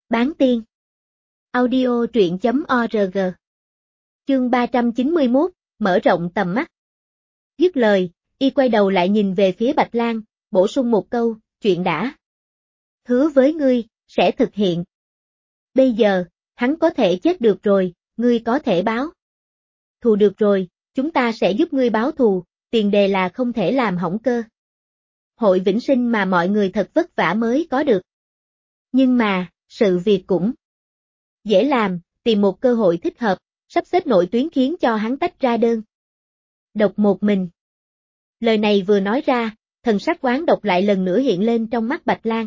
Bán tiên. Audio truyện.org. Chương 391, mở rộng tầm mắt. Dứt lời, y quay đầu lại nhìn về phía Bạch Lang, bổ sung một câu, chuyện đã hứa với ngươi, sẽ thực hiện. Bây giờ, hắn có thể chết được rồi, ngươi có thể báo thù được rồi, chúng ta sẽ giúp ngươi báo thù, tiền đề là không thể làm hỏng cơ hội vĩnh sinh mà mọi người thật vất vả mới có được. Nhưng mà, sự việc cũng dễ làm, tìm một cơ hội thích hợp, sắp xếp nội tuyến khiến cho hắn tách ra đơn độc một mình. Lời này vừa nói ra, thần sắc oán độc lại lần nữa hiện lên trong mắt Bạch Lang.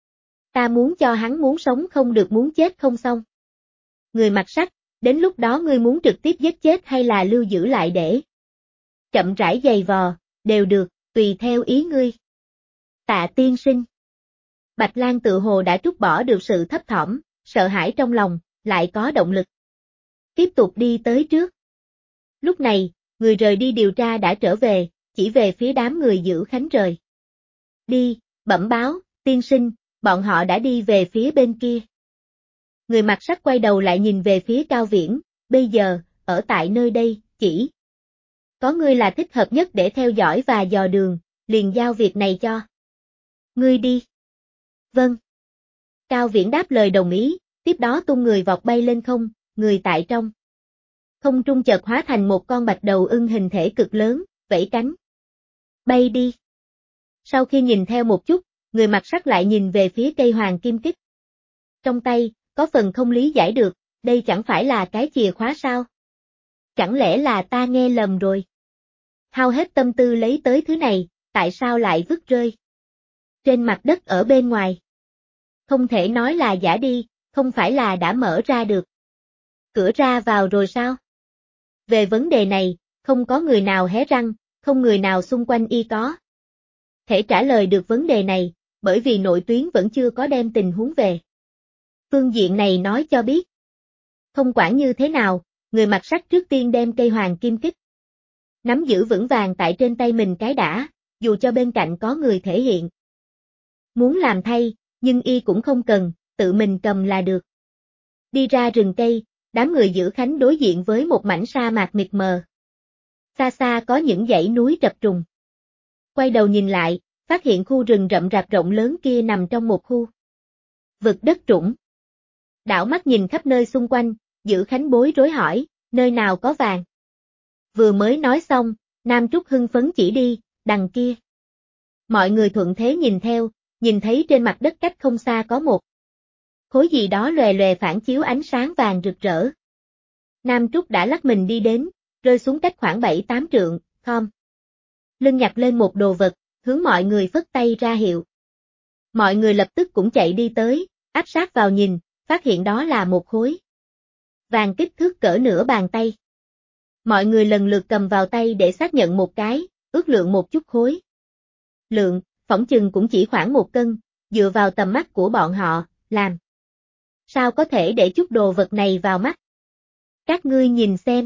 Ta muốn cho hắn muốn sống không được muốn chết không xong. Người mặc sắc, đến lúc đó ngươi muốn trực tiếp giết chết hay là lưu giữ lại để chậm rãi giày vò, đều được, tùy theo ý ngươi. Tạ tiên sinh. Bạch Lang tự hồ đã trút bỏ được sự thấp thỏm, sợ hãi trong lòng, lại có động lực. Tiếp tục đi tới trước. Lúc này, người rời đi điều tra đã trở về, chỉ về phía đám người giữ khánh rời đi, bẩm báo, tiên sinh, bọn họ đã đi về phía bên kia. Người mặc sắc quay đầu lại nhìn về phía Cao Viễn, bây giờ, ở tại nơi đây, chỉ có ngươi là thích hợp nhất để theo dõi và dò đường, liền giao việc này cho ngươi đi. Vâng. Cao Viễn đáp lời đồng ý, tiếp đó tung người vọt bay lên không, người tại trong không trung chợt hóa thành một con bạch đầu ưng hình thể cực lớn, vẫy cánh bay đi. Sau khi nhìn theo một chút, người mặc sắc lại nhìn về phía cây hoàng kim kích. Trong tay, có phần không lý giải được, đây chẳng phải là cái chìa khóa sao? Chẳng lẽ là ta nghe lầm rồi? Hao hết tâm tư lấy tới thứ này, tại sao lại vứt rơi trên mặt đất ở bên ngoài? Không thể nói là giả đi, không phải là đã mở ra được cửa ra vào rồi sao? Về vấn đề này, không có người nào hé răng, không người nào xung quanh y có thể trả lời được vấn đề này, bởi vì nội tuyến vẫn chưa có đem tình huống về phương diện này nói cho biết. Không quản như thế nào, người mặc sắc trước tiên đem cây hoàng kim kích nắm giữ vững vàng tại trên tay mình cái đã, dù cho bên cạnh có người thể hiện muốn làm thay, nhưng y cũng không cần, tự mình cầm là được. Đi ra rừng cây, đám người giữ khánh đối diện với một mảnh sa mạc mịt mờ. Xa xa có những dãy núi trập trùng. Quay đầu nhìn lại, phát hiện khu rừng rậm rạp rộng lớn kia nằm trong một khu vực đất trũng. Đảo mắt nhìn khắp nơi xung quanh, giữ khánh bối rối hỏi, nơi nào có vàng? Vừa mới nói xong, Nam Trúc hưng phấn chỉ đi, đằng kia. Mọi người thuận thế nhìn theo, nhìn thấy trên mặt đất cách không xa có một khối gì đó lòe lòe phản chiếu ánh sáng vàng rực rỡ. Nam Trúc đã lắc mình đi đến, rơi xuống cách khoảng 7-8 trượng, khom lưng nhặt lên một đồ vật, hướng mọi người phất tay ra hiệu. Mọi người lập tức cũng chạy đi tới, áp sát vào nhìn, phát hiện đó là một khối vàng kích thước cỡ nửa bàn tay. Mọi người lần lượt cầm vào tay để xác nhận một cái, ước lượng một chút khối lượng, phỏng chừng cũng chỉ khoảng 1 cân, dựa vào tầm mắt của bọn họ, làm sao có thể để chút đồ vật này vào mắt? Các ngươi nhìn xem.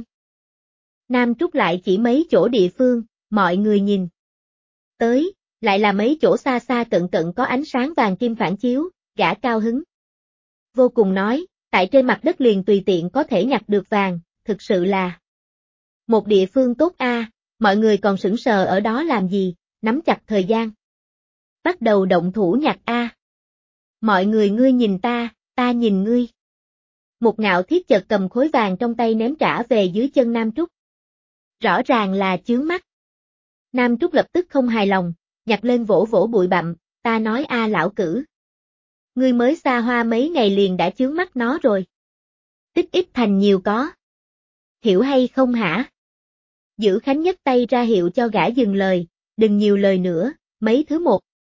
Nam Trúc lại chỉ mấy chỗ địa phương, mọi người nhìn tới, lại là mấy chỗ xa xa cận cận có ánh sáng vàng kim phản chiếu, gã cao hứng vô cùng nói, tại trên mặt đất liền tùy tiện có thể nhặt được vàng, thực sự là một địa phương tốt a. Mọi người còn sững sờ ở đó làm gì, nắm chặt thời gian. Bắt đầu động thủ nhặt a. Mọi người ngươi nhìn ta nhìn ngươi. Một ngạo thiết chợt cầm khối vàng trong tay ném trả về dưới chân Nam Trúc. Rõ ràng là chướng mắt. Nam Trúc lập tức không hài lòng, nhặt lên vỗ vỗ bụi bặm, ta nói a lão cử. Ngươi mới xa hoa mấy ngày liền đã chướng mắt nó rồi. Tích ít thành nhiều có. Hiểu hay không hả? Giữ Khánh nhấc tay ra hiệu cho gã dừng lời, đừng nhiều lời nữa, mấy thứ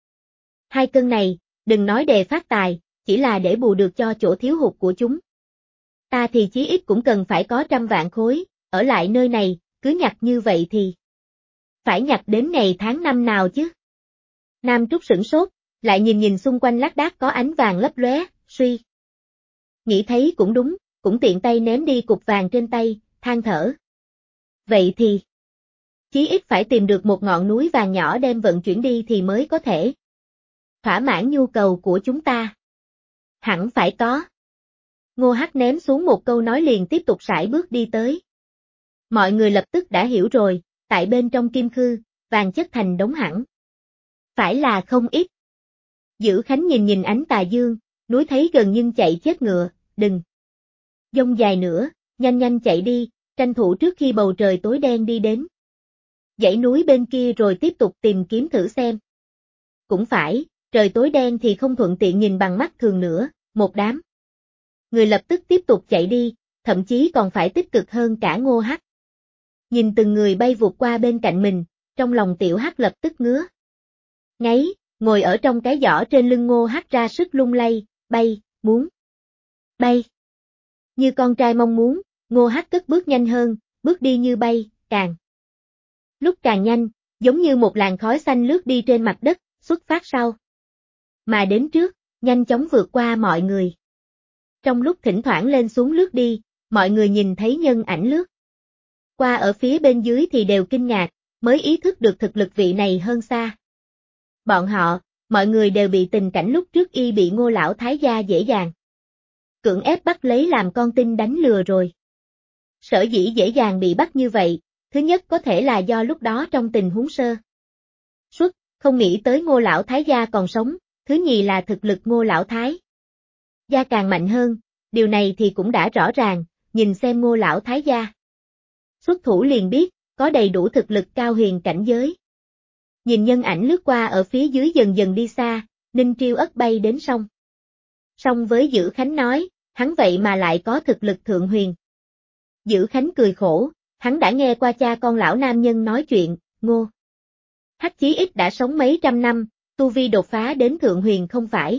1-2 cân này, đừng nói đề phát tài, chỉ là để bù được cho chỗ thiếu hụt của chúng. Ta thì chí ít cũng cần phải có 100 vạn khối, ở lại nơi này, cứ nhặt như vậy thì phải nhặt đến ngày tháng năm nào chứ? Nam Trúc sửng sốt, lại nhìn nhìn xung quanh lác đác có ánh vàng lấp lóe, suy nghĩ thấy cũng đúng, cũng tiện tay ném đi cục vàng trên tay, than thở. Vậy thì chí ít phải tìm được một ngọn núi vàng nhỏ đem vận chuyển đi thì mới có thể thỏa mãn nhu cầu của chúng ta. Hẳn phải có. Ngô Hắc ném xuống một câu nói liền tiếp tục sải bước đi tới. Mọi người lập tức đã hiểu rồi, tại bên trong kim khư, vàng chất thành đống hẳn. Phải là không ít. Dữ Khánh nhìn nhìn ánh tà dương, núi thấy gần nhưng chạy chết ngựa, đừng. Dông dài nữa, nhanh nhanh chạy đi, tranh thủ trước khi bầu trời tối đen đi đến. Dãy núi bên kia rồi tiếp tục tìm kiếm thử xem. Cũng phải, trời tối đen thì không thuận tiện nhìn bằng mắt thường nữa, một đám. Người lập tức tiếp tục chạy đi, thậm chí còn phải tích cực hơn cả Ngô Hắc. Nhìn từng người bay vụt qua bên cạnh mình, trong lòng Tiểu Hắc lập tức ngứa. Ngáy, ngồi ở trong cái giỏ trên lưng Ngô Hắc ra sức lung lay, bay, muốn. Bay. Như con trai mong muốn, Ngô Hắc cất bước nhanh hơn, bước đi như bay, lúc càng nhanh, giống như một làn khói xanh lướt đi trên mặt đất, xuất phát sau. Mà đến trước, nhanh chóng vượt qua mọi người. Trong lúc thỉnh thoảng lên xuống lướt đi, mọi người nhìn thấy nhân ảnh lướt qua ở phía bên dưới thì đều kinh ngạc, mới ý thức được thực lực vị này hơn xa. Bọn họ, mọi người đều bị tình cảnh lúc trước y bị Ngô lão thái gia dễ dàng cưỡng ép bắt lấy làm con tin đánh lừa rồi. Sở dĩ dễ dàng bị bắt như vậy, thứ nhất có thể là do lúc đó trong tình huống sơ suất, không nghĩ tới Ngô lão thái gia còn sống, thứ nhì là thực lực Ngô lão thái gia càng mạnh hơn, điều này thì cũng đã rõ ràng, nhìn xem Ngô lão thái gia xuất thủ liền biết, có đầy đủ thực lực cao huyền cảnh giới. Nhìn nhân ảnh lướt qua ở phía dưới dần dần đi xa, Ninh Triêu ất bay đến song. Song với Dữ Khánh nói, hắn vậy mà lại có thực lực thượng huyền. Dữ Khánh cười khổ, hắn đã nghe qua cha con lão nam nhân nói chuyện, Ngô Hắc chí ít đã sống mấy trăm năm, tu vi đột phá đến thượng huyền không phải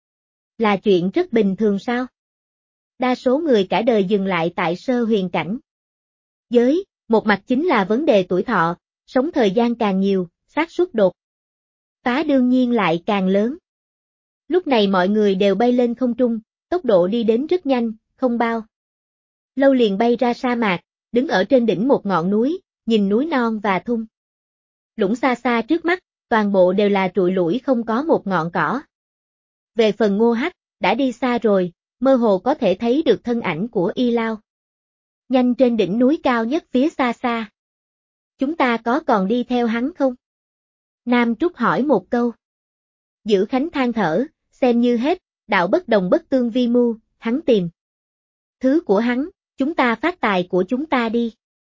là chuyện rất bình thường sao? Đa số người cả đời dừng lại tại sơ huyền cảnh giới, một mặt chính là vấn đề tuổi thọ, sống thời gian càng nhiều, xác suất đột phá đương nhiên lại càng lớn. Lúc này mọi người đều bay lên không trung, tốc độ đi đến rất nhanh, không bao lâu liền bay ra sa mạc, đứng ở trên đỉnh một ngọn núi, nhìn núi non và thung lũng xa xa trước mắt, toàn bộ đều là trụi lủi không có một ngọn cỏ. Về phần Ngô Hắc, đã đi xa rồi, mơ hồ có thể thấy được thân ảnh của y lao nhanh trên đỉnh núi cao nhất phía xa xa. Chúng ta có còn đi theo hắn không? Nam Trúc hỏi một câu. Dữ Khánh than thở, xem như hết, đạo bất đồng bất tương vi mưu, hắn tìm thứ của hắn, chúng ta phát tài của chúng ta đi.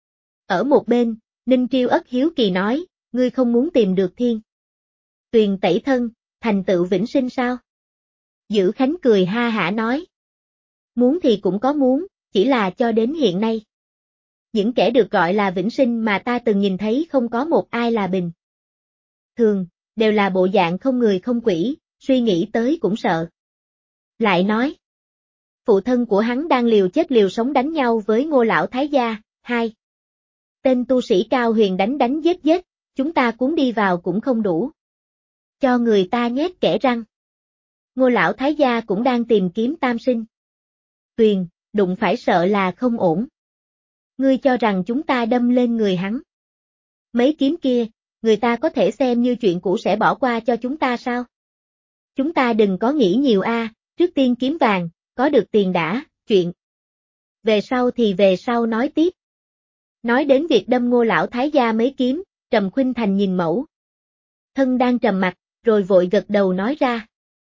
Ở một bên, Ninh Triêu ất hiếu kỳ nói, ngươi không muốn tìm được thiên tuyền tẩy thân, thành tựu vĩnh sinh sao? Dữ Khánh cười ha hả nói. Muốn thì cũng có muốn, chỉ là cho đến hiện nay. Những kẻ được gọi là vĩnh sinh mà ta từng nhìn thấy không có một ai là bình thường, đều là bộ dạng không người không quỷ, suy nghĩ tới cũng sợ. Lại nói, phụ thân của hắn đang liều chết liều sống đánh nhau với Ngô lão thái gia, hai tên tu sĩ cao huyền đánh giết, chúng ta cuốn đi vào cũng không đủ cho người ta nhét kẽ răng. Ngô lão thái gia cũng đang tìm kiếm tam sinh tuyền, đụng phải sợ là không ổn. Ngươi cho rằng chúng ta đâm lên người hắn mấy kiếm kia, người ta có thể xem như chuyện cũ sẽ bỏ qua cho chúng ta sao? Chúng ta đừng có nghĩ nhiều trước tiên kiếm vàng, có được tiền đã, chuyện về sau thì về sau nói tiếp. Nói đến việc đâm Ngô lão thái gia mấy kiếm, Trầm Khuynh Thành nhìn mẫu thân đang trầm mặt, rồi vội gật đầu nói ra.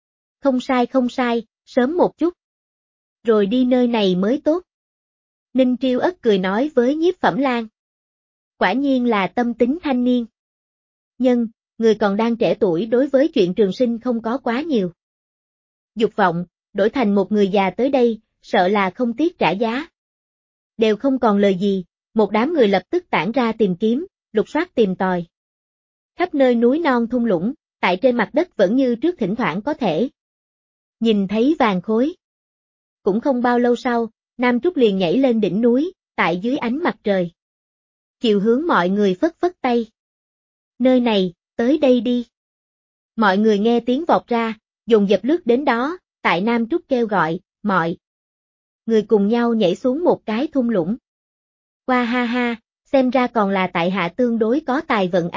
Không sai, sớm một chút. Rồi đi nơi này mới tốt. Ninh Triêu ất cười nói với Nhiếp Phẩm Lan. Quả nhiên là tâm tính thanh niên. Nhưng, người còn đang trẻ tuổi đối với chuyện trường sinh không có quá nhiều dục vọng, đổi thành một người già tới đây, sợ là không tiếc trả giá. Đều không còn lời gì, một đám người lập tức tản ra tìm kiếm, lục soát tìm tòi. Khắp nơi núi non thung lũng, tại trên mặt đất vẫn như trước thỉnh thoảng có thể nhìn thấy vàng khối. Cũng không bao lâu sau, Nam Trúc liền nhảy lên đỉnh núi, tại dưới ánh mặt trời. Chiều hướng mọi người phất phất tay. Nơi này, tới đây đi. Mọi người nghe tiếng vọt ra, dồn dập lướt đến đó, tại Nam Trúc kêu gọi, mọi người cùng nhau nhảy xuống một cái thung lũng. Qua ha ha, xem ra còn là tại hạ tương đối có tài vận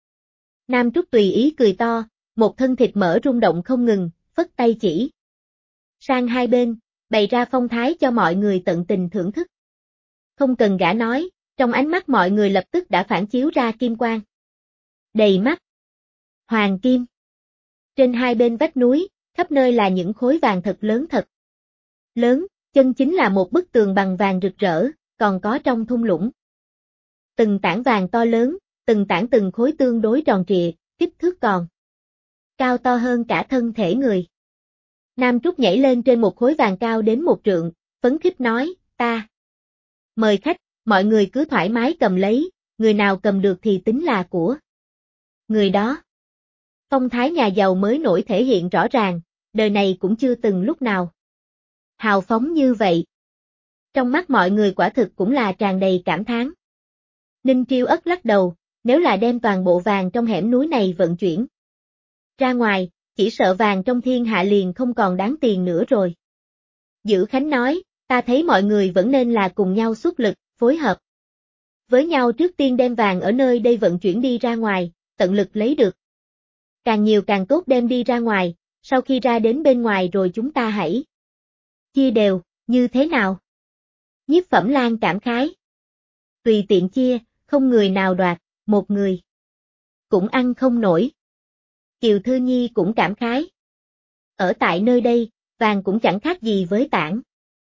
Nam Trúc tùy ý cười to, một thân thịt mỡ rung động không ngừng, phất tay chỉ sang hai bên, bày ra phong thái cho mọi người tận tình thưởng thức. Không cần gã nói, trong ánh mắt mọi người lập tức đã phản chiếu ra kim quang. Đầy mắt. Hoàng kim. Trên hai bên vách núi, khắp nơi là những khối vàng thật lớn thật. Lớn, chân chính là một bức tường bằng vàng rực rỡ, còn có trong thung lũng. Từng tảng vàng to lớn, từng tảng từng khối tương đối tròn trịa, kích thước còn cao to hơn cả thân thể người. Nam Trúc nhảy lên trên một khối vàng cao đến 1 trượng, phấn khích nói, ta mời khách, mọi người cứ thoải mái cầm lấy, người nào cầm được thì tính là của người đó. Phong thái nhà giàu mới nổi thể hiện rõ ràng, đời này cũng chưa từng lúc nào hào phóng như vậy. Trong mắt mọi người quả thực cũng là tràn đầy cảm thán. Ninh Triêu Ất lắc đầu, nếu là đem toàn bộ vàng trong hẻm núi này vận chuyển ra ngoài, chỉ sợ vàng trong thiên hạ liền không còn đáng tiền nữa rồi. Dữ Khánh nói, ta thấy mọi người vẫn nên là cùng nhau xuất lực, phối hợp với nhau trước tiên đem vàng ở nơi đây vận chuyển đi ra ngoài, tận lực lấy được càng nhiều càng tốt đem đi ra ngoài, sau khi ra đến bên ngoài rồi chúng ta hãy chia đều, như thế nào? Nhiếp Phẩm Lan cảm khái. Tùy tiện chia, không người nào đoạt, một người cũng ăn không nổi. Kiều Thư Nhi cũng cảm khái. Ở tại nơi đây, vàng cũng chẳng khác gì với tảng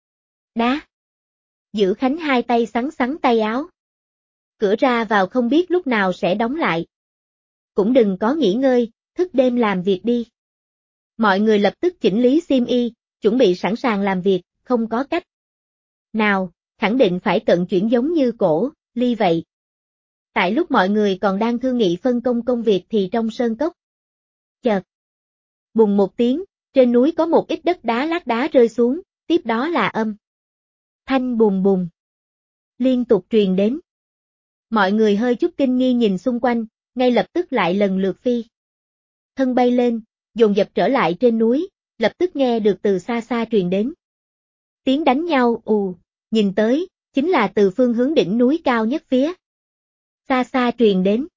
đá. Dữ Khánh hai tay xắn xắn tay áo. Cửa ra vào không biết lúc nào sẽ đóng lại. Cũng đừng có nghỉ ngơi, thức đêm làm việc đi. Mọi người lập tức chỉnh lý xiêm y, chuẩn bị sẵn sàng làm việc, không có cách nào, khẳng định phải cận chuyển giống như cổ, ly vậy. Tại lúc mọi người còn đang thương nghị phân công công việc thì trong sơn cốc. Chợt. Bùng một tiếng, trên núi có một ít đất đá lát đá rơi xuống, tiếp đó là âm thanh bùng bùng liên tục truyền đến. Mọi người hơi chút kinh nghi nhìn xung quanh, ngay lập tức lại lần lượt phi thân bay lên, dồn dập trở lại trên núi, lập tức nghe được từ xa xa truyền đến tiếng đánh nhau ù, nhìn tới, chính là từ phương hướng đỉnh núi cao nhất phía xa xa truyền đến.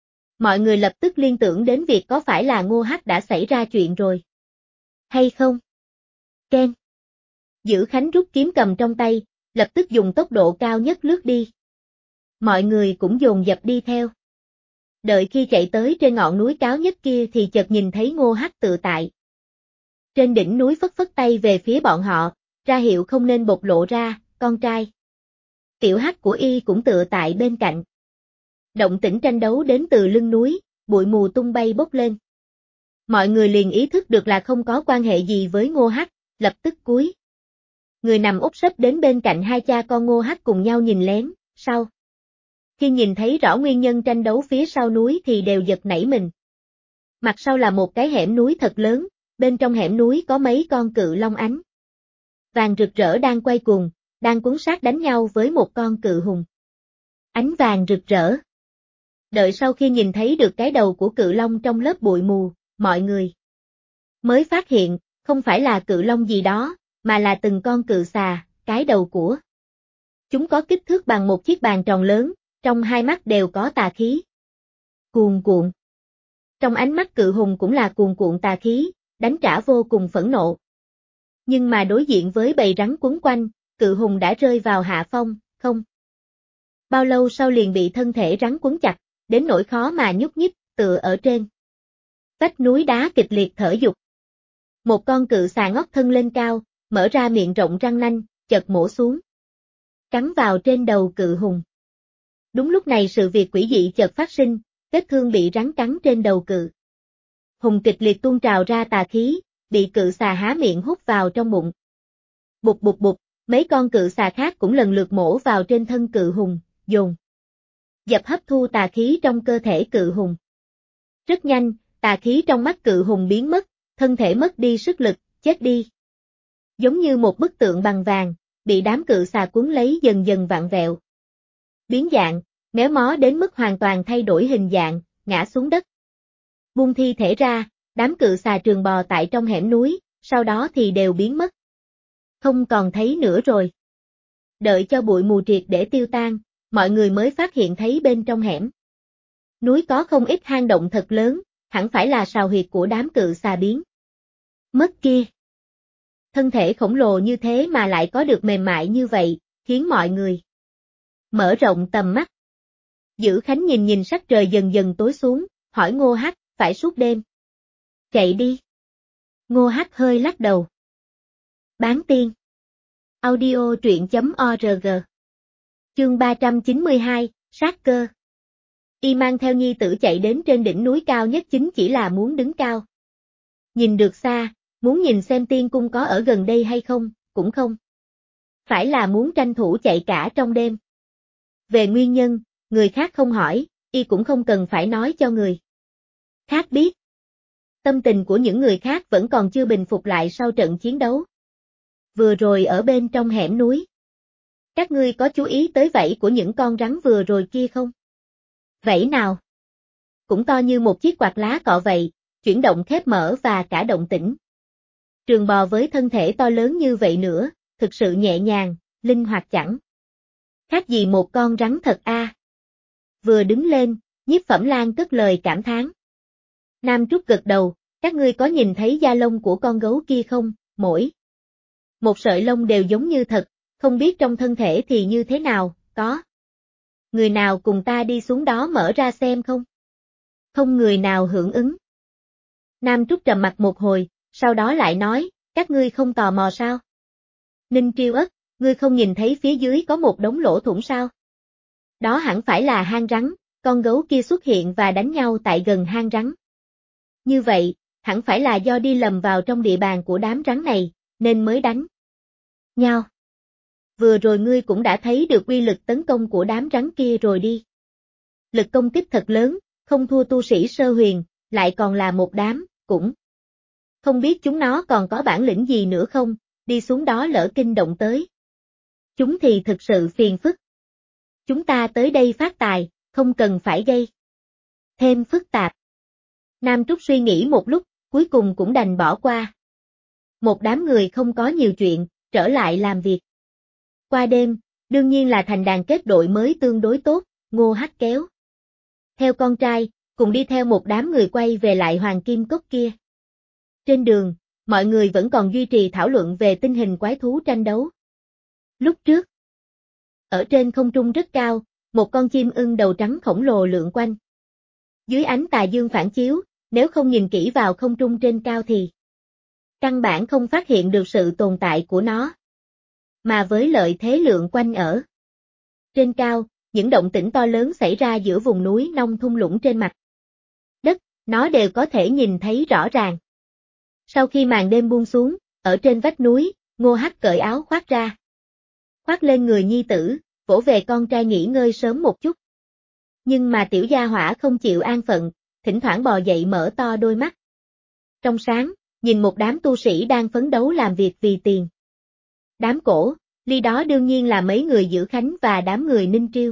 Mọi người lập tức liên tưởng đến việc có phải là Ngô Hắc đã xảy ra chuyện rồi hay không? Ken. Dữ Khánh rút kiếm cầm trong tay, lập tức dùng tốc độ cao nhất lướt đi. Mọi người cũng dồn dập đi theo. Đợi khi chạy tới trên ngọn núi cao nhất kia thì chợt nhìn thấy Ngô Hắc tự tại trên đỉnh núi phất phất tay về phía bọn họ, ra hiệu không nên bộc lộ ra, con trai tiểu Hắc của y cũng tự tại bên cạnh. Động tĩnh tranh đấu đến từ lưng núi, bụi mù tung bay bốc lên. Mọi người liền ý thức được là không có quan hệ gì với Ngô Hắc, lập tức cúi người nằm úp sấp đến bên cạnh hai cha con Ngô Hắc cùng nhau nhìn lén, sau khi nhìn thấy rõ nguyên nhân tranh đấu phía sau núi thì đều giật nảy mình. Mặt sau là một cái hẻm núi thật lớn, bên trong hẻm núi có mấy con cự long ánh vàng rực rỡ đang quay cuồng, đang cuốn sát đánh nhau với một con cự hùng ánh vàng rực rỡ. Đợi sau khi nhìn thấy được cái đầu của cự long trong lớp bụi mù, mọi người mới phát hiện, không phải là cự long gì đó, mà là từng con cự xà, cái đầu của chúng có kích thước bằng một chiếc bàn tròn lớn, trong hai mắt đều có tà khí cuồn cuộn. Trong ánh mắt cự hùng cũng là cuồn cuộn tà khí, đánh trả vô cùng phẫn nộ. Nhưng mà đối diện với bầy rắn quấn quanh, cự hùng đã rơi vào hạ phong, không bao lâu sau liền bị thân thể rắn quấn chặt, đến nỗi khó mà nhúc nhích, tựa ở trên vách núi đá kịch liệt thở dục. Một con cự xà ngóc thân lên cao, mở ra miệng rộng răng nanh, chợt mổ xuống, cắn vào trên đầu cự hùng. Đúng lúc này sự việc quỷ dị chợt phát sinh, vết thương bị rắn cắn trên đầu cự hùng kịch liệt tuôn trào ra tà khí, bị cự xà há miệng hút vào trong bụng. Bụp bụp bụp, mấy con cự xà khác cũng lần lượt mổ vào trên thân cự hùng, dồn dập hấp thu tà khí trong cơ thể cự hùng. Rất nhanh, tà khí trong mắt cự hùng biến mất, thân thể mất đi sức lực, chết đi. Giống như một bức tượng bằng vàng, bị đám cự xà cuốn lấy dần dần vặn vẹo. Biến dạng, méo mó đến mức hoàn toàn thay đổi hình dạng, ngã xuống đất. Buông thi thể ra, đám cự xà trường bò tại trong hẻm núi, sau đó thì đều biến mất. Không còn thấy nữa rồi. Đợi cho bụi mù triệt để tiêu tan, mọi người mới phát hiện thấy bên trong hẻm núi có không ít hang động thật lớn, hẳn phải là sào huyệt của đám cự xà biến mất kia. thân thể khổng lồ như thế mà lại có được mềm mại như vậy, khiến mọi người mở rộng tầm mắt. Dữ Khánh nhìn sắc trời dần dần tối xuống, hỏi Ngô Hắc, phải suốt đêm chạy đi. Ngô Hắc hơi lắc đầu. Bán tiên. Audio truyện.org. Chương 392, sát cơ. Y mang theo nhi tử chạy đến trên đỉnh núi cao nhất chính chỉ là muốn đứng cao. Nhìn được xa, muốn nhìn xem tiên cung có ở gần đây hay không, cũng không. Phải là muốn tranh thủ chạy cả trong đêm. Về nguyên nhân, người khác không hỏi, Y cũng không cần phải nói cho người khác biết. Tâm tình của những người khác vẫn còn chưa bình phục lại sau trận chiến đấu vừa rồi ở bên trong hẻm núi. Các ngươi có chú ý tới vảy của những con rắn vừa rồi kia không? Vảy nào? Cũng to như một chiếc quạt lá cọ vậy, chuyển động khép mở và cả động tĩnh. Trường bò với thân thể to lớn như vậy nữa, thực sự nhẹ nhàng, linh hoạt chẳng khác gì một con rắn thật a. Vừa đứng lên, Nhiếp Phẩm Lan cất lời cảm thán. Nam Trúc gật đầu, các ngươi có nhìn thấy da lông của con gấu kia không? Mỗi một sợi lông đều giống như thật, không biết trong thân thể thì như thế nào, có người nào cùng ta đi xuống đó mở ra xem không? Không người nào hưởng ứng. Nam Trúc trầm mặt một hồi, sau đó lại nói, các ngươi không tò mò sao? Ninh Triêu Ất, ngươi không nhìn thấy phía dưới có một đống lỗ thủng sao? Đó hẳn phải là hang rắn, con gấu kia xuất hiện và đánh nhau tại gần hang rắn. Như vậy, hẳn phải là do đi lầm vào trong địa bàn của đám rắn này, nên mới đánh nhau. Vừa rồi ngươi cũng đã thấy được uy lực tấn công của đám rắn kia rồi đi. Lực công kích thật lớn, không thua tu sĩ sơ huyền, lại còn là một đám, cũng không biết chúng nó còn có bản lĩnh gì nữa không, đi xuống đó lỡ kinh động tới. Chúng thì thực sự phiền phức. Chúng ta tới đây phát tài, không cần phải gây thêm phức tạp. Nam Trúc suy nghĩ một lúc, cuối cùng cũng đành bỏ qua. Một đám người không có nhiều chuyện, trở lại làm việc. Qua đêm, đương nhiên là thành đàn kết đội mới tương đối tốt, Ngô Hắc kéo theo con trai, cùng đi theo một đám người quay về lại Hoàng Kim Cốc kia. Trên đường, mọi người vẫn còn duy trì thảo luận về tình hình quái thú tranh đấu. Lúc trước, ở trên không trung rất cao, một con chim ưng đầu trắng khổng lồ lượn quanh. Dưới ánh tà dương phản chiếu, nếu không nhìn kỹ vào không trung trên cao thì căn bản không phát hiện được sự tồn tại của nó. Mà với lợi thế lượn quanh ở trên cao, những động tĩnh to lớn xảy ra giữa vùng núi nông thung lũng trên mặt đất, nó đều có thể nhìn thấy rõ ràng. Sau khi màn đêm buông xuống, ở trên vách núi, Ngô Hắc cởi áo khoác ra. Khoác lên người nhi tử, vỗ về con trai nghỉ ngơi sớm một chút. Nhưng mà tiểu gia hỏa không chịu an phận, thỉnh thoảng bò dậy mở to đôi mắt. Trong sáng, nhìn một đám tu sĩ đang phấn đấu làm việc vì tiền. Đám cổ, ly đó đương nhiên là mấy người Dữ Khánh và đám người Ninh Triêu.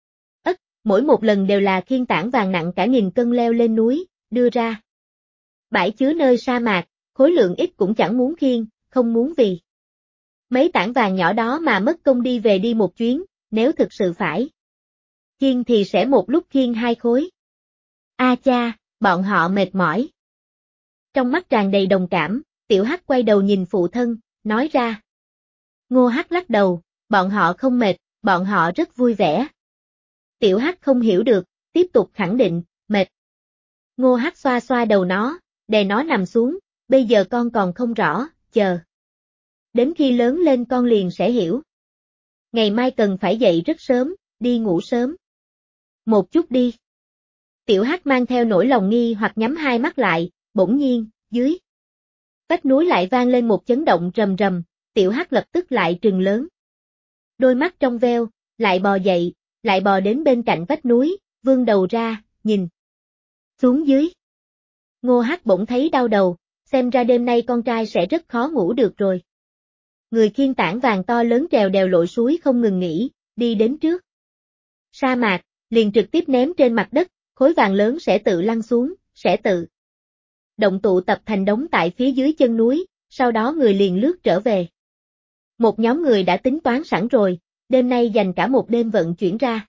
Mỗi một lần đều là khiêng tảng vàng nặng cả 1000 cân leo lên núi, đưa ra bãi chứa nơi sa mạc, khối lượng ít cũng chẳng muốn khiêng, không muốn vì mấy tảng vàng nhỏ đó mà mất công đi về đi một chuyến, nếu thực sự phải khiêng thì sẽ một lúc khiêng 2 khối. A cha, bọn họ mệt mỏi. Trong mắt tràn đầy đồng cảm, Tiểu Hắc quay đầu nhìn phụ thân, nói ra. Ngô Hắc lắc đầu, bọn họ không mệt, bọn họ rất vui vẻ. Tiểu Hắc không hiểu được, tiếp tục khẳng định, mệt. Ngô Hắc xoa xoa đầu nó, đè nó nằm xuống, bây giờ con còn không rõ, chờ. Đến khi lớn lên con liền sẽ hiểu. Ngày mai cần phải dậy rất sớm, đi ngủ sớm. Một chút đi. Tiểu Hắc mang theo nỗi lòng nghi hoặc nhắm hai mắt lại, bỗng nhiên, dưới vách núi lại vang lên một chấn động rầm rầm, Tiểu Hắc lập tức lại trừng lớn. Đôi mắt trong veo, lại bò dậy, lại bò đến bên cạnh vách núi, vươn đầu ra, nhìn xuống dưới. Ngô Hắc bỗng thấy đau đầu, xem ra đêm nay con trai sẽ rất khó ngủ được rồi. Người khiêng tảng vàng to lớn trèo đèo lội suối không ngừng nghỉ, đi đến trước sa mạc, liền trực tiếp ném trên mặt đất, khối vàng lớn sẽ tự lăn xuống, sẽ tự động tụ tập thành đống tại phía dưới chân núi, sau đó người liền lướt trở về. Một nhóm người đã tính toán sẵn rồi, đêm nay dành cả một đêm vận chuyển ra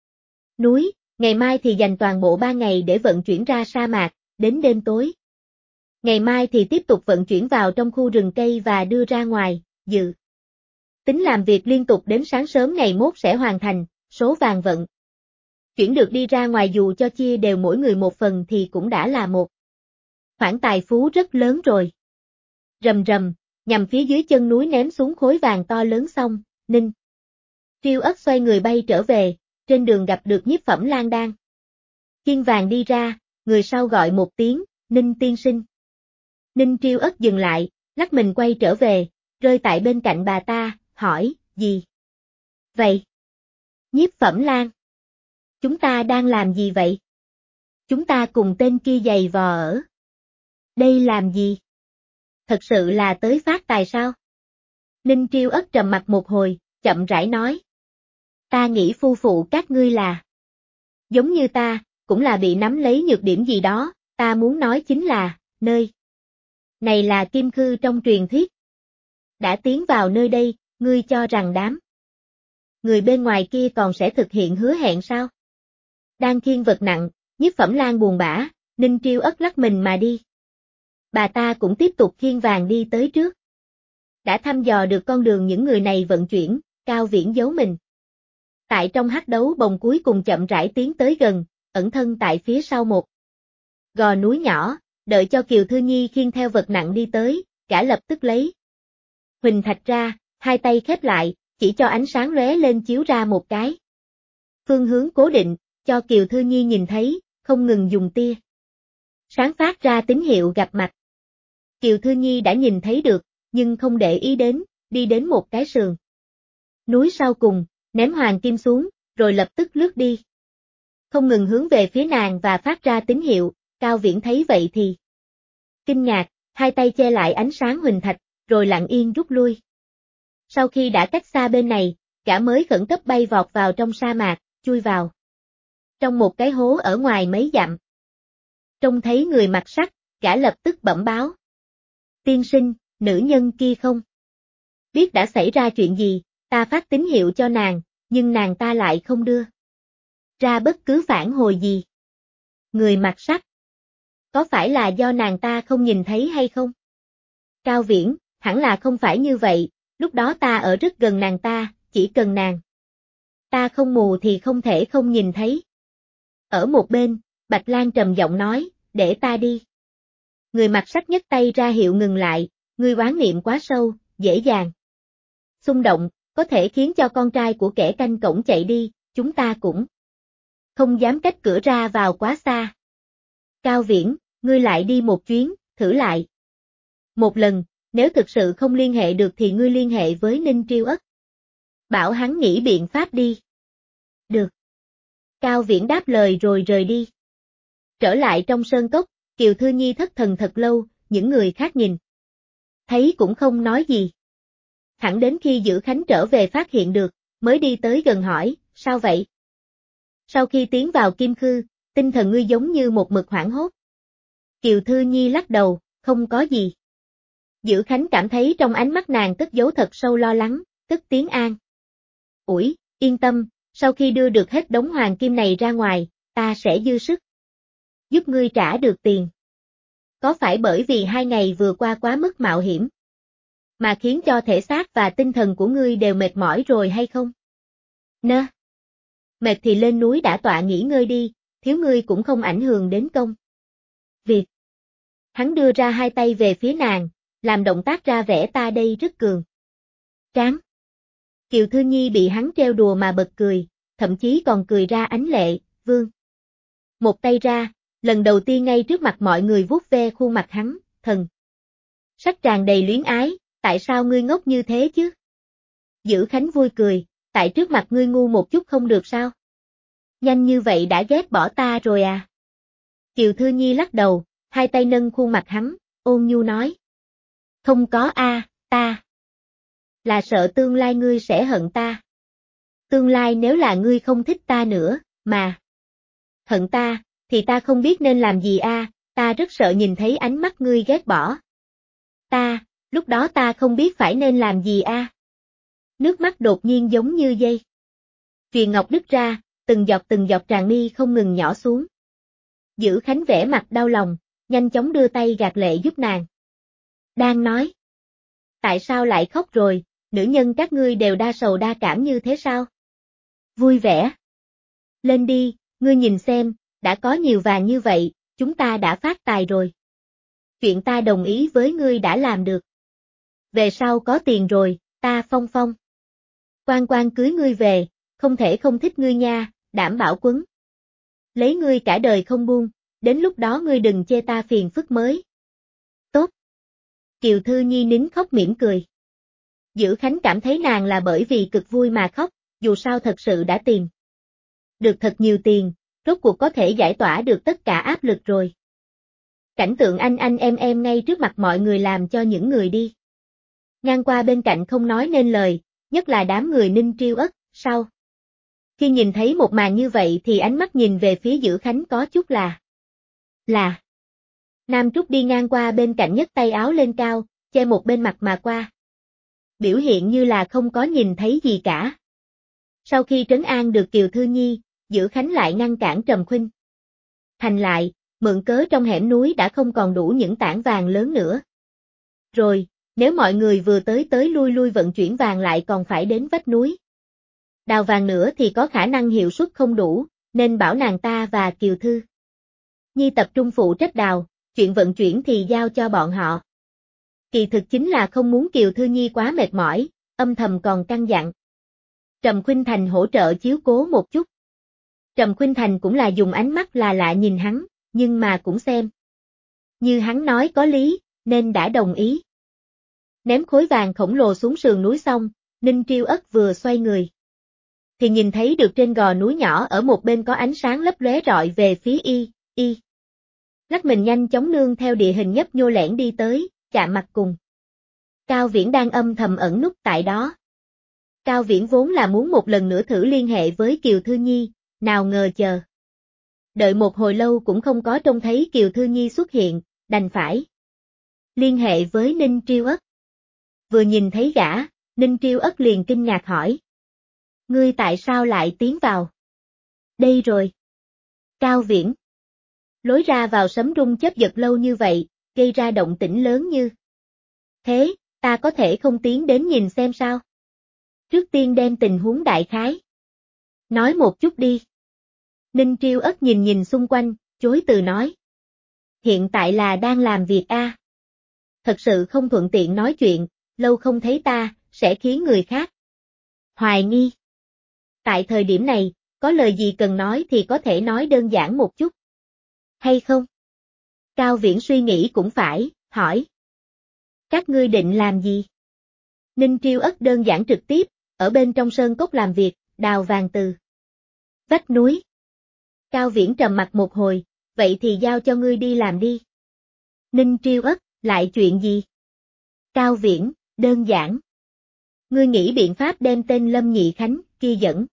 núi, ngày mai thì dành toàn bộ 3 ngày để vận chuyển ra sa mạc, đến đêm tối. Ngày mai thì tiếp tục vận chuyển vào trong khu rừng cây và đưa ra ngoài, dự tính làm việc liên tục đến sáng sớm ngày mốt sẽ hoàn thành, số vàng vận chuyển được đi ra ngoài dù cho chia đều mỗi người một phần thì cũng đã là một khoản tài phú rất lớn rồi. Rầm rầm, nhằm phía dưới chân núi ném xuống khối vàng to lớn xong, Ninh Triêu Ất xoay người bay trở về, trên đường gặp được Nhiếp Phẩm Lan đang khiêng vàng đi ra, người sau gọi một tiếng, Ninh tiên sinh. Ninh Triêu Ất dừng lại, lắc mình quay trở về, rơi tại bên cạnh bà ta, hỏi, gì vậy? Nhiếp Phẩm Lan. Chúng ta đang làm gì vậy? Chúng ta cùng tên kia giày vò ở đây làm gì? Thật sự là tới phát tài sao? Ninh Triêu Ất trầm mặt một hồi, chậm rãi nói. Ta nghĩ phu phụ các ngươi là giống như ta, cũng là bị nắm lấy nhược điểm gì đó, ta muốn nói chính là, nơi này là Kim Khư trong truyền thuyết. Đã tiến vào nơi đây, ngươi cho rằng đám người bên ngoài kia còn sẽ thực hiện hứa hẹn sao? Đang khiêng vật nặng, Nhiếp Phẩm Lan buồn bã, Ninh Triêu Ất lắc mình mà đi. Bà ta cũng tiếp tục khiêng vàng đi tới trước. Đã thăm dò được con đường những người này vận chuyển, Cao Viễn giấu mình tại trong hắc đấu bồng cuối cùng chậm rãi tiến tới gần, ẩn thân tại phía sau một gò núi nhỏ, đợi cho Kiều Thư Nhi khiêng theo vật nặng đi tới, gã lập tức lấy huỳnh thạch ra, hai tay khép lại, chỉ cho ánh sáng lóe lên chiếu ra một cái phương hướng cố định, cho Kiều Thư Nhi nhìn thấy, không ngừng dùng tia sáng phát ra tín hiệu gặp mặt. Kiều Thư Nhi đã nhìn thấy được, nhưng không để ý đến, đi đến một cái sườn núi sau cùng, ném hoàng kim xuống, rồi lập tức lướt đi. Không ngừng hướng về phía nàng và phát ra tín hiệu, Cao Viễn thấy vậy thì kinh ngạc, hai tay che lại ánh sáng huỳnh thạch, rồi lặng yên rút lui. Sau khi đã cách xa bên này, gã mới khẩn cấp bay vọt vào trong sa mạc, chui vào trong một cái hố ở ngoài mấy dặm. Trông thấy người mặc sắt, gã lập tức bẩm báo. Tiên sinh, nữ nhân kia không biết đã xảy ra chuyện gì, ta phát tín hiệu cho nàng, nhưng nàng ta lại không đưa ra bất cứ phản hồi gì. Người mặc sắt, có phải là do nàng ta không nhìn thấy hay không? Cao Viễn, hẳn là không phải như vậy, lúc đó ta ở rất gần nàng ta, chỉ cần nàng ta không mù thì không thể không nhìn thấy. Ở một bên, Bạch Lan trầm giọng nói, để ta đi. Người mặc sắt nhấc tay ra hiệu ngừng lại, ngươi oán niệm quá sâu, dễ dàng xung động, có thể khiến cho con trai của kẻ canh cổng chạy đi, chúng ta cũng không dám cách cửa ra vào quá xa. Cao Viễn, ngươi lại đi một chuyến, thử lại một lần, nếu thực sự không liên hệ được thì ngươi liên hệ với Ninh Triêu Ất. Bảo hắn nghĩ biện pháp đi. Được. Cao Viễn đáp lời rồi rời đi. Trở lại trong sơn cốc, Kiều Thư Nhi thất thần thật lâu, những người khác nhìn thấy cũng không nói gì. Thẳng đến khi Dữ Khánh trở về phát hiện được, mới đi tới gần hỏi, sao vậy? Sau khi tiến vào Kim Khư, tinh thần ngươi giống như một mực hoảng hốt. Kiều Thư Nhi lắc đầu, không có gì. Dữ Khánh cảm thấy trong ánh mắt nàng cất giấu thật sâu lo lắng, cất tiếng an ủi, yên tâm, sau khi đưa được hết đống hoàng kim này ra ngoài, ta sẽ dư sức giúp ngươi trả được tiền. Có phải bởi vì 2 ngày vừa qua quá mức mạo hiểm mà khiến cho thể xác và tinh thần của ngươi đều mệt mỏi rồi hay không? Nơ. Mệt thì lên núi đã tọa nghỉ ngơi đi, thiếu ngươi cũng không ảnh hưởng đến công việc. Hắn đưa ra hai tay về phía nàng, làm động tác ra vẻ ta đây rất cường tráng. Kiều Thư Nhi bị hắn trêu đùa mà bật cười, thậm chí còn cười ra ánh lệ, vương. Một tay ra, lần đầu tiên ngay trước mặt mọi người vuốt ve khuôn mặt hắn, thần sắc tràn đầy luyến ái, tại sao ngươi ngốc như thế chứ? Dữ Khánh vui cười, tại trước mặt ngươi ngu một chút không được sao? Nhanh như vậy đã ghét bỏ ta rồi à? Kiều Thư Nhi lắc đầu, hai tay nâng khuôn mặt hắn, ôn nhu nói. Không có ta là sợ tương lai ngươi sẽ hận ta. Tương lai nếu là ngươi không thích ta nữa, mà hận ta, thì ta không biết nên làm gì ta rất sợ nhìn thấy ánh mắt ngươi ghét bỏ ta, lúc đó ta không biết phải nên làm gì Nước mắt đột nhiên giống như dây chuyền ngọc đứt ra, từng giọt tràn mi không ngừng nhỏ xuống. Dữ Khánh vẻ mặt đau lòng, nhanh chóng đưa tay gạt lệ giúp nàng. Đang nói. Tại sao lại khóc rồi, nữ nhân các ngươi đều đa sầu đa cảm như thế sao? Vui vẻ. Lên đi, ngươi nhìn xem, đã có nhiều vàng như vậy, chúng ta đã phát tài rồi. Chuyện ta đồng ý với ngươi đã làm được. Về sau có tiền rồi, ta Phong Phong. Quan Quan cưới ngươi về, không thể không thích ngươi nha, đảm bảo quấn. Lấy ngươi cả đời không buông, đến lúc đó ngươi đừng chê ta phiền phức mới. Tốt. Kiều Thư Nhi nín khóc mỉm cười. Dữ Khánh cảm thấy nàng là bởi vì cực vui mà khóc, dù sao thật sự đã tìm được thật nhiều tiền, rốt cuộc có thể giải tỏa được tất cả áp lực rồi. Cảnh tượng anh em ngay trước mặt mọi người làm cho những người đi ngang qua bên cạnh không nói nên lời, nhất là đám người Ninh Triêu Ất, sau. Khi nhìn thấy một màn như vậy thì ánh mắt nhìn về phía Dữ Khánh có chút là. Nam Trúc đi ngang qua bên cạnh nhấc tay áo lên cao, che một bên mặt mà qua. Biểu hiện như là không có nhìn thấy gì cả. Sau khi trấn an được Kiều Thư Nhi, Dữ Khánh lại ngăn cản Trầm Khuynh Thành lại, mượn cớ trong hẻm núi đã không còn đủ những tảng vàng lớn nữa. Rồi, nếu mọi người vừa tới lui vận chuyển vàng lại còn phải đến vách núi đào vàng nữa thì có khả năng hiệu suất không đủ, nên bảo nàng ta và Kiều Thư Nhi tập trung phụ trách đào, chuyện vận chuyển thì giao cho bọn họ. Kỳ thực chính là không muốn Kiều Thư Nhi quá mệt mỏi, âm thầm còn căn dặn Trầm Khuynh Thành hỗ trợ chiếu cố một chút. Trầm Khuynh Thành cũng là dùng ánh mắt là lạ nhìn hắn, nhưng mà cũng xem như hắn nói có lý, nên đã đồng ý. Ném khối vàng khổng lồ xuống sườn núi xong, Ninh Triêu Ất vừa xoay người thì nhìn thấy được trên gò núi nhỏ ở một bên có ánh sáng lấp lóe rọi về phía y. Lắc mình nhanh chóng nương theo địa hình nhấp nhô lẻn đi tới, chạm mặt cùng Cao Viễn đang âm thầm ẩn núp tại đó. Cao Viễn vốn là muốn một lần nữa thử liên hệ với Kiều Thư Nhi, nào ngờ chờ đợi một hồi lâu cũng không có trông thấy Kiều Thư Nhi xuất hiện, đành phải liên hệ với Ninh Triêu Ất. Vừa nhìn thấy gã, Ninh Triêu Ất liền kinh ngạc hỏi. Ngươi tại sao lại tiến vào đây rồi? Cao Viễn. Lối ra vào sấm rung chớp giật lâu như vậy, gây ra động tĩnh lớn như thế, ta có thể không tiến đến nhìn xem sao? Trước tiên đem tình huống đại khái nói một chút đi. Ninh Triêu Ất nhìn xung quanh, chối từ nói. Hiện tại là đang làm việc a. Thật sự không thuận tiện nói chuyện, lâu không thấy ta, sẽ khiến người khác hoài nghi. Tại thời điểm này, có lời gì cần nói thì có thể nói đơn giản một chút. Hay không? Cao Viễn suy nghĩ cũng phải, hỏi. Các ngươi định làm gì? Ninh Triêu Ất đơn giản trực tiếp, ở bên trong sơn cốc làm việc, đào vàng từ vách núi. Cao Viễn trầm mặt một hồi, vậy thì giao cho ngươi đi làm đi. Ninh Triêu Ất, lại chuyện gì? Cao Viễn, đơn giản. Ngươi nghĩ biện pháp đem tên Lâm Nhị Khánh kia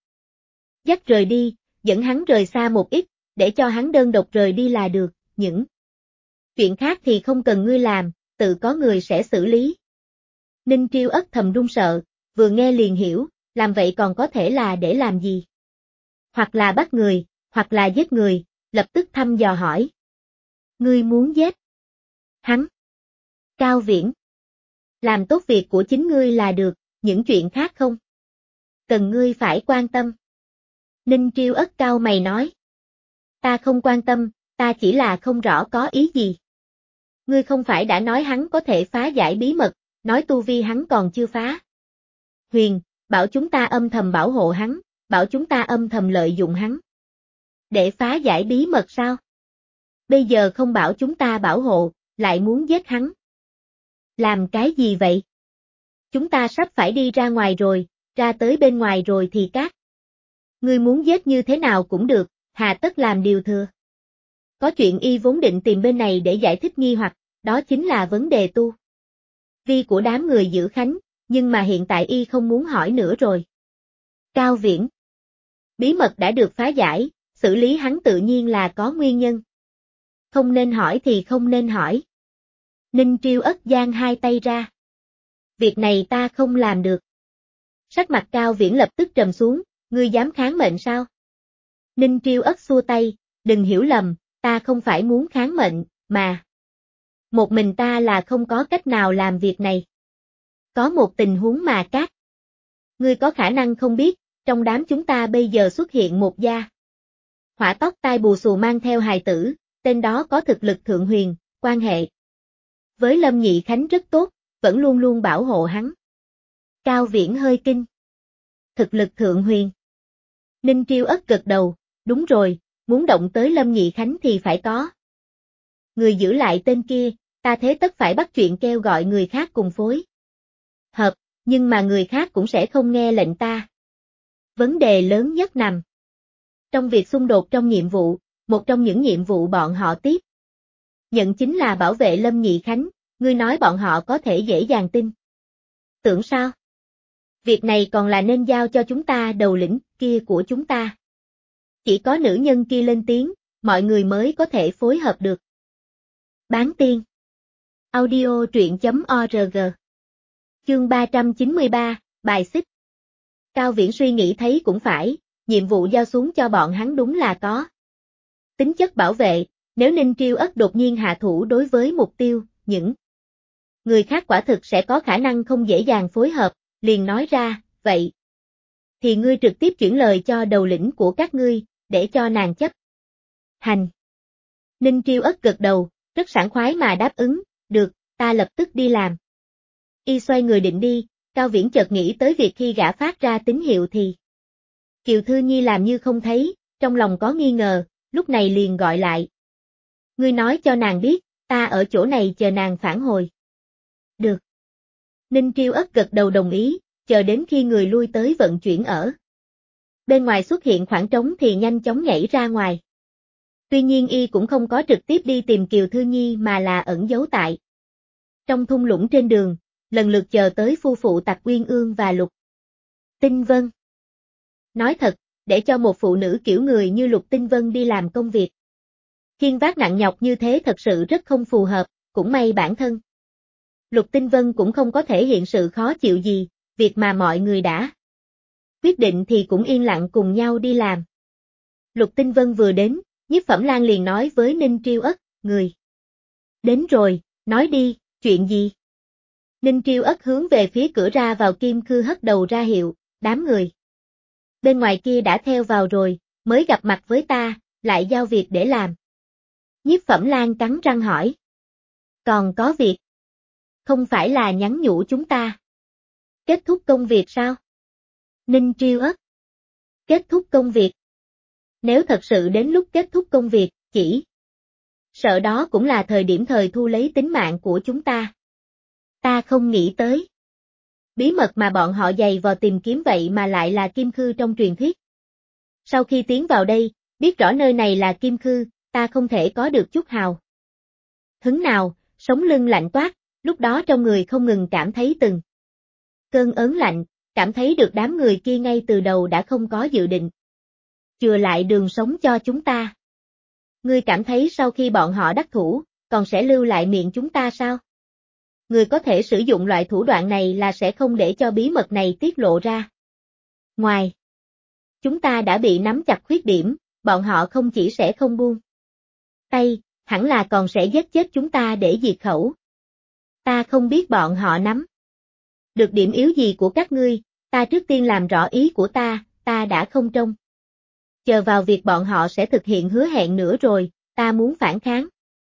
dắt rời đi, dẫn hắn rời xa một ít, để cho hắn đơn độc rời đi là được, những chuyện khác thì không cần ngươi làm, tự có người sẽ xử lý. Ninh Triêu Ất thầm run sợ, vừa nghe liền hiểu, làm vậy còn có thể là để làm gì? Hoặc là bắt người, hoặc là giết người, lập tức thăm dò hỏi. Ngươi muốn giết hắn? Cao Viễn. Làm tốt việc của chính ngươi là được, những chuyện khác không cần ngươi phải quan tâm. Ninh Triêu Ất cau mày nói. Ta không quan tâm, ta chỉ là không rõ có ý gì. Ngươi không phải đã nói hắn có thể phá giải bí mật, nói tu vi hắn còn chưa phá. Huyền, bảo chúng ta âm thầm bảo hộ hắn, bảo chúng ta âm thầm lợi dụng hắn. Để phá giải bí mật sao? Bây giờ không bảo chúng ta bảo hộ, lại muốn giết hắn. Làm cái gì vậy? Chúng ta sắp phải đi ra ngoài rồi, ra tới bên ngoài rồi thì các. Ngươi muốn giết như thế nào cũng được, hà tất làm điều thừa. Có chuyện y vốn định tìm bên này để giải thích nghi hoặc, đó chính là vấn đề tu vi của đám người Dữ Khánh, nhưng mà hiện tại y không muốn hỏi nữa rồi. Cao Viễn. Bí mật đã được phá giải, xử lý hắn tự nhiên là có nguyên nhân. Không nên hỏi thì không nên hỏi. Ninh Triêu Ất giang hai tay ra. Việc này ta không làm được. Sắc mặt Cao Viễn lập tức trầm xuống, ngươi dám kháng mệnh sao? Ninh Triêu Ất xua tay, đừng hiểu lầm, ta không phải muốn kháng mệnh, mà Một mình ta là không có cách nào làm việc này. Có một tình huống mà các ngươi có khả năng không biết, trong đám chúng ta bây giờ xuất hiện một gia hỏa tóc tai bù xù mang theo hài tử, tên đó có thực lực thượng huyền, quan hệ với Lâm Nhị Khánh rất tốt, vẫn luôn luôn bảo hộ hắn. Cao Viễn hơi kinh. Thực lực thượng huyền. Ninh Triêu Ất gật đầu, đúng rồi, muốn động tới Lâm Nhị Khánh thì phải có người giữ lại tên kia, ta thế tất phải bắt chuyện kêu gọi người khác cùng phối hợp, nhưng mà người khác cũng sẽ không nghe lệnh ta. Vấn đề lớn nhất nằm trong việc xung đột trong nhiệm vụ, một trong những nhiệm vụ bọn họ tiếp nhận chính là bảo vệ Lâm Nhị Khánh, ngươi nói bọn họ có thể dễ dàng tin. Tưởng sao? Việc này còn là nên giao cho chúng ta đầu lĩnh kia của chúng ta. Chỉ có nữ nhân kia lên tiếng, mọi người mới có thể phối hợp được. Bán tiên. Audio truyện.org. Chương 393, bài xích. Cao Viễn suy nghĩ thấy cũng phải, nhiệm vụ giao xuống cho bọn hắn đúng là có tính chất bảo vệ, nếu Ninh Triêu Ất đột nhiên hạ thủ đối với mục tiêu, những người khác quả thực sẽ có khả năng không dễ dàng phối hợp, liền nói ra, vậy thì ngươi trực tiếp chuyển lời cho đầu lĩnh của các ngươi, để cho nàng chấp hành. Ninh Triêu Ất gật đầu, rất sảng khoái mà đáp ứng, được, ta lập tức đi làm. Y xoay người định đi, Cao Viễn chợt nghĩ tới việc khi gã phát ra tín hiệu thì Kiều Thư Nhi làm như không thấy, trong lòng có nghi ngờ, lúc này liền gọi lại. Ngươi nói cho nàng biết, ta ở chỗ này chờ nàng phản hồi. Được. Ninh Triêu Ất gật đầu đồng ý, chờ đến khi người lui tới vận chuyển ở bên ngoài xuất hiện khoảng trống thì nhanh chóng nhảy ra ngoài. Tuy nhiên y cũng không có trực tiếp đi tìm Kiều Thư Nhi mà là ẩn giấu tại trong thung lũng trên đường, lần lượt chờ tới phu phụ Tặc Uyên Ương và Lục Tinh Vân. Nói thật, để cho một phụ nữ kiểu người như Lục Tinh Vân đi làm công việc khiêng vác nặng nhọc như thế thật sự rất không phù hợp, cũng may bản thân Lục Tinh Vân cũng không có thể hiện sự khó chịu gì, việc mà mọi người đã quyết định thì cũng yên lặng cùng nhau đi làm. Lục Tinh Vân vừa đến, Nhiếp Phẩm Lan liền nói với Ninh Triêu Ất, người đến rồi, nói đi, chuyện gì? Ninh Triêu Ất hướng về phía cửa ra vào Kim Khư hất đầu ra hiệu, đám người bên ngoài kia đã theo vào rồi, mới gặp mặt với ta, lại giao việc để làm. Nhiếp Phẩm Lan cắn răng hỏi. Còn có việc? Không phải là nhắn nhủ chúng ta kết thúc công việc sao? Ninh Triêu Ất. Kết thúc công việc. Nếu thật sự đến lúc kết thúc công việc, chỉ sợ đó cũng là thời điểm thời thu lấy tính mạng của chúng ta. Ta không nghĩ tới. Bí mật mà bọn họ dày vò tìm kiếm vậy mà lại là Kim Khư trong truyền thuyết. Sau khi tiến vào đây, biết rõ nơi này là Kim Khư, ta không thể có được chút hào hứng nào, sống lưng lạnh toát, lúc đó trong người không ngừng cảm thấy từng cơn ớn lạnh, cảm thấy được đám người kia ngay từ đầu đã không có dự định chừa lại đường sống cho chúng ta. Ngươi cảm thấy sau khi bọn họ đắc thủ, còn sẽ lưu lại miệng chúng ta sao? Người có thể sử dụng loại thủ đoạn này là sẽ không để cho bí mật này tiết lộ ra. Ngoài chúng ta đã bị nắm chặt khuyết điểm, bọn họ không chỉ sẽ không buông tay, hẳn là còn sẽ giết chết chúng ta để diệt khẩu. Ta không biết bọn họ nắm được điểm yếu gì của các ngươi, ta trước tiên làm rõ ý của ta đã không trông chờ vào việc bọn họ sẽ thực hiện hứa hẹn nữa rồi, ta muốn phản kháng.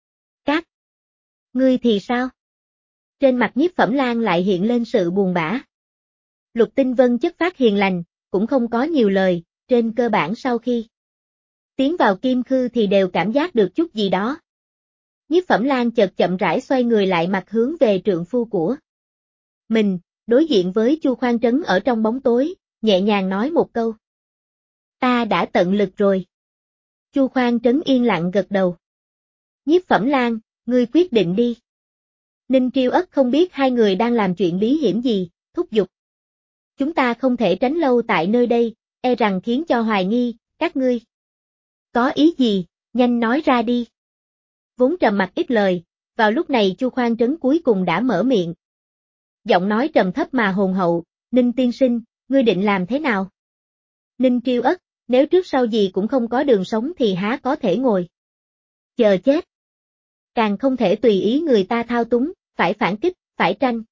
Các ngươi thì sao? Trên mặt Nhiếp Phẩm Lan lại hiện lên sự buồn bã. Lục Tinh Vân chất phác hiền lành, cũng không có nhiều lời, trên cơ bản sau khi tiến vào Kim Khư thì đều cảm giác được chút gì đó. Nhiếp Phẩm Lan chợt chậm rãi xoay người lại mặt hướng về trượng phu của mình, đối diện với Chu Khoan Trấn ở trong bóng tối, nhẹ nhàng nói một câu. Ta đã tận lực rồi. Chu Khoan Trấn yên lặng gật đầu. Nhiếp Phẩm Lan, ngươi quyết định đi. Ninh Triêu Ất không biết hai người đang làm chuyện bí hiểm gì, thúc giục. Chúng ta không thể tránh lâu tại nơi đây, e rằng khiến cho hoài nghi, các ngươi có ý gì, nhanh nói ra đi. Vốn trầm mặc ít lời, vào lúc này Chu Khoan Trấn cuối cùng đã mở miệng. Giọng nói trầm thấp mà hồn hậu, Ninh tiên sinh, ngươi định làm thế nào? Ninh Triêu Ất, nếu trước sau gì cũng không có đường sống thì há có thể ngồi chờ chết. Càng không thể tùy ý người ta thao túng, phải phản kích, phải tranh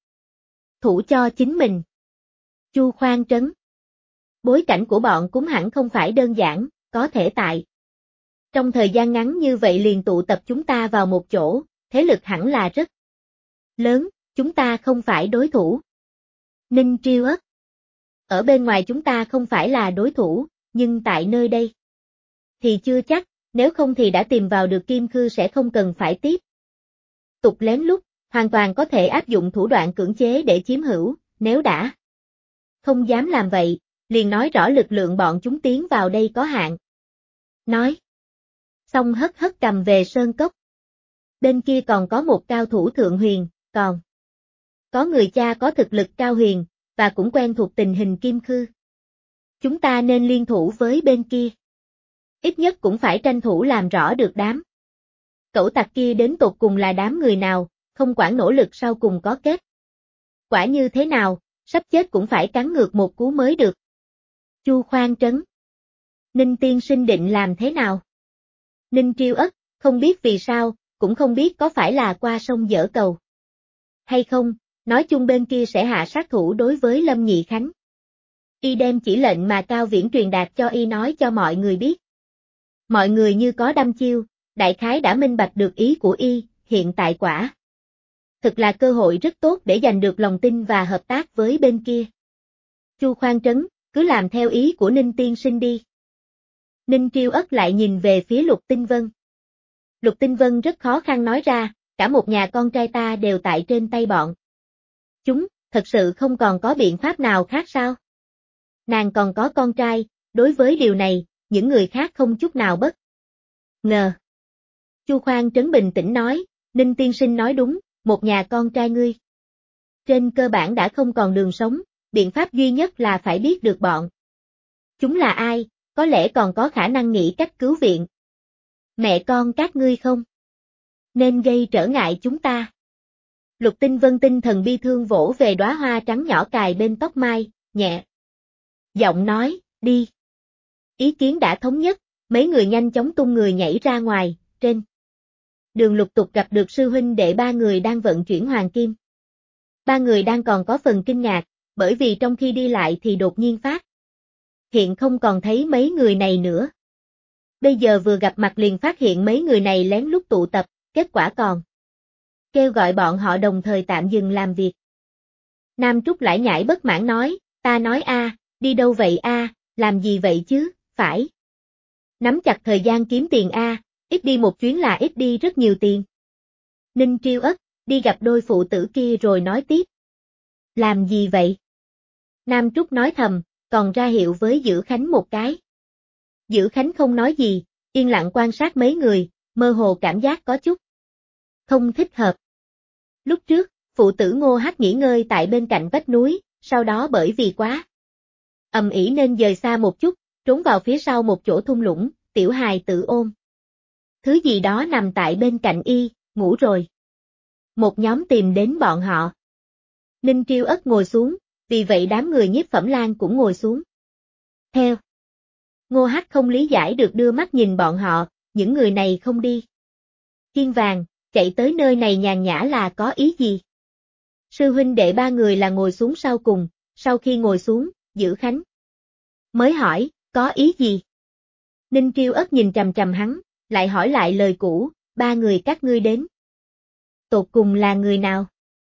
thủ cho chính mình. Chu Khoan Trấn. Bối cảnh của bọn cũng hẳn không phải đơn giản, có thể tại trong thời gian ngắn như vậy liền tụ tập chúng ta vào một chỗ, thế lực hẳn là rất lớn, chúng ta không phải đối thủ. Ninh Triêu Ất. Ở bên ngoài chúng ta không phải là đối thủ, nhưng tại nơi đây thì chưa chắc, nếu không thì đã tìm vào được Kim Khư sẽ không cần phải tiếp tục lén lút, hoàn toàn có thể áp dụng thủ đoạn cưỡng chế để chiếm hữu, nếu đã không dám làm vậy, liền nói rõ lực lượng bọn chúng tiến vào đây có hạn. Nói xong hất hất cầm về sơn cốc. Bên kia còn có một cao thủ thượng huyền, còn có người cha có thực lực cao huyền, và cũng quen thuộc tình hình Kim Khư. Chúng ta nên liên thủ với bên kia. Ít nhất cũng phải tranh thủ làm rõ được đám cẩu tặc kia đến tột cùng là đám người nào, không quản nỗ lực sau cùng có kết quả như thế nào, sắp chết cũng phải cắn ngược một cú mới được. Chu Khoan Trấn. Ninh tiên sinh định làm thế nào? Ninh Triêu Ất, không biết vì sao, cũng không biết có phải là qua sông dở cầu hay không, nói chung bên kia sẽ hạ sát thủ đối với Lâm Nhị Khánh. Y đem chỉ lệnh mà Cao Viễn truyền đạt cho Y nói cho mọi người biết. Mọi người như có đăm chiêu, đại khái đã minh bạch được ý của Y, hiện tại quả thực là cơ hội rất tốt để giành được lòng tin và hợp tác với bên kia. Chu Khoan Trấn, cứ làm theo ý của Ninh tiên sinh đi. Ninh Triêu Ất lại nhìn về phía Lục Tinh Vân. Lục Tinh Vân rất khó khăn nói ra, cả một nhà con trai ta đều tại trên tay bọn chúng, thật sự không còn có biện pháp nào khác sao? Nàng còn có con trai, đối với điều này, những người khác không chút nào bất ngờ. Chu Khoan Trấn bình tĩnh nói, Ninh tiên sinh nói đúng, một nhà con trai ngươi trên cơ bản đã không còn đường sống, biện pháp duy nhất là phải biết được bọn chúng là ai, có lẽ còn có khả năng nghĩ cách cứu viện. Mẹ con các ngươi không nên gây trở ngại chúng ta. Lục Tinh Vân tinh thần bi thương vỗ về đóa hoa trắng nhỏ cài bên tóc mai, nhẹ giọng nói, đi. Ý kiến đã thống nhất, mấy người nhanh chóng tung người nhảy ra ngoài, trên đường lục tục gặp được sư huynh đệ ba người đang vận chuyển hoàng kim. Ba người đang còn có phần kinh ngạc, bởi vì trong khi đi lại thì đột nhiên phát hiện không còn thấy mấy người này nữa. Bây giờ vừa gặp mặt liền phát hiện mấy người này lén lút tụ tập, kết quả còn kêu gọi bọn họ đồng thời tạm dừng làm việc. Nam Trúc lải nhải bất mãn nói, ta nói đi đâu vậy làm gì vậy chứ, phải nắm chặt thời gian kiếm tiền ít đi một chuyến là ít đi rất nhiều tiền. Ninh Triêu Ất, đi gặp đôi phụ tử kia rồi nói tiếp. Làm gì vậy? Nam Trúc nói thầm, còn ra hiệu với Dữ Khánh một cái. Dữ Khánh không nói gì, yên lặng quan sát mấy người, mơ hồ cảm giác có chút không thích hợp. Lúc trước, phụ tử Ngô Hắc nghỉ ngơi tại bên cạnh vách núi, sau đó bởi vì quá ầm ĩ nên dời xa một chút, trốn vào phía sau một chỗ thung lũng, tiểu hài tự ôm thứ gì đó nằm tại bên cạnh y, ngủ rồi. Một nhóm tìm đến bọn họ. Ninh Triêu Ất ngồi xuống, vì vậy đám người Nhiếp Phẩm Lan cũng ngồi xuống. Theo. Ngô Hắc không lý giải được đưa mắt nhìn bọn họ, những người này không đi khiên vàng, chạy tới nơi này nhàn nhã là có ý gì? Sư huynh đệ ba người là ngồi xuống sau cùng, sau khi ngồi xuống, Dữ Khánh mới hỏi, có ý gì? Ninh Triêu Ất nhìn trầm trầm hắn, lại hỏi lại lời cũ, ba người các ngươi đến. Tột cùng là người nào?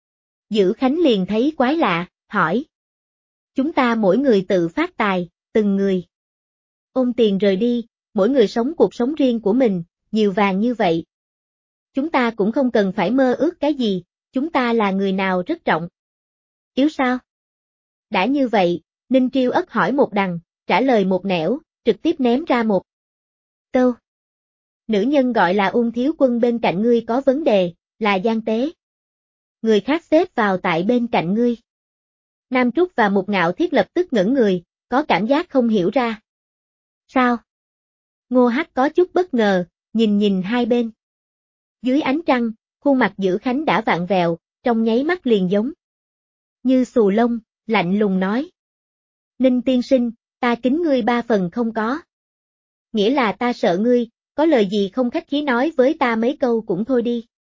Dữ Khánh liền thấy quái lạ, hỏi. Chúng ta mỗi người tự phát tài, từng người ôm tiền rời đi, mỗi người sống cuộc sống riêng của mình, nhiều vàng như vậy. Chúng ta cũng không cần phải mơ ước cái gì, chúng ta là người nào rất trọng yếu sao? Đã như vậy, Ninh Triêu Ất hỏi một đằng, trả lời một nẻo, trực tiếp ném ra một câu. Nữ nhân gọi là Ung thiếu quân bên cạnh ngươi có vấn đề, là gian tế. Người khác xếp vào tại bên cạnh ngươi. Nam Trúc và Mục Ngạo Thiết lập tức ngẩn người, có cảm giác không hiểu ra. Sao? Ngô Hắc có chút bất ngờ, nhìn hai bên. Dưới ánh trăng, khuôn mặt Dữ Khánh đã vặn vẹo, trong nháy mắt liền giống như xù lông, lạnh lùng nói. Ninh tiên sinh, ta kính ngươi 3 phần không có. Nghĩa là ta sợ ngươi, có lời gì không khách khí nói với ta mấy câu cũng thôi đi.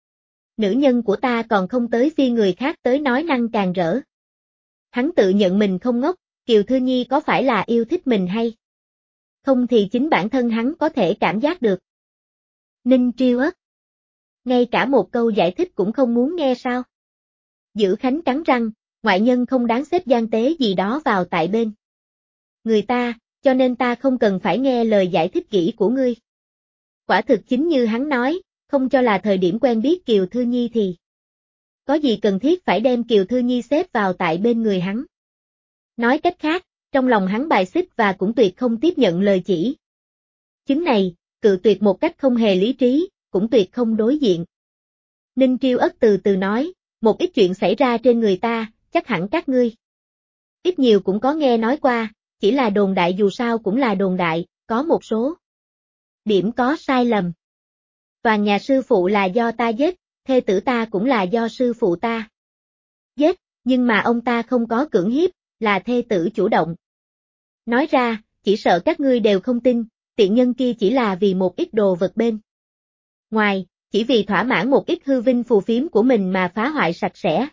nữ nhân của ta còn không tới phi người khác tới nói năng càng rỡ. Hắn tự nhận mình không ngốc, Kiều Thư Nhi có phải là yêu thích mình hay không thì chính bản thân hắn có thể cảm giác được. Ninh Triêu Ất. Ngay cả một câu giải thích cũng không muốn nghe sao? Dữ Khánh cắn răng, ngoại nhân không đáng xếp gian tế gì đó vào tại bên người ta, cho nên ta không cần phải nghe lời giải thích kỹ của ngươi. Quả thực chính như hắn nói, không cho là thời điểm quen biết Kiều Thư Nhi thì có gì cần thiết phải đem Kiều Thư Nhi xếp vào tại bên người hắn. Nói cách khác, trong lòng hắn bài xích và cũng tuyệt không tiếp nhận lời chỉ chứng này, cự tuyệt một cách không hề lý trí, cũng tuyệt không đối diện. Ninh Triêu Ất từ từ nói, một ít chuyện xảy ra trên người ta, chắc hẳn các ngươi ít nhiều cũng có nghe nói qua, chỉ là đồn đại dù sao cũng là đồn đại, có một số điểm có sai lầm. Toàn nhà sư phụ là do ta giết, thê tử ta cũng là do sư phụ ta giết, nhưng mà ông ta không có cưỡng hiếp, là thê tử chủ động. Nói ra, chỉ sợ các ngươi đều không tin, tiện nhân kia chỉ là vì một ít đồ vật bên ngoài, chỉ vì thỏa mãn một ít hư vinh phù phiếm của mình mà phá hoại sạch sẽ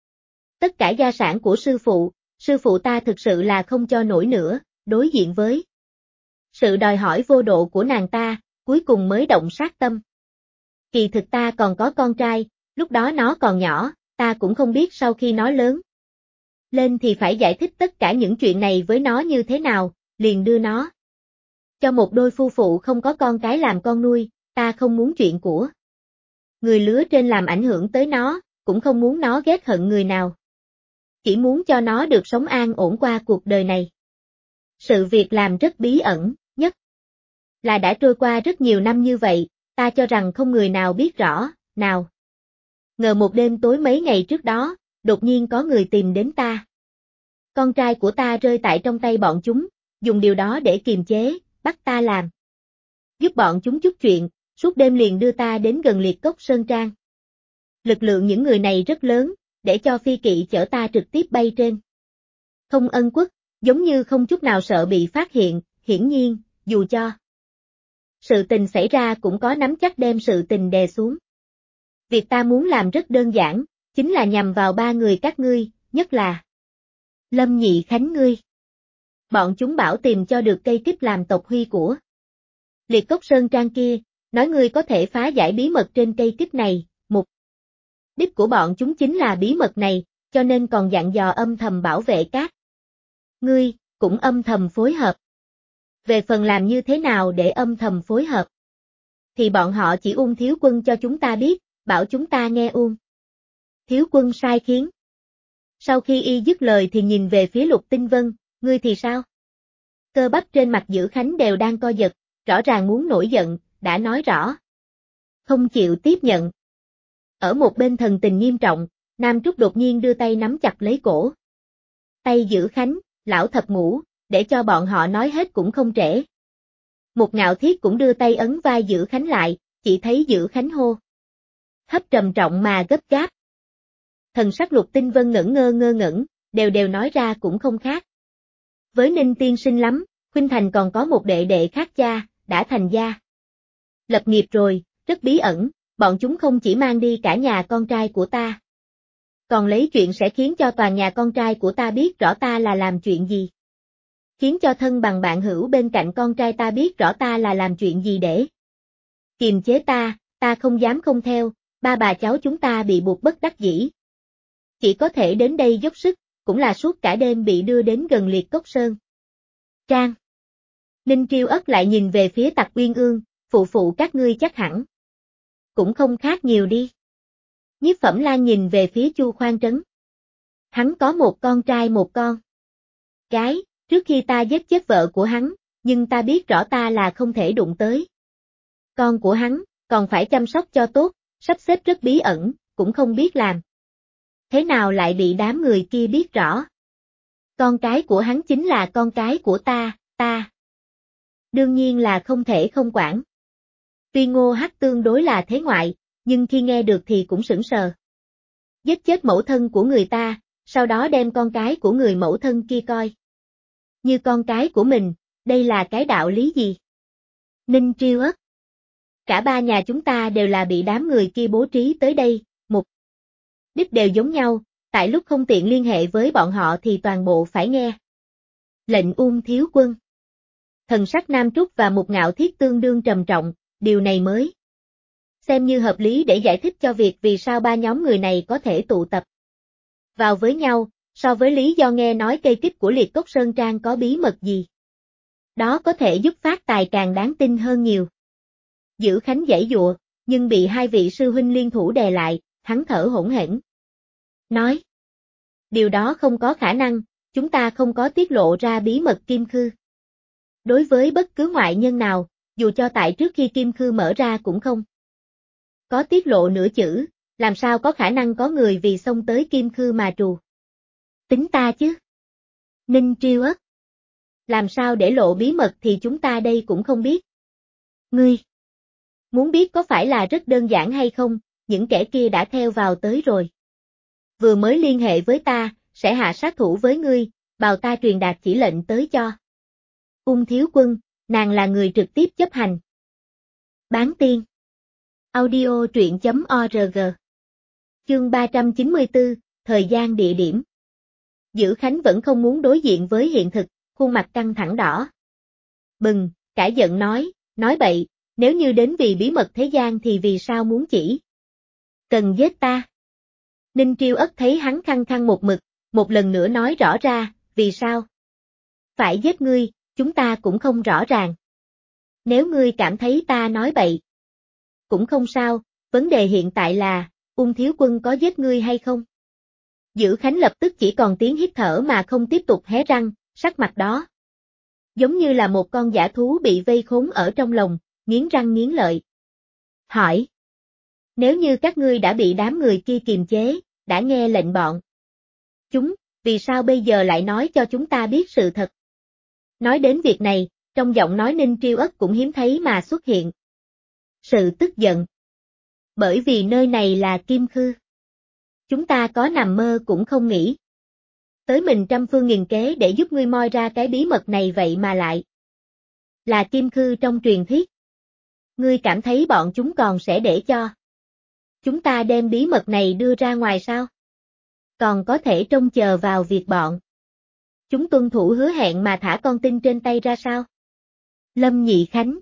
tất cả gia sản của sư phụ ta thực sự là không cho nổi nữa, đối diện với sự đòi hỏi vô độ của nàng ta, cuối cùng mới động sát tâm. Kỳ thực ta còn có con trai, lúc đó nó còn nhỏ, ta cũng không biết sau khi nó lớn lên thì phải giải thích tất cả những chuyện này với nó như thế nào, liền đưa nó cho một đôi phu phụ không có con cái làm con nuôi, ta không muốn chuyện của người lứa trên làm ảnh hưởng tới nó, cũng không muốn nó ghét hận người nào. Chỉ muốn cho nó được sống an ổn qua cuộc đời này. Sự việc làm rất bí ẩn, nhất là đã trôi qua rất nhiều năm như vậy, ta cho rằng không người nào biết rõ, nào. Ngờ một đêm tối mấy ngày trước đó, đột nhiên có người tìm đến ta. Con trai của ta rơi tại trong tay bọn chúng, dùng điều đó để kiềm chế, bắt ta làm. Giúp bọn chúng chút chuyện, suốt đêm liền đưa ta đến gần Liệt Cốc Sơn Trang. Lực lượng những người này rất lớn, để cho phi kỵ chở ta trực tiếp bay trên không ân quốc, giống như không chút nào sợ bị phát hiện, hiển nhiên, dù cho sự tình xảy ra cũng có nắm chắc đem sự tình đè xuống. Việc ta muốn làm rất đơn giản, chính là nhằm vào ba người các ngươi, nhất là Lâm Nhị Khánh ngươi. Bọn chúng bảo tìm cho được cây kích làm tộc huy của Liệt Cốc Sơn Trang kia, nói ngươi có thể phá giải bí mật trên cây kích này, mục đích của bọn chúng chính là bí mật này, cho nên còn dặn dò âm thầm bảo vệ các ngươi, cũng âm thầm phối hợp. Về phần làm như thế nào để âm thầm phối hợp, thì bọn họ chỉ Uông thiếu quân cho chúng ta biết, bảo chúng ta nghe Uông thiếu quân sai khiến. Sau khi y dứt lời thì nhìn về phía Lục Tinh Vân, ngươi thì sao? Cơ bắp trên mặt Dữ Khánh đều đang co giật, rõ ràng muốn nổi giận, đã nói rõ. Không chịu tiếp nhận. Ở một bên thần tình nghiêm trọng, Nam Trúc đột nhiên đưa tay nắm chặt lấy cổ tay Dữ Khánh, lão thập ngũ, để cho bọn họ nói hết cũng không trễ. Một Ngạo Thiết cũng đưa tay ấn vai Dữ Khánh lại, chỉ thấy Dữ Khánh hô hấp trầm trọng mà gấp gáp. Thần sắc Lục Tinh Vân ngơ ngẩn, đều nói ra cũng không khác với Ninh tiên sinh lắm, Khuynh Thành còn có một đệ đệ khác cha, đã thành gia lập nghiệp rồi, rất bí ẩn, bọn chúng không chỉ mang đi cả nhà con trai của ta, còn lấy chuyện sẽ khiến cho toàn nhà con trai của ta biết rõ ta là làm chuyện gì. Khiến cho thân bằng bạn hữu bên cạnh con trai ta biết rõ ta là làm chuyện gì để kiềm chế ta không dám không theo, ba bà cháu chúng ta bị buộc bất đắc dĩ. Chỉ có thể đến đây dốc sức, cũng là suốt cả đêm bị đưa đến gần Liệt Cốc Sơn Trang. Ninh Triêu Ất lại nhìn về phía Tặc Uyên Ương, phụ các ngươi chắc hẳn cũng không khác nhiều đi. Nhiếp Phẩm Lan nhìn về phía Chu Khoan Trấn. Hắn có một con trai một con gái, trước khi ta giết chết vợ của hắn, nhưng ta biết rõ ta là không thể đụng tới con của hắn, còn phải chăm sóc cho tốt, sắp xếp rất bí ẩn, cũng không biết làm thế nào lại bị đám người kia biết rõ. Con cái của hắn chính là con cái của ta đương nhiên là không thể không quản. Tuy Ngô Hắc tương đối là thế ngoại, nhưng khi nghe được thì cũng sững sờ. Giết chết mẫu thân của người ta, sau đó đem con cái của người mẫu thân kia coi như con cái của mình, đây là cái đạo lý gì? Ninh Triêu Ất. Cả ba nhà chúng ta đều là bị đám người kia bố trí tới đây, đích đều giống nhau, tại lúc không tiện liên hệ với bọn họ thì toàn bộ phải nghe lệnh Thiếu Quân. Thần sắc Nam Trúc và Mục Ngạo Thiết tương đương trầm trọng, điều này mới xem như hợp lý để giải thích cho việc vì sao ba nhóm người này có thể tụ tập vào với nhau, so với lý do nghe nói cây kích của Liệt Cốc Sơn Trang có bí mật gì. Đó có thể giúp phát tài càng đáng tin hơn nhiều. Dữ Khánh giãy giụa, nhưng bị hai vị sư huynh liên thủ đè lại, hắn thở hổn hển. Nói, điều đó không có khả năng, chúng ta không có tiết lộ ra bí mật Kim Khư. Đối với bất cứ ngoại nhân nào, dù cho tại trước khi Kim Khư mở ra cũng không có tiết lộ nửa chữ, làm sao có khả năng có người vì xông tới Kim Khư mà trù tính ta chứ? Ninh Triêu Ất. Làm sao để lộ bí mật thì chúng ta đây cũng không biết. Ngươi muốn biết có phải là rất đơn giản hay không, những kẻ kia đã theo vào tới rồi. Vừa mới liên hệ với ta, sẽ hạ sát thủ với ngươi, bảo ta truyền đạt chỉ lệnh tới cho Thiếu Quân, nàng là người trực tiếp chấp hành. Bán tiên. Audio truyện.org. Chương 394, thời gian địa điểm. Dữ Khánh vẫn không muốn đối diện với hiện thực, khuôn mặt căng thẳng đỏ bừng, cả giận nói bậy, nếu như đến vì bí mật thế gian thì vì sao muốn chỉ cần giết ta? Ninh Triêu Ất thấy hắn khăng khăng một mực, một lần nữa nói rõ ra, vì sao phải giết ngươi, chúng ta cũng không rõ ràng. Nếu ngươi cảm thấy ta nói bậy, cũng không sao, vấn đề hiện tại là, Thiếu Quân có giết ngươi hay không? Dữ Khánh lập tức chỉ còn tiếng hít thở mà không tiếp tục hé răng, sắc mặt đó giống như là một con dã thú bị vây khốn ở trong lồng, nghiến răng nghiến lợi. Hỏi, nếu như các ngươi đã bị đám người kia kiềm chế, đã nghe lệnh bọn chúng, vì sao bây giờ lại nói cho chúng ta biết sự thật? Nói đến việc này, trong giọng nói Ninh Triêu Ất cũng hiếm thấy mà xuất hiện sự tức giận. Bởi vì nơi này là Kim Khư. Chúng ta có nằm mơ cũng không nghĩ tới mình trăm phương nghìn kế để giúp ngươi moi ra cái bí mật này, vậy mà lại là Kim Khư trong truyền thuyết. Ngươi cảm thấy bọn chúng còn sẽ để cho chúng ta đem bí mật này đưa ra ngoài sao? Còn có thể trông chờ vào việc bọn chúng tuân thủ hứa hẹn mà thả con tin trên tay ra sao? Lâm Nhị Khánh,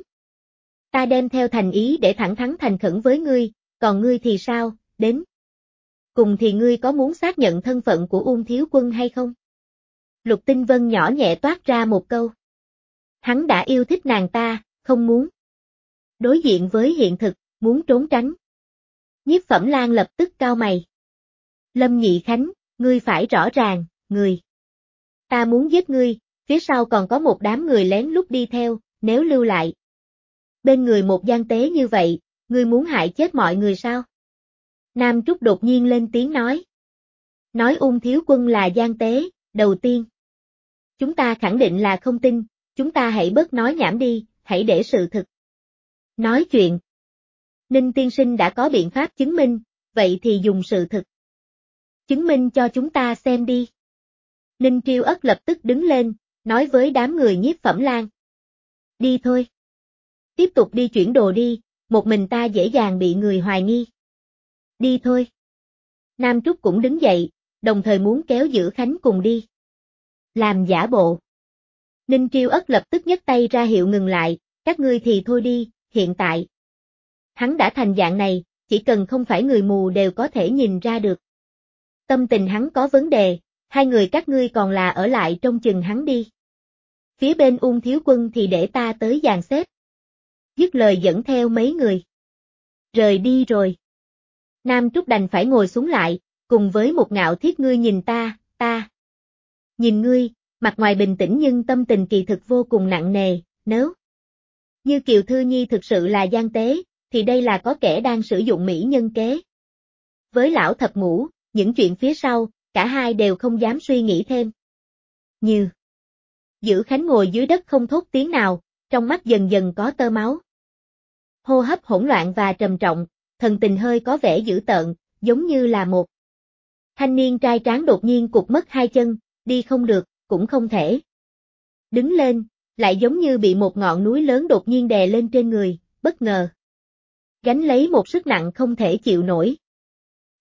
ta đem theo thành ý để thẳng thắn thành khẩn với ngươi, còn ngươi thì sao, đến cùng thì ngươi có muốn xác nhận thân phận của Thiếu Quân hay không? Lục Tinh Vân nhỏ nhẹ toát ra một câu. Hắn đã yêu thích nàng ta, không muốn đối diện với hiện thực, muốn trốn tránh. Nhiếp Phẩm Lan lập tức cau mày. Lâm Nhị Khánh, ngươi phải rõ ràng, ta muốn giết ngươi, phía sau còn có một đám người lén lút đi theo, nếu lưu lại bên người một gian tế như vậy, ngươi muốn hại chết mọi người sao? Nam Trúc đột nhiên lên tiếng nói. Nói Thiếu Quân là gian tế, đầu tiên chúng ta khẳng định là không tin, chúng ta hãy bớt nói nhảm đi, hãy để sự thực nói chuyện. Ninh tiên sinh đã có biện pháp chứng minh, vậy thì dùng sự thực chứng minh cho chúng ta xem đi. Ninh Triêu Ất lập tức đứng lên, nói với đám người Nhiếp Phẩm Lan. Đi thôi. Tiếp tục đi chuyển đồ đi, một mình ta dễ dàng bị người hoài nghi. Đi thôi. Nam Trúc cũng đứng dậy, đồng thời muốn kéo Dữ Khánh cùng đi. Làm giả bộ. Ninh Triêu Ất lập tức nhấc tay ra hiệu ngừng lại, các ngươi thì thôi đi, hiện tại hắn đã thành dạng này, chỉ cần không phải người mù đều có thể nhìn ra được. Tâm tình hắn có vấn đề, hai người các ngươi còn là ở lại trông chừng hắn đi. Phía bên Thiếu Quân thì để ta tới dàn xếp. Dứt lời dẫn theo mấy người rời đi rồi. Nam Trúc đành phải ngồi xuống lại, cùng với một Ngạo Thiết, ngươi nhìn ta nhìn ngươi, mặt ngoài bình tĩnh nhưng tâm tình kỳ thực vô cùng nặng nề, nếu như Kiều Thư Nhi thực sự là gian tế, thì đây là có kẻ đang sử dụng mỹ nhân kế. Với lão thập ngũ, những chuyện phía sau, cả hai đều không dám suy nghĩ thêm. Như Dữ Khánh ngồi dưới đất không thốt tiếng nào, trong mắt dần dần có tơ máu. Hô hấp hỗn loạn và trầm trọng, thần tình hơi có vẻ dữ tợn, giống như là một thanh niên trai tráng đột nhiên cụt mất hai chân, đi không được, cũng không thể đứng lên, lại giống như bị một ngọn núi lớn đột nhiên đè lên trên người, bất ngờ gánh lấy một sức nặng không thể chịu nổi.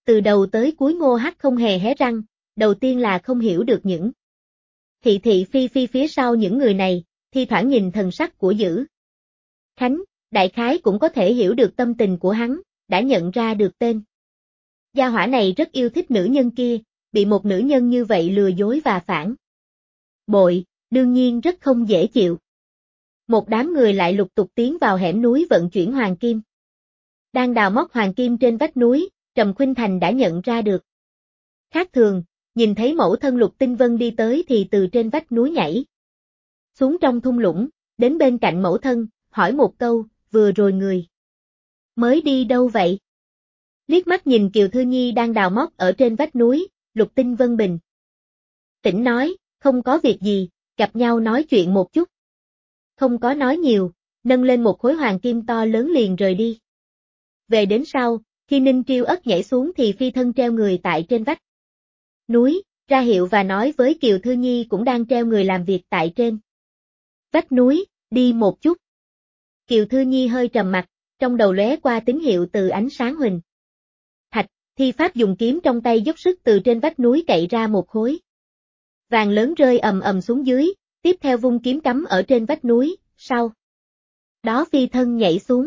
Từ đầu tới cuối Ngô Hắc không hề hé răng, đầu tiên là không hiểu được những thị thị phi phi phía sau những người này, thi thoảng nhìn thần sắc của Dữ Khánh, đại khái cũng có thể hiểu được tâm tình của hắn, đã nhận ra được tên. Gia hỏa này rất yêu thích nữ nhân kia, bị một nữ nhân như vậy lừa dối và phản bội, đương nhiên rất không dễ chịu. Một đám người lại lục tục tiến vào hẻm núi vận chuyển hoàng kim. Đang đào móc hoàng kim trên vách núi, Trầm Khuynh Thành đã nhận ra được khác thường, nhìn thấy mẫu thân Lục Tinh Vân đi tới thì từ trên vách núi nhảy xuống trong thung lũng, đến bên cạnh mẫu thân, hỏi một câu, vừa rồi người mới đi đâu vậy? Liếc mắt nhìn Kiều Thư Nhi đang đào móc ở trên vách núi, Lục Tinh Vân bình tĩnh nói, không có việc gì, gặp nhau nói chuyện một chút. Không có nói nhiều, nâng lên một khối hoàng kim to lớn liền rời đi. Về đến sau, khi Ninh Triêu Ất nhảy xuống thì phi thân treo người tại trên vách núi, ra hiệu và nói với Kiều Thư Nhi cũng đang treo người làm việc tại trên vách núi, đi một chút. Kiều Thư Nhi hơi trầm mặt, trong đầu lóe qua tín hiệu từ ánh sáng huỳnh thạch, thi pháp dùng kiếm trong tay dốc sức từ trên vách núi cậy ra một khối vàng lớn rơi ầm ầm xuống dưới, tiếp theo vung kiếm cắm ở trên vách núi, sau đó phi thân nhảy xuống.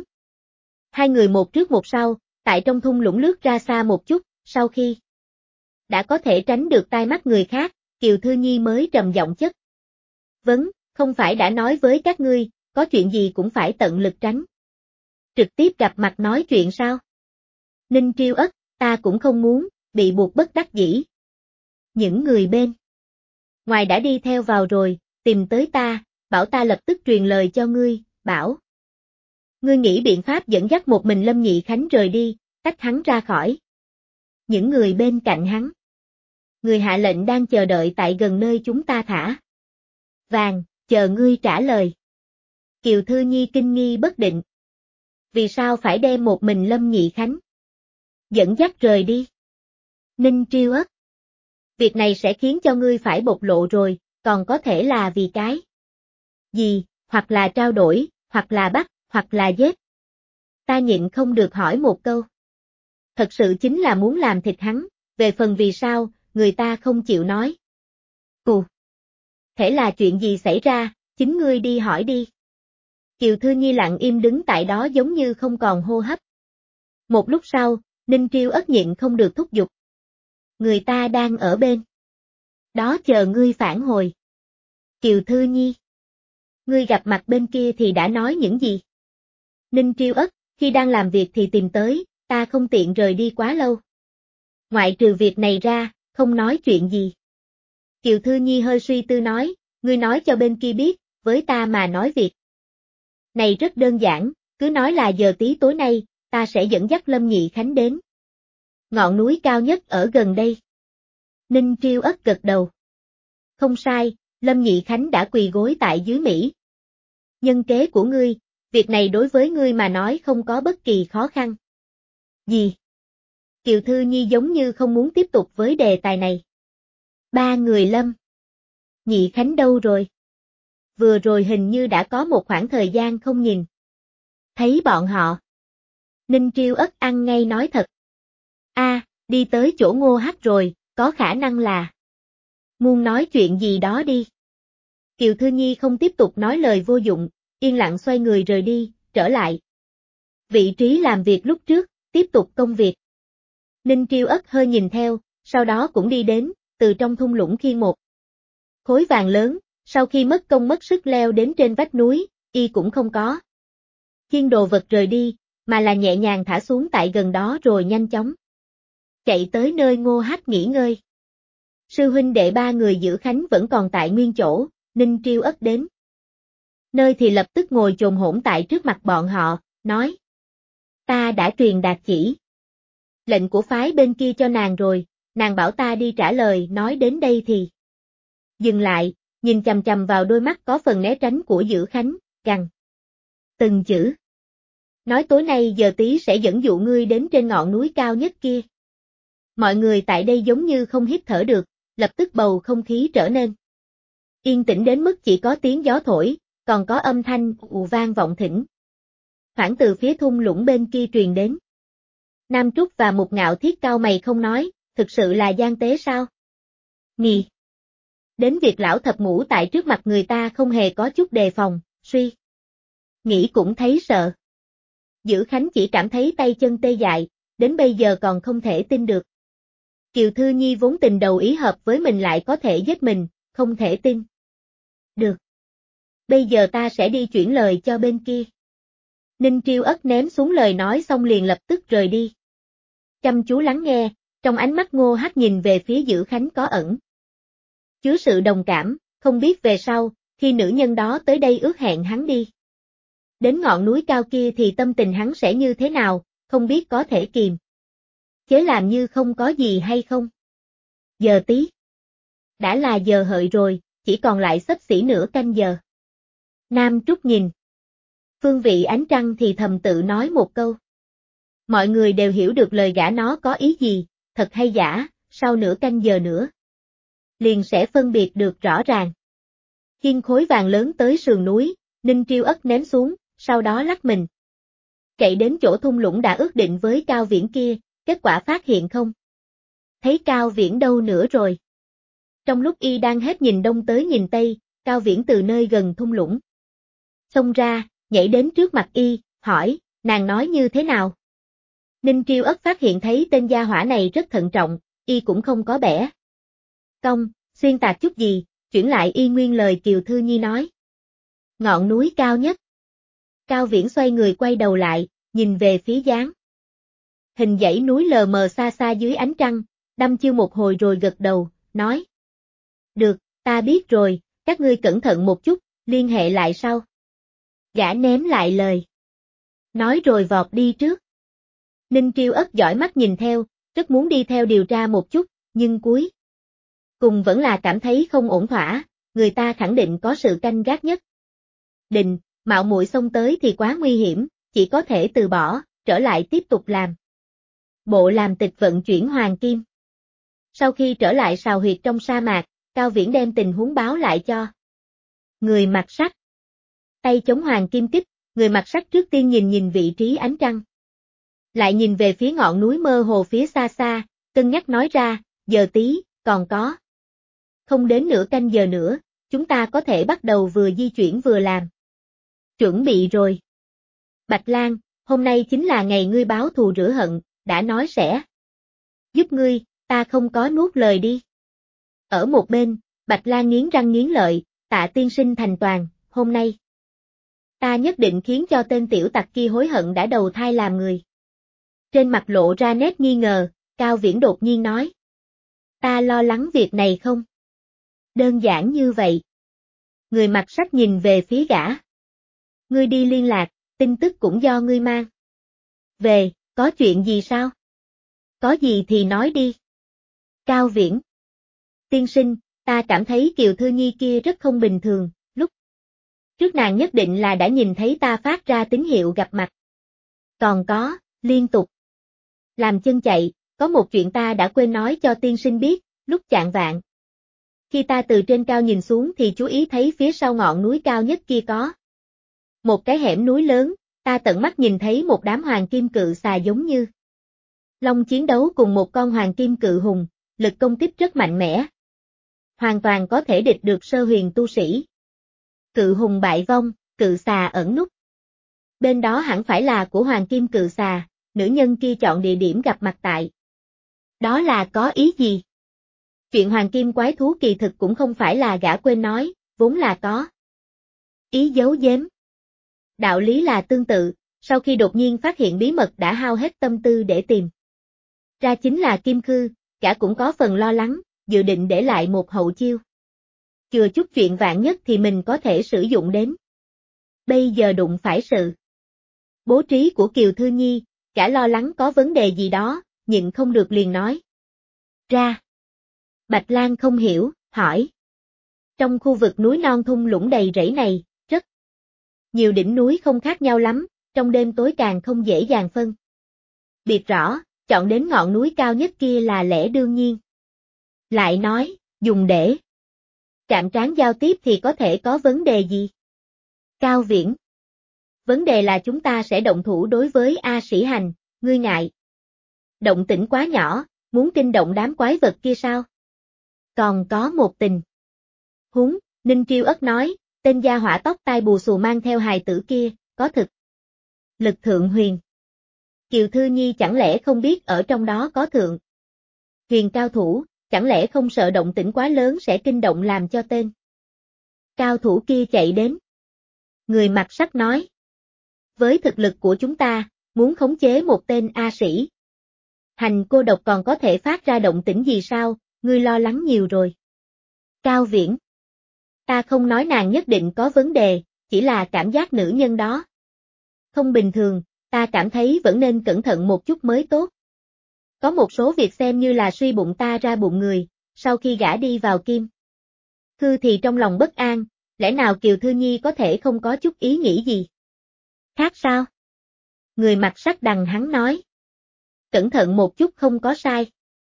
Hai người một trước một sau, tại trong thung lũng lướt ra xa một chút, sau khi đã có thể tránh được tai mắt người khác, Kiều Thư Nhi mới trầm giọng chất vấn, không phải đã nói với các ngươi, có chuyện gì cũng phải tận lực tránh. Trực tiếp gặp mặt nói chuyện sao? Ninh Triêu Ất, ta cũng không muốn, bị buộc bất đắc dĩ. Những người bên ngoài đã đi theo vào rồi, tìm tới ta, bảo ta lập tức truyền lời cho ngươi, bảo ngươi nghĩ biện pháp dẫn dắt một mình Lâm Nhị Khánh rời đi, tách hắn ra khỏi những người bên cạnh hắn. Người hạ lệnh đang chờ đợi tại gần nơi chúng ta thả vàng, chờ ngươi trả lời. Kiều Thư Nhi kinh nghi bất định. Vì sao phải đem một mình Lâm Nhị Khánh dẫn dắt rời đi? Ninh Triêu Ất, việc này sẽ khiến cho ngươi phải bộc lộ rồi, còn có thể là vì cái gì, hoặc là trao đổi, hoặc là bắt, hoặc là giết. Ta nhịn không được hỏi một câu. Thật sự chính là muốn làm thịt hắn, về phần vì sao, người ta không chịu nói. Thể là chuyện gì xảy ra, chính ngươi đi hỏi đi. Kiều Thư Nhi lặng im đứng tại đó giống như không còn hô hấp. Một lúc sau, Ninh Triêu Ất nhịn không được thúc giục. Người ta đang ở bên đó chờ ngươi phản hồi. Kiều Thư Nhi, ngươi gặp mặt bên kia thì đã nói những gì? Ninh Triêu Ất, khi đang làm việc thì tìm tới, ta không tiện rời đi quá lâu. Ngoại trừ việc này ra, không nói chuyện gì. Kiều Thư Nhi hơi suy tư nói, ngươi nói cho bên kia biết, với ta mà nói việc này rất đơn giản, cứ nói là giờ tí tối nay, ta sẽ dẫn dắt Lâm Nhị Khánh đến ngọn núi cao nhất ở gần đây. Ninh Triêu Ất gật đầu. Không sai, Lâm Nhị Khánh đã quỳ gối tại dưới Mỹ. Nhân kế của ngươi, việc này đối với ngươi mà nói không có bất kỳ khó khăn. Gì? Kiều Thư Nhi giống như không muốn tiếp tục với đề tài này. Ba người Lâm Nhị Khánh đâu rồi? Vừa rồi hình như đã có một khoảng thời gian không nhìn thấy bọn họ. Ninh Triêu Ất ăn ngay nói thật. Đi tới chỗ Ngô Hắc rồi, có khả năng là muốn nói chuyện gì đó đi. Kiều Thư Nhi không tiếp tục nói lời vô dụng, yên lặng xoay người rời đi, trở lại vị trí làm việc lúc trước, tiếp tục công việc. Ninh Triêu Ất hơi nhìn theo, sau đó cũng đi đến, từ trong thung lũng khiêng một khối vàng lớn, sau khi mất công mất sức leo đến trên vách núi, y cũng không có khiêng đồ vật rời đi, mà là nhẹ nhàng thả xuống tại gần đó rồi nhanh chóng chạy tới nơi Ngô Hắc nghỉ ngơi. Sư huynh đệ ba người Dữ Khánh vẫn còn tại nguyên chỗ, Ninh Triêu Ất đến nơi thì lập tức ngồi chồm hổm tại trước mặt bọn họ, nói: Ta đã truyền đạt chỉ lệnh của phái bên kia cho nàng rồi, nàng bảo ta đi trả lời, nói đến đây thì dừng lại, nhìn chằm chằm vào đôi mắt có phần né tránh của Dữ Khánh, gằn từng chữ. Nói tối nay giờ tí sẽ dẫn dụ ngươi đến trên ngọn núi cao nhất kia. Mọi người tại đây giống như không hít thở được, lập tức bầu không khí trở nên yên tĩnh đến mức chỉ có tiếng gió thổi, còn có âm thanh ù vang vọng thỉnh. Khoảng từ phía thung lũng bên kia truyền đến. Nam Trúc và Mục Ngạo Thiết cau mày không nói, thực sự là gian tế sao? Nghi. Đến việc lão thập ngũ tại trước mặt người ta không hề có chút đề phòng, suy. Nghĩ cũng thấy sợ. Dữ Khánh chỉ cảm thấy tay chân tê dại, đến bây giờ còn không thể tin được. Kiều Thư Nhi vốn tình đầu ý hợp với mình lại có thể giết mình, không thể tin. Được. Bây giờ ta sẽ đi chuyển lời cho bên kia. Ninh Triêu Ất ném xuống lời nói xong liền lập tức rời đi. Chăm chú lắng nghe, trong ánh mắt Ngô Hắc nhìn về phía Dữ Khánh có ẩn chứa sự đồng cảm, không biết về sau, khi nữ nhân đó tới đây ước hẹn hắn đi đến ngọn núi cao kia thì tâm tình hắn sẽ như thế nào, không biết có thể kìm chế làm như không có gì hay không. Giờ tí. Đã là giờ hợi rồi, chỉ còn lại xấp xỉ nửa canh giờ. Nam Trúc nhìn phương vị ánh trăng thì thầm tự nói một câu. Mọi người đều hiểu được lời gã nó có ý gì, thật hay giả, sau nửa canh giờ nữa. Liền sẽ phân biệt được rõ ràng. Khiêng khối vàng lớn tới sườn núi, Ninh Triêu Ất ném xuống, sau đó lắc mình. Chạy đến chỗ thung lũng đã ước định với Cao Viễn kia, kết quả phát hiện không. Thấy Cao Viễn đâu nữa rồi. Trong lúc y đang hết nhìn đông tới nhìn tây, Cao Viễn từ nơi gần thung lũng xông ra, nhảy đến trước mặt y, hỏi, nàng nói như thế nào? Ninh Triêu Ất phát hiện thấy tên gia hỏa này rất thận trọng, y cũng không có bẻ cong, xuyên tạc chút gì, chuyển lại y nguyên lời Kiều Thư Nhi nói. Ngọn núi cao nhất. Cao Viễn xoay người quay đầu lại, nhìn về phía dáng hình dãy núi lờ mờ xa xa dưới ánh trăng, đăm chiêu một hồi rồi gật đầu, nói. Được, ta biết rồi, các ngươi cẩn thận một chút, liên hệ lại sau. Gã ném lại lời. Nói rồi vọt đi trước. Ninh Triêu Ất dõi mắt nhìn theo, rất muốn đi theo điều tra một chút, nhưng cuối cùng vẫn là cảm thấy không ổn thỏa, người ta khẳng định có sự canh gác nhất. Định, mạo muội xông tới thì quá nguy hiểm, chỉ có thể từ bỏ, trở lại tiếp tục làm. Bộ làm tịch vận chuyển hoàng kim. Sau khi trở lại sào huyệt trong sa mạc, Cao Viễn đem tình huống báo lại cho người mặc sắt. Tay chống hoàng kim kích, người mặc sắt trước tiên nhìn vị trí ánh trăng. Lại nhìn về phía ngọn núi mơ hồ phía xa xa, cân nhắc nói ra, giờ tí, còn có. Không đến nửa canh giờ nữa, chúng ta có thể bắt đầu vừa di chuyển vừa làm. Chuẩn bị rồi. Bạch Lang, hôm nay chính là ngày ngươi báo thù rửa hận, đã nói sẽ giúp ngươi, ta không có nuốt lời đi. Ở một bên, Bạch Lang nghiến răng nghiến lợi, Tạ tiên sinh thành toàn, hôm nay. Ta nhất định khiến cho tên tiểu tặc kia hối hận đã đầu thai làm người. Trên mặt lộ ra nét nghi ngờ, Cao Viễn đột nhiên nói. Ta lo lắng việc này không? Đơn giản như vậy. Người mặc sắt nhìn về phía gã. Ngươi đi liên lạc, tin tức cũng do ngươi mang. Về, có chuyện gì sao? Có gì thì nói đi. Cao Viễn. Tiên sinh, ta cảm thấy Kiều Thư Nhi kia rất không bình thường, lúc trước nàng nhất định là đã nhìn thấy ta phát ra tín hiệu gặp mặt. Còn có, liên tục làm chân chạy, có một chuyện ta đã quên nói cho tiên sinh biết, lúc chạng vạng. Khi ta từ trên cao nhìn xuống thì chú ý thấy phía sau ngọn núi cao nhất kia có một cái hẻm núi lớn, ta tận mắt nhìn thấy một đám hoàng kim cự xà giống như long chiến đấu cùng một con hoàng kim cự hùng, lực công kích rất mạnh mẽ. Hoàn toàn có thể địch được sơ huyền tu sĩ. Cự hùng bại vong, cự xà ẩn núp. Bên đó hẳn phải là của hoàng kim cự xà, nữ nhân kia chọn địa điểm gặp mặt tại. Đó là có ý gì? Chuyện hoàng kim quái thú kỳ thực cũng không phải là gã quên nói, vốn là có ý giấu giếm. Đạo lý là tương tự, sau khi đột nhiên phát hiện bí mật đã hao hết tâm tư để tìm ra chính là Kim Khư, gã cũng có phần lo lắng, dự định để lại một hậu chiêu. Chừa chút chuyện vạn nhất thì mình có thể sử dụng đến. Bây giờ đụng phải sự bố trí của Kiều Thư Nhi, gã lo lắng có vấn đề gì đó, nhịn không được liền nói. Ra. Bạch Lang không hiểu, hỏi. Trong khu vực núi non thung lũng đầy rẫy này, rất nhiều đỉnh núi không khác nhau lắm, trong đêm tối càng không dễ dàng phân biệt rõ, chọn đến ngọn núi cao nhất kia là lẽ đương nhiên. Lại nói, dùng để chạm trán giao tiếp thì có thể có vấn đề gì? Cao Viễn. Vấn đề là chúng ta sẽ động thủ đối với A Sĩ Hành, ngươi ngại động tĩnh quá nhỏ, muốn kinh động đám quái vật kia sao? Còn có một tình huống, Ninh Triêu Ất nói, tên gia hỏa tóc tai bù xù mang theo hài tử kia, có thực lực thượng huyền. Kiều Thư Nhi chẳng lẽ không biết ở trong đó có thượng huyền cao thủ, chẳng lẽ không sợ động tĩnh quá lớn sẽ kinh động làm cho tên cao thủ kia chạy đến? Người mặc sắt nói, với thực lực của chúng ta, muốn khống chế một tên A sĩ hành cô độc còn có thể phát ra động tĩnh gì sao, ngươi lo lắng nhiều rồi. Cao Viễn, ta không nói nàng nhất định có vấn đề, chỉ là cảm giác nữ nhân đó không bình thường, ta cảm thấy vẫn nên cẩn thận một chút mới tốt. Có một số việc xem như là suy bụng ta ra bụng người, sau khi gả đi vào Kim Thư thì trong lòng bất an, lẽ nào Kiều Thư Nhi có thể không có chút ý nghĩ gì khác sao? Người mặc sắt đằng hắn nói, cẩn thận một chút không có sai.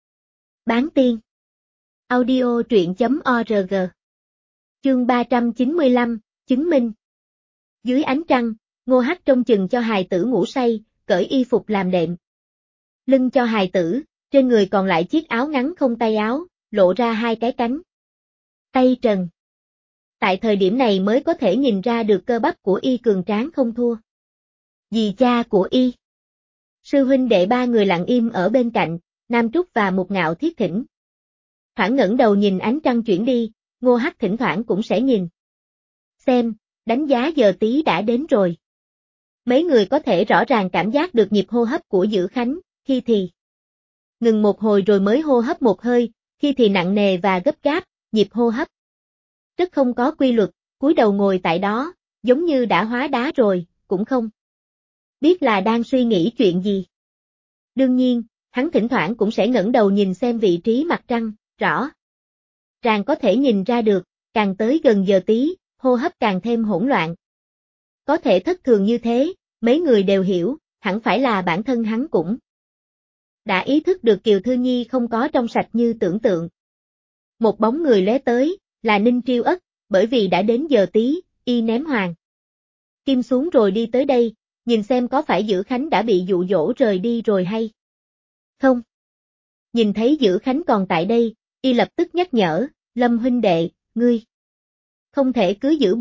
Bán tiên audio truyện.org Chương 395, chứng minh. Dưới ánh trăng, Ngô Hắc trông chừng cho hài tử ngủ say, cởi y phục làm đệm lưng cho hài tử, trên người còn lại chiếc áo ngắn không tay áo, lộ ra hai cái cánh tay trần. Tại thời điểm này mới có thể nhìn ra được cơ bắp của y cường tráng không thua dì cha của y. Sư huynh đệ ba người lặng im ở bên cạnh, Nam Trúc và Mục Ngạo thiết thỉnh. Thoảng ngẩng đầu nhìn ánh trăng chuyển đi, Ngô Hắc thỉnh thoảng cũng sẽ nhìn xem, đánh giá giờ tí đã đến rồi. Mấy người có thể rõ ràng cảm giác được nhịp hô hấp của Dữ Khánh, khi thì ngừng một hồi rồi mới hô hấp một hơi, khi thì nặng nề và gấp gáp, nhịp hô hấp rất không có quy luật, cúi đầu ngồi tại đó, giống như đã hóa đá rồi, cũng không biết là đang suy nghĩ chuyện gì. Đương nhiên, hắn thỉnh thoảng cũng sẽ ngẩng đầu nhìn xem vị trí mặt trăng, rõ ràng có thể nhìn ra được, càng tới gần giờ tí, hô hấp càng thêm hỗn loạn. Có thể thất thường như thế, mấy người đều hiểu, hẳn phải là bản thân hắn cũng đã ý thức được Kiều Thư Nhi không có trong sạch như tưởng tượng. Một bóng người lóe tới, là Ninh Triêu Ất, bởi vì đã đến giờ tí, y ném hoàng kim xuống rồi đi tới đây, nhìn xem có phải Dữ Khánh đã bị dụ dỗ rời đi rồi hay không. Nhìn thấy Dữ Khánh còn tại đây, y lập tức nhắc nhở, Lâm huynh đệ, ngươi không thể cứ giữ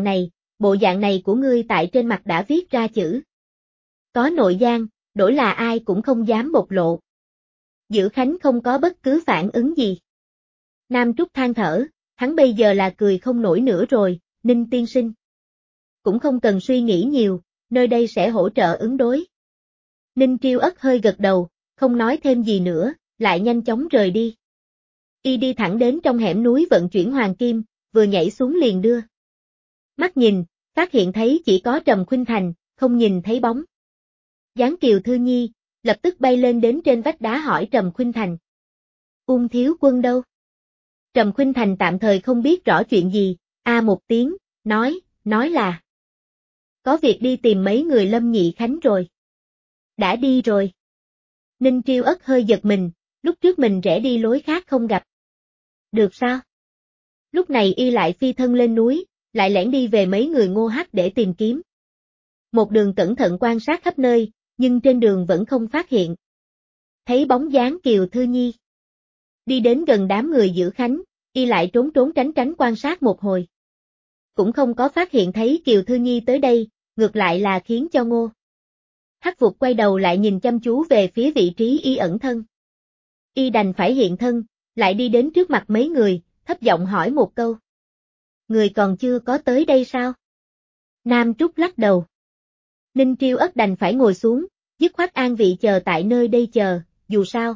bộ dạng này của ngươi tại trên mặt đã viết ra chữ có nội gian, đổi là ai cũng không dám bộc lộ. Dữ Khánh không có bất cứ phản ứng gì. Nam Trúc than thở, hắn bây giờ là cười không nổi nữa rồi, Ninh tiên sinh cũng không cần suy nghĩ nhiều, nơi đây sẽ hỗ trợ ứng đối. Ninh Triêu Ất hơi gật đầu, không nói thêm gì nữa, lại nhanh chóng rời đi. Y đi thẳng đến trong hẻm núi vận chuyển hoàng kim, vừa nhảy xuống liền đưa mắt nhìn, phát hiện thấy chỉ có Trầm Khuynh Thành, không nhìn thấy bóng dáng Kiều Thư Nhi, lập tức bay lên đến trên vách đá hỏi Trầm Khuynh Thành. Ung thiếu quân đâu? Trầm Khuynh Thành tạm thời không biết rõ chuyện gì, một tiếng, nói là có việc đi tìm mấy người Lâm Nhị Khánh rồi. Đã đi rồi. Ninh Triêu Ất hơi giật mình, lúc trước mình rẽ đi lối khác không gặp. Được sao? Lúc này y lại phi thân lên núi, lại lẻn đi về mấy người Ngô Hắc để tìm kiếm. Một đường cẩn thận quan sát khắp nơi, nhưng trên đường vẫn không phát hiện thấy bóng dáng Kiều Thư Nhi. Đi đến gần đám người Dữ Khánh, y lại trốn tránh quan sát một hồi. Cũng không có phát hiện thấy Kiều Thư Nhi tới đây, ngược lại là khiến cho Ngô Hắc vụt quay đầu lại nhìn chăm chú về phía vị trí y ẩn thân. Y đành phải hiện thân, lại đi đến trước mặt mấy người, thấp giọng hỏi một câu. Người còn chưa có tới đây sao? Nam Trúc lắc đầu. Ninh Triêu Ất đành phải ngồi xuống, dứt khoát an vị chờ tại nơi đây chờ, dù sao.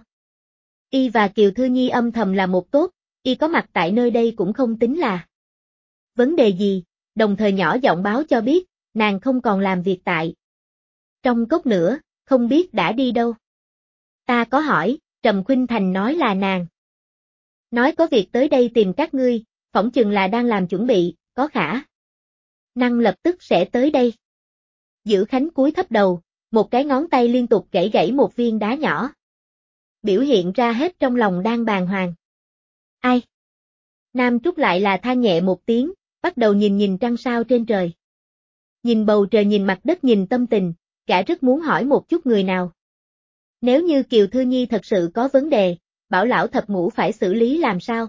Y và Kiều Thư Nhi âm thầm là một tốt, y có mặt tại nơi đây cũng không tính là vấn đề gì, đồng thời nhỏ giọng báo cho biết, nàng không còn làm việc tại trong cốc nữa, không biết đã đi đâu. Ta có hỏi, Trầm Khuynh Thành nói là nàng nói có việc tới đây tìm các ngươi, phỏng chừng là đang làm chuẩn bị, có khả năng lập tức sẽ tới đây. Dữ Khánh cúi thấp đầu, một cái ngón tay liên tục gãy một viên đá nhỏ. Biểu hiện ra hết trong lòng đang bàng hoàng. Ai? Nam Trúc lại là than nhẹ một tiếng, bắt đầu nhìn trăng sao trên trời. Nhìn bầu trời nhìn mặt đất nhìn tâm tình, gã rất muốn hỏi một chút người nào Nếu như Kiều Thư Nhi thật sự có vấn đề, bảo lão thập ngũ phải xử lý làm sao?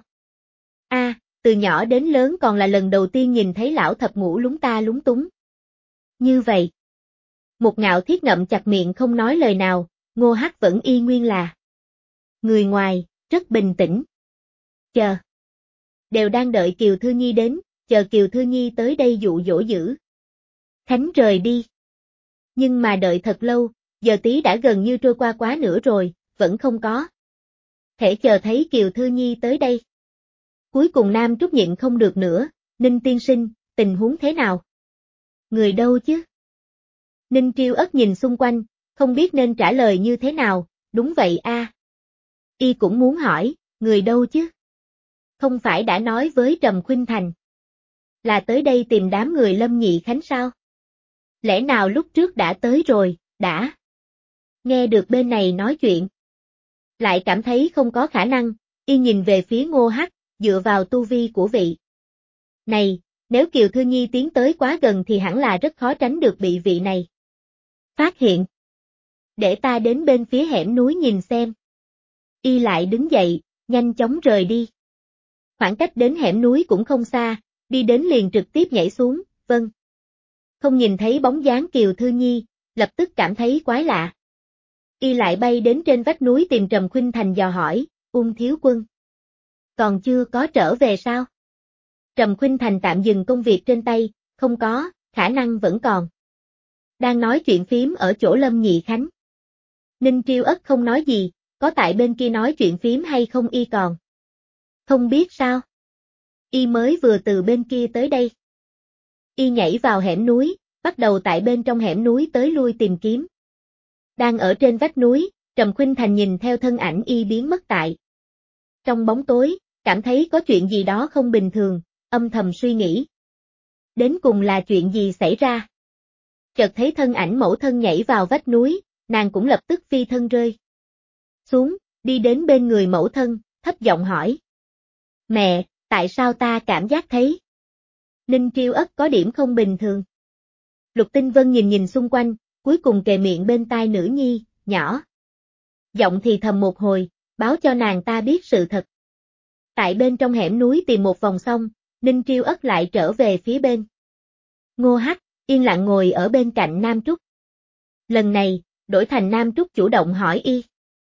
Từ nhỏ đến lớn còn là lần đầu tiên nhìn thấy lão thập ngũ lúng ta lúng túng. Như vậy. Một Ngạo Thiết ngậm chặt miệng không nói lời nào, Ngô Hắc vẫn y nguyên là. Người ngoài, rất bình tĩnh. Chờ. Đều đang đợi Kiều Thư Nhi đến, chờ Kiều Thư Nhi tới đây dụ dỗ giữ. Khánh rời đi. Nhưng mà đợi thật lâu, giờ tí đã gần như trôi qua quá nửa rồi, vẫn không có. Thể chờ thấy Kiều Thư Nhi tới đây. Cuối cùng Nam Trúc nhịn không được nữa, Ninh tiên sinh, tình huống thế nào? Người đâu chứ? Ninh Triêu Ất nhìn xung quanh, không biết nên trả lời như thế nào, đúng vậy Y cũng muốn hỏi, người đâu chứ? Không phải đã nói với Trầm Khuynh Thành. Là tới đây tìm đám người Lâm Nhị Khánh sao? Lẽ nào lúc trước đã tới rồi, đã? Nghe được bên này nói chuyện. Lại cảm thấy không có khả năng, Y nhìn về phía Ngô Hắc, dựa vào tu vi của vị. Này, nếu Kiều Thư Nhi tiến tới quá gần thì hẳn là rất khó tránh được bị vị này phát hiện. Để ta đến bên phía hẻm núi nhìn xem. Y lại đứng dậy, nhanh chóng rời đi. Khoảng cách đến hẻm núi cũng không xa, đi đến liền trực tiếp nhảy xuống, vâng. Không nhìn thấy bóng dáng Kiều Thư Nhi, lập tức cảm thấy quái lạ. Y lại bay đến trên vách núi tìm Trầm Khuynh Thành dò hỏi, thiếu quân. Còn chưa có trở về sao? Trầm Khuynh Thành tạm dừng công việc trên tay, không có, khả năng vẫn còn. Đang nói chuyện phím ở chỗ Lâm Nhị Khánh. Ninh Triêu Ất không nói gì, có tại bên kia nói chuyện phím hay không Y còn. Không biết sao. Y mới vừa từ bên kia tới đây. Y nhảy vào hẻm núi, bắt đầu tại bên trong hẻm núi tới lui tìm kiếm. Đang ở trên vách núi, Trầm Khuynh Thành nhìn theo thân ảnh Y biến mất tại. Trong bóng tối, cảm thấy có chuyện gì đó không bình thường, âm thầm suy nghĩ. Đến cùng là chuyện gì xảy ra? Chợt thấy thân ảnh mẫu thân nhảy vào vách núi, nàng cũng lập tức phi thân rơi xuống, đi đến bên người mẫu thân, thấp giọng hỏi. Mẹ, tại sao ta cảm giác thấy? Ninh Triêu Ất có điểm không bình thường. Lục Tinh Vân nhìn xung quanh, cuối cùng kề miệng bên tai nữ nhi, nhỏ. Giọng thì thầm một hồi, báo cho nàng ta biết sự thật. Tại bên trong hẻm núi tìm một vòng xong, Ninh Triêu Ất lại trở về phía bên. Ngô Hắc, yên lặng ngồi ở bên cạnh Nam Trúc. Lần này, đổi thành Nam Trúc chủ động hỏi Y.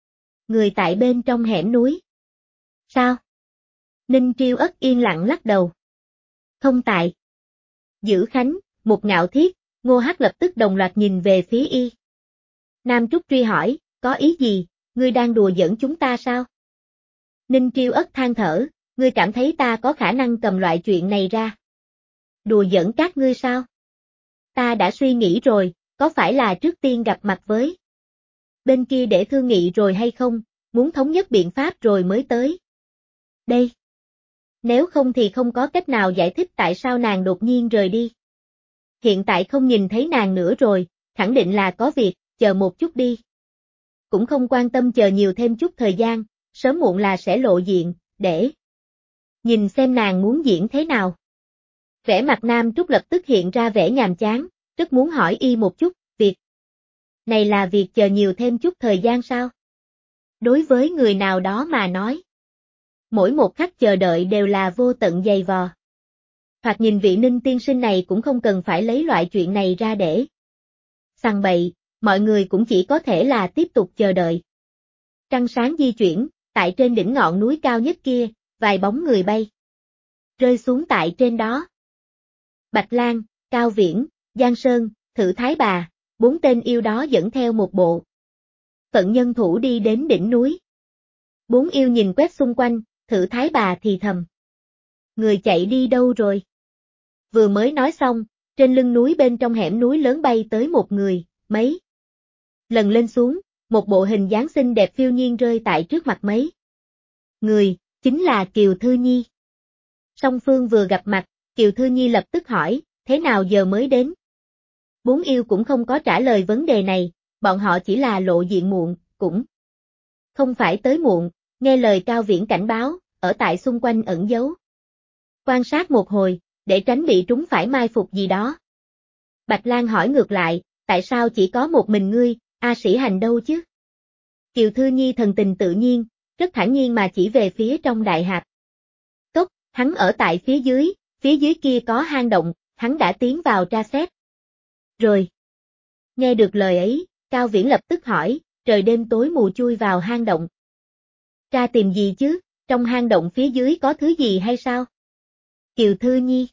Người tại bên trong hẻm núi. Sao? Ninh Triêu Ất yên lặng lắc đầu. Không tại. Giữ Khánh, một Ngạo Thiết, Ngô Hắc lập tức đồng loạt nhìn về phía Y. Nam Trúc truy hỏi, có ý gì, ngươi đang đùa giỡn chúng ta sao? Ninh Triêu Ất than thở, ngươi cảm thấy ta có khả năng cầm loại chuyện này ra. Đùa giỡn các ngươi sao? Ta đã suy nghĩ rồi, có phải là trước tiên gặp mặt với bên kia để thương nghị rồi hay không, muốn thống nhất biện pháp rồi mới tới. Đây. Nếu không thì không có cách nào giải thích tại sao nàng đột nhiên rời đi. Hiện tại không nhìn thấy nàng nữa rồi, khẳng định là có việc, chờ một chút đi. Cũng không quan tâm chờ nhiều thêm chút thời gian, sớm muộn là sẽ lộ diện, để nhìn xem nàng muốn diễn thế nào. Vẻ mặt Nam Trúc lập tức hiện ra vẻ nhàm chán, rất muốn hỏi Y một chút, việc này là việc chờ nhiều thêm chút thời gian sao? Đối với người nào đó mà nói, mỗi một khắc chờ đợi đều là vô tận dày vò. Hoặc nhìn vị Ninh tiên sinh này cũng không cần phải lấy loại chuyện này ra để sằng bậy, mọi người cũng chỉ có thể là tiếp tục chờ đợi. Trăng sáng di chuyển, tại trên đỉnh ngọn núi cao nhất kia, vài bóng người bay. Rơi xuống tại trên đó. Bạch Lan, Cao Viễn, Giang Sơn, Thử Thái Bà, 4 tên yêu đó dẫn theo một bộ phận nhân thủ đi đến đỉnh núi. 4 yêu nhìn quét xung quanh, Thử Thái Bà thì thầm. Người chạy đi đâu rồi? Vừa mới nói xong, trên lưng núi bên trong hẻm núi lớn bay tới một người, mấy lần lên xuống, một bộ hình dáng xinh đẹp phiêu nhiên rơi tại trước mặt mấy người, chính là Kiều Thư Nhi. Song phương vừa gặp mặt, Kiều Thư Nhi lập tức hỏi, thế nào giờ mới đến? 4 yêu cũng không có trả lời vấn đề này, bọn họ chỉ là lộ diện muộn, cũng không phải tới muộn, nghe lời Cao Viễn cảnh báo, ở tại xung quanh ẩn giấu. Quan sát một hồi, để tránh bị trúng phải mai phục gì đó. Bạch Lan hỏi ngược lại, tại sao chỉ có một mình ngươi, A Sĩ Hành đâu chứ? Kiều Thư Nhi thần tình tự nhiên, rất thản nhiên mà chỉ về phía trong đại hạp. Cốc, hắn ở tại phía dưới kia có hang động, hắn đã tiến vào tra xét. Rồi. Nghe được lời ấy, Cao Viễn lập tức hỏi, trời đêm tối mù chui vào hang động. Tra tìm gì chứ, trong hang động phía dưới có thứ gì hay sao? Kiều Thư Nhi.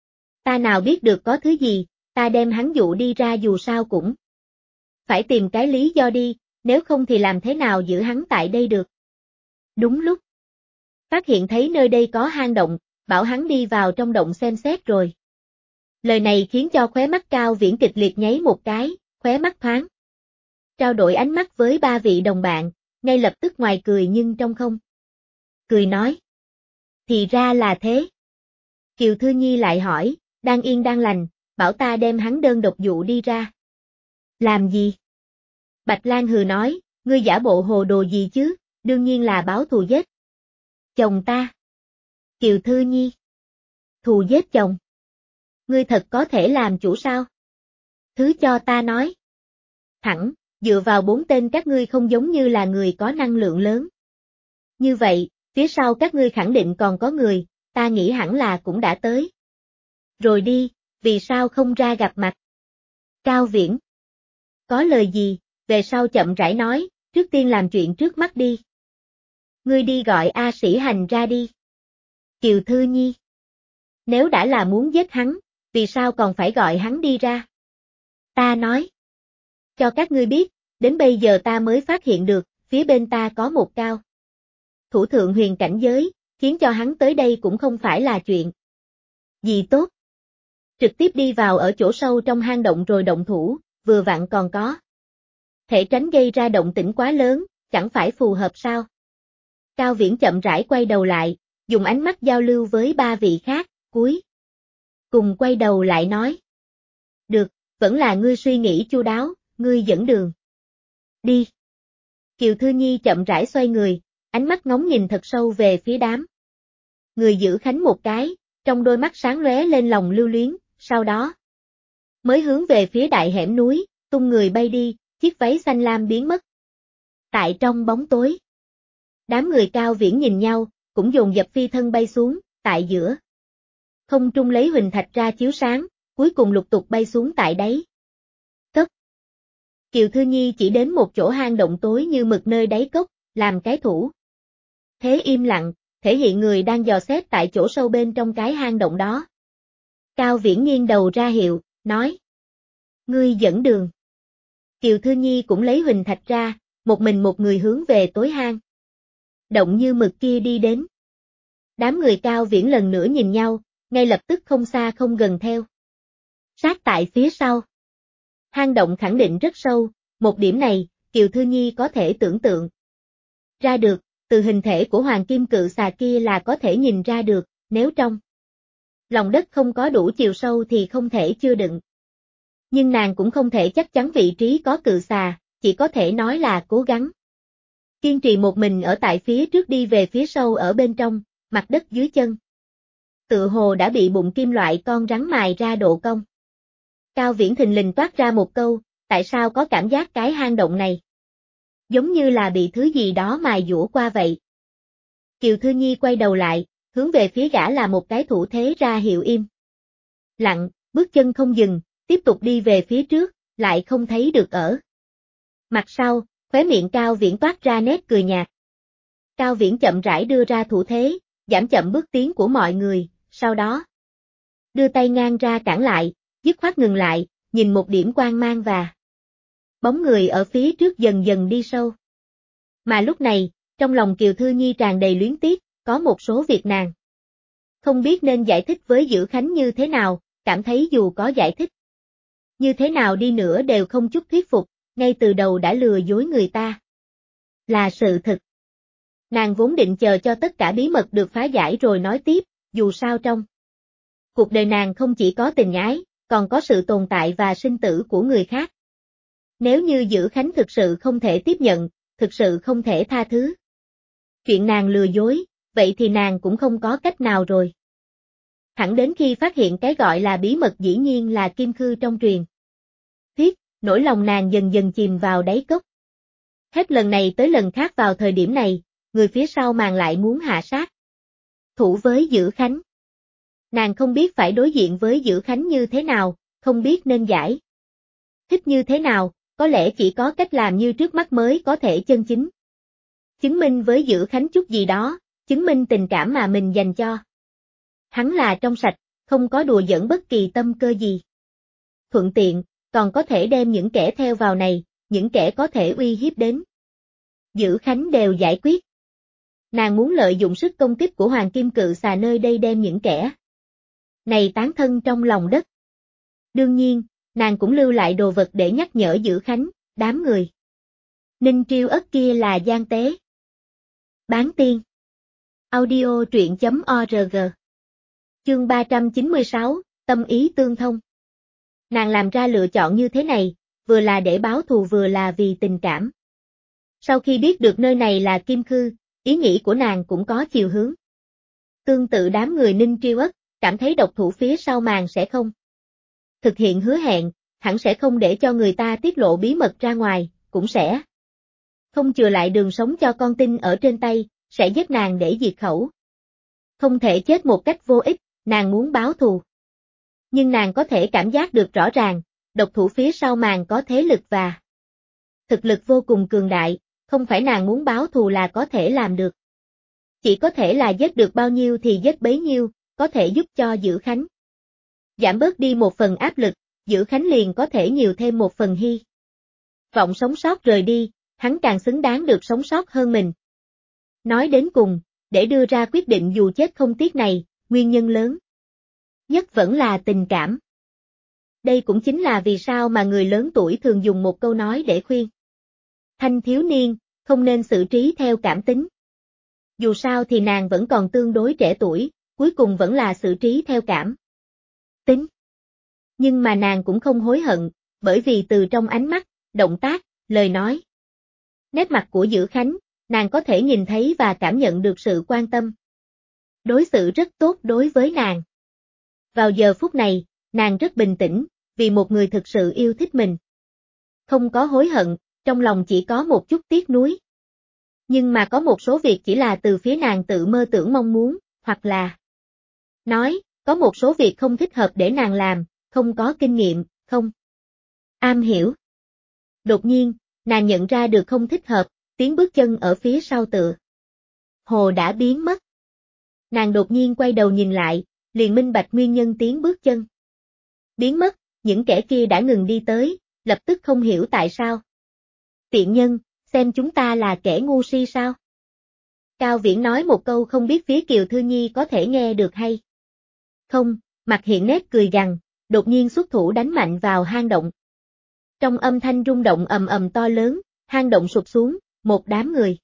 Ta nào biết được có thứ gì, ta đem hắn dụ đi ra dù sao cũng. Phải tìm cái lý do đi, nếu không thì làm thế nào giữ hắn tại đây được. Đúng lúc. Phát hiện thấy nơi đây có hang động, bảo hắn đi vào trong động xem xét rồi. Lời này khiến cho khóe mắt Cao Viễn kịch liệt nháy một cái, khóe mắt thoáng. Trao đổi ánh mắt với ba vị đồng bạn, ngay lập tức ngoài cười nhưng trong không. Cười nói. Thì ra là thế. Kiều Thư Nhi lại hỏi, đang yên đang lành, bảo ta đem hắn đơn độc dụ đi ra. Làm gì? Bạch Lan hừ nói, ngươi giả bộ hồ đồ gì chứ, đương nhiên là báo thù giết. Chồng ta. Kiều Thư Nhi. Thù giết chồng. Ngươi thật có thể làm chủ sao? Thứ cho ta nói. Thẳng, dựa vào 4 tên các ngươi không giống như là người có năng lượng lớn. Như vậy, phía sau các ngươi khẳng định còn có người, ta nghĩ hẳn là cũng đã tới. Rồi đi, vì sao không ra gặp mặt? Cao Viễn. Có lời gì, về sau chậm rãi nói, trước tiên làm chuyện trước mắt đi. Ngươi đi gọi A Sĩ Hành ra đi. Kiều Thư Nhi. Nếu đã là muốn giết hắn, vì sao còn phải gọi hắn đi ra? Ta nói. Cho các ngươi biết, đến bây giờ ta mới phát hiện được, phía bên ta có một cao thủ thượng huyền cảnh giới, khiến cho hắn tới đây cũng không phải là chuyện gì tốt. Trực tiếp đi vào ở chỗ sâu trong hang động rồi động thủ, vừa vặn còn có thể tránh gây ra động tĩnh quá lớn, chẳng phải phù hợp sao? Cao Viễn chậm rãi quay đầu lại, dùng ánh mắt giao lưu với ba vị khác, cuối cùng quay đầu lại nói. Được, vẫn là ngươi suy nghĩ chu đáo, ngươi dẫn đường. Đi. Kiều Thư Nhi chậm rãi xoay người, ánh mắt ngóng nhìn thật sâu về phía đám. Người giữ khánh một cái, trong đôi mắt sáng lóe lên lòng lưu luyến, sau đó mới hướng về phía đại hẻm núi, tung người bay đi, chiếc váy xanh lam biến mất. Tại trong bóng tối, đám người Cao Viễn nhìn nhau, cũng dồn dập phi thân bay xuống, tại giữa không trung lấy huỳnh thạch ra chiếu sáng, cuối cùng lục tục bay xuống tại đáy. Cốc. Kiều Thư Nhi chỉ đến một chỗ hang động tối như mực nơi đáy cốc, làm cái thủ thế im lặng, thể hiện người đang dò xét tại chỗ sâu bên trong cái hang động đó. Cao Viễn nghiêng đầu ra hiệu, nói. Ngươi dẫn đường. Kiều Thư Nhi cũng lấy huỳnh thạch ra, một mình một người hướng về tối hang động như mực kia đi đến. Đám người Cao Viễn lần nữa nhìn nhau, ngay lập tức không xa không gần theo. Sát tại phía sau. Hang động khẳng định rất sâu, một điểm này, Kiều Thư Nhi có thể tưởng tượng ra được, từ hình thể của hoàng kim cự xà kia là có thể nhìn ra được, nếu trong lòng đất không có đủ chiều sâu thì không thể chứa đựng. Nhưng nàng cũng không thể chắc chắn vị trí có cự xà, chỉ có thể nói là cố gắng. Kiên trì một mình ở tại phía trước đi về phía sâu ở bên trong, mặt đất dưới chân. Tựa hồ đã bị bụng kim loại con rắn mài ra độ cong. Cao Viễn thình lình toát ra một câu, tại sao có cảm giác cái hang động này giống như là bị thứ gì đó mài dũa qua vậy. Kiều Thư Nhi quay đầu lại, hướng về phía gã là một cái thủ thế ra hiệu im lặng, bước chân không dừng, tiếp tục đi về phía trước, lại không thấy được ở mặt sau, khóe miệng Cao Viễn toát ra nét cười nhạt. Cao Viễn chậm rãi đưa ra thủ thế, giảm chậm bước tiến của mọi người, sau đó đưa tay ngang ra cản lại, dứt khoát ngừng lại, nhìn một điểm quang mang và bóng người ở phía trước dần dần đi sâu. Mà lúc này, trong lòng Kiều Thư Nhi tràn đầy luyến tiếc, có một số việc nàng không biết nên giải thích với Dữ Khánh như thế nào, cảm thấy dù có giải thích như thế nào đi nữa đều không chút thuyết phục, ngay từ đầu đã lừa dối người ta. Là sự thật. Nàng vốn định chờ cho tất cả bí mật được phá giải rồi nói tiếp, dù sao trong cuộc đời nàng không chỉ có tình ái, còn có sự tồn tại và sinh tử của người khác. Nếu như Dữ Khánh thực sự không thể tiếp nhận, thực sự không thể tha thứ chuyện nàng lừa dối, vậy thì nàng cũng không có cách nào rồi. Thẳng đến khi phát hiện cái gọi là bí mật dĩ nhiên là kim khư trong truyền thuyết, nỗi lòng nàng dần dần chìm vào đáy cốc. Hết lần này tới lần khác vào thời điểm này, người phía sau màn lại muốn hạ sát thủ với Dữ Khánh. Nàng không biết phải đối diện với Dữ Khánh như thế nào, không biết nên giải thích như thế nào, có lẽ chỉ có cách làm như trước mắt mới có thể chân chính chứng minh với Dữ Khánh chút gì đó, chứng minh tình cảm mà mình dành cho hắn là trong sạch, không có đùa giỡn bất kỳ tâm cơ gì. Thuận tiện, còn có thể đem những kẻ theo vào này, những kẻ có thể uy hiếp đến Dữ Khánh đều giải quyết. Nàng muốn lợi dụng sức công kích của Hoàng Kim Cự Xà nơi đây đem những kẻ này tán thân trong lòng đất. Đương nhiên, nàng cũng lưu lại đồ vật để nhắc nhở Dữ Khánh, đám người Ninh Triêu Ất kia là gian tế. Bán tiên. Audio truyện.org. Chương 396, tâm ý tương thông. Nàng làm ra lựa chọn như thế này, vừa là để báo thù vừa là vì tình cảm. Sau khi biết được nơi này là Kim Khư, ý nghĩ của nàng cũng có chiều hướng. Tương tự đám người Ninh Triêu Ất, cảm thấy độc thủ phía sau màn sẽ không thực hiện hứa hẹn, hẳn sẽ không để cho người ta tiết lộ bí mật ra ngoài, cũng sẽ không chừa lại đường sống cho con tin ở trên tay, sẽ giết nàng để diệt khẩu. Không thể chết một cách vô ích, nàng muốn báo thù. Nhưng nàng có thể cảm giác được rõ ràng, độc thủ phía sau màn có thế lực và thực lực vô cùng cường đại, không phải nàng muốn báo thù là có thể làm được. Chỉ có thể là giết được bao nhiêu thì giết bấy nhiêu, có thể giúp cho Dữ Khánh giảm bớt đi một phần áp lực, Dữ Khánh liền có thể nhiều thêm một phần hy vọng sống sót rời đi, hắn càng xứng đáng được sống sót hơn mình. Nói đến cùng, để đưa ra quyết định dù chết không tiếc này, nguyên nhân lớn nhất vẫn là tình cảm. Đây cũng chính là vì sao mà người lớn tuổi thường dùng một câu nói để khuyên thanh thiếu niên, không nên xử trí theo cảm tính. Dù sao thì nàng vẫn còn tương đối trẻ tuổi, cuối cùng vẫn là xử trí theo cảm tính. Nhưng mà nàng cũng không hối hận, bởi vì từ trong ánh mắt, động tác, lời nói, nét mặt của Dữ Khánh, nàng có thể nhìn thấy và cảm nhận được sự quan tâm. Đối xử rất tốt đối với nàng. Vào giờ phút này, nàng rất bình tĩnh, vì một người thực sự yêu thích mình. Không có hối hận, trong lòng chỉ có một chút tiếc nuối. Nhưng mà có một số việc chỉ là từ phía nàng tự mơ tưởng mong muốn, hoặc là nói, có một số việc không thích hợp để nàng làm, không có kinh nghiệm, không am hiểu. Đột nhiên, nàng nhận ra được không thích hợp, tiếng bước chân ở phía sau tựa hồ đã biến mất. Nàng đột nhiên quay đầu nhìn lại, liền minh bạch nguyên nhân tiếng bước chân biến mất, những kẻ kia đã ngừng đi tới, lập tức không hiểu tại sao. Tiện nhân, xem chúng ta là kẻ ngu si sao? Cao Viễn nói một câu không biết phía Kiều Thư Nhi có thể nghe được hay không, mặt hiện nét cười gằn, đột nhiên xuất thủ đánh mạnh vào hang động. Trong âm thanh rung động ầm ầm to lớn, hang động sụp xuống, một đám người.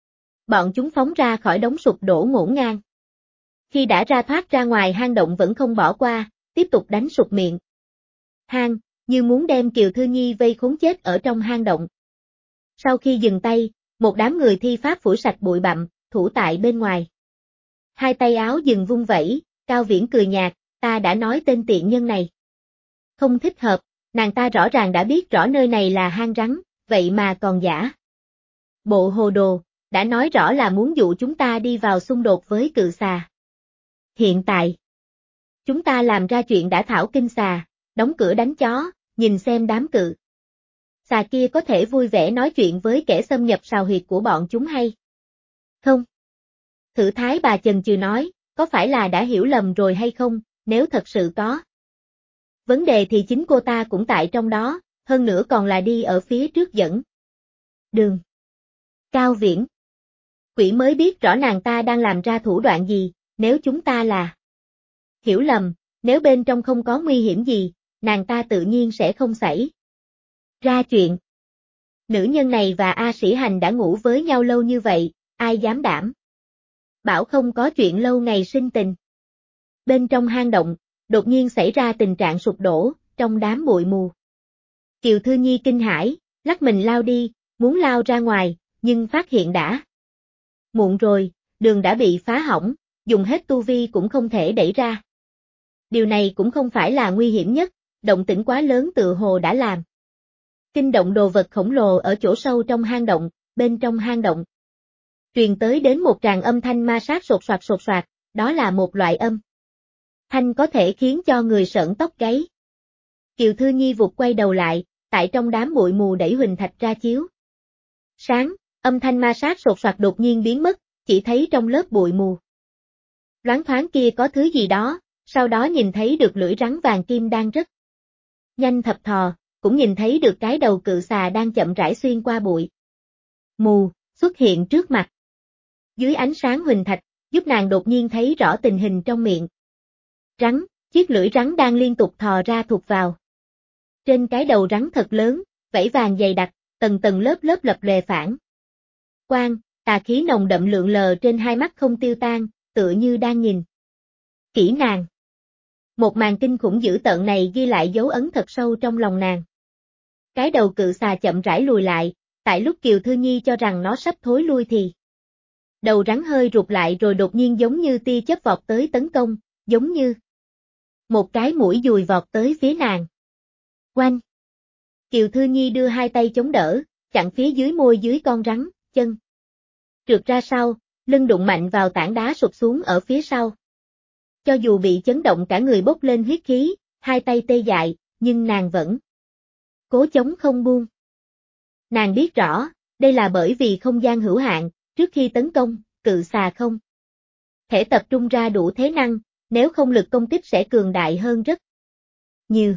Bọn chúng phóng ra khỏi đống sụp đổ ngổn ngang. Khi đã ra thoát ra ngoài hang động vẫn không bỏ qua, tiếp tục đánh sụp miệng hang, như muốn đem Kiều Thư Nhi vây khốn chết ở trong hang động. Sau khi dừng tay, một đám người thi pháp phủi sạch bụi bặm, thủ tại bên ngoài. Hai tay áo dừng vung vẩy, Cao Viễn cười nhạt, ta đã nói tên tiện nhân này không thích hợp, nàng ta rõ ràng đã biết rõ nơi này là hang rắn, vậy mà còn giả bộ hồ đồ, đã nói rõ là muốn dụ chúng ta đi vào xung đột với cự xà. Hiện tại, chúng ta làm ra chuyện đã thảo kinh xà, đóng cửa đánh chó, nhìn xem đám cự xà kia có thể vui vẻ nói chuyện với kẻ xâm nhập sào huyệt của bọn chúng hay không? Thử Thái bà chần chừ nói, có phải là đã hiểu lầm rồi hay không, nếu thật sự có vấn đề thì chính cô ta cũng tại trong đó, hơn nữa còn là đi ở phía trước dẫn đường. Cao Viễn, quỷ mới biết rõ nàng ta đang làm ra thủ đoạn gì, nếu chúng ta là hiểu lầm, nếu bên trong không có nguy hiểm gì, nàng ta tự nhiên sẽ không xảy ra chuyện. Nữ nhân này và A Sĩ Hành đã ngủ với nhau lâu như vậy, ai dám đảm bảo không có chuyện lâu ngày sinh tình. Bên trong hang động, đột nhiên xảy ra tình trạng sụp đổ, trong đám bụi mù. Kiều Thư Nhi kinh hãi, lắc mình lao đi, muốn lao ra ngoài, nhưng phát hiện đã muộn rồi, đường đã bị phá hỏng, dùng hết tu vi cũng không thể đẩy ra. Điều này cũng không phải là nguy hiểm nhất, động tĩnh quá lớn tự hồ đã làm kinh động đồ vật khổng lồ ở chỗ sâu trong hang động, bên trong hang động truyền tới đến một tràng âm thanh ma sát sột soạt, đó là một loại âm thanh có thể khiến cho người sởn tóc gáy. Kiều Thư Nhi vụt quay đầu lại, tại trong đám bụi mù đẩy huỳnh thạch ra chiếu sáng, âm thanh ma sát sột soạt đột nhiên biến mất, chỉ thấy trong lớp bụi mù loáng thoáng kia có thứ gì đó, sau đó nhìn thấy được lưỡi rắn vàng kim đang rất nhanh thập thò, cũng nhìn thấy được cái đầu cự xà đang chậm rãi xuyên qua bụi mù, xuất hiện trước mặt. Dưới ánh sáng huỳnh thạch, giúp nàng đột nhiên thấy rõ tình hình trong miệng rắn, chiếc lưỡi rắn đang liên tục thò ra thụt vào. Trên cái đầu rắn thật lớn, vảy vàng dày đặc, tầng tầng lớp lớp lập lòe phản quang, tà khí nồng đậm lượn lờ trên hai mắt không tiêu tan, tựa như đang nhìn kỹ nàng. Một màn kinh khủng dữ tợn này ghi lại dấu ấn thật sâu trong lòng nàng. Cái đầu cự xà chậm rãi lùi lại, tại lúc Kiều Thư Nhi cho rằng nó sắp thối lui thì đầu rắn hơi rụt lại rồi đột nhiên giống như tia chớp vọt tới tấn công, giống như một cái mũi dùi vọt tới phía nàng. Oanh! Kiều Thư Nhi đưa hai tay chống đỡ, chặn phía dưới môi dưới con rắn, chân trượt ra sau, lưng đụng mạnh vào tảng đá sụp xuống ở phía sau. Cho dù bị chấn động cả người bốc lên huyết khí, hai tay tê dại, nhưng nàng vẫn cố chống không buông. Nàng biết rõ, đây là bởi vì không gian hữu hạn, trước khi tấn công, cự xà không thể tập trung ra đủ thế năng, nếu không lực công kích sẽ cường đại hơn rất nhiều.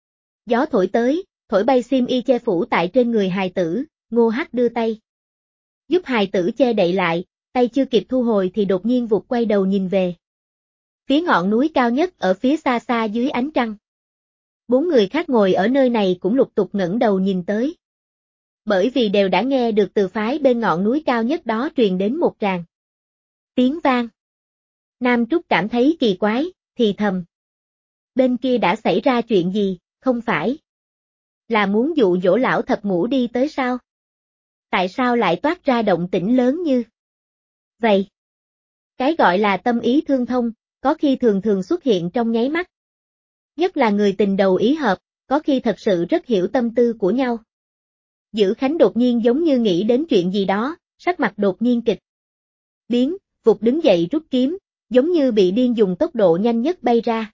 Gió thổi tới, thổi bay xiêm y che phủ tại trên người hài tử, Ngô Hắc đưa tay giúp hài tử che đậy lại, tay chưa kịp thu hồi thì đột nhiên vụt quay đầu nhìn về phía ngọn núi cao nhất ở phía xa xa dưới ánh trăng. Bốn người khác ngồi ở nơi này cũng lục tục ngẩng đầu nhìn tới. Bởi vì đều đã nghe được từ phái bên ngọn núi cao nhất đó truyền đến một tràng tiếng vang. Nam Trúc cảm thấy kỳ quái, thì thầm. Bên kia đã xảy ra chuyện gì, không phải là muốn dụ dỗ lão thập ngũ đi tới sao? Tại sao lại toát ra động tĩnh lớn như vậy? Cái gọi là tâm ý thương thông, có khi thường thường xuất hiện trong nháy mắt. Nhất là người tình đầu ý hợp, có khi thật sự rất hiểu tâm tư của nhau. Dữ Khánh đột nhiên giống như nghĩ đến chuyện gì đó, sắc mặt đột nhiên kịch biến, vụt đứng dậy rút kiếm, giống như bị điên dùng tốc độ nhanh nhất bay ra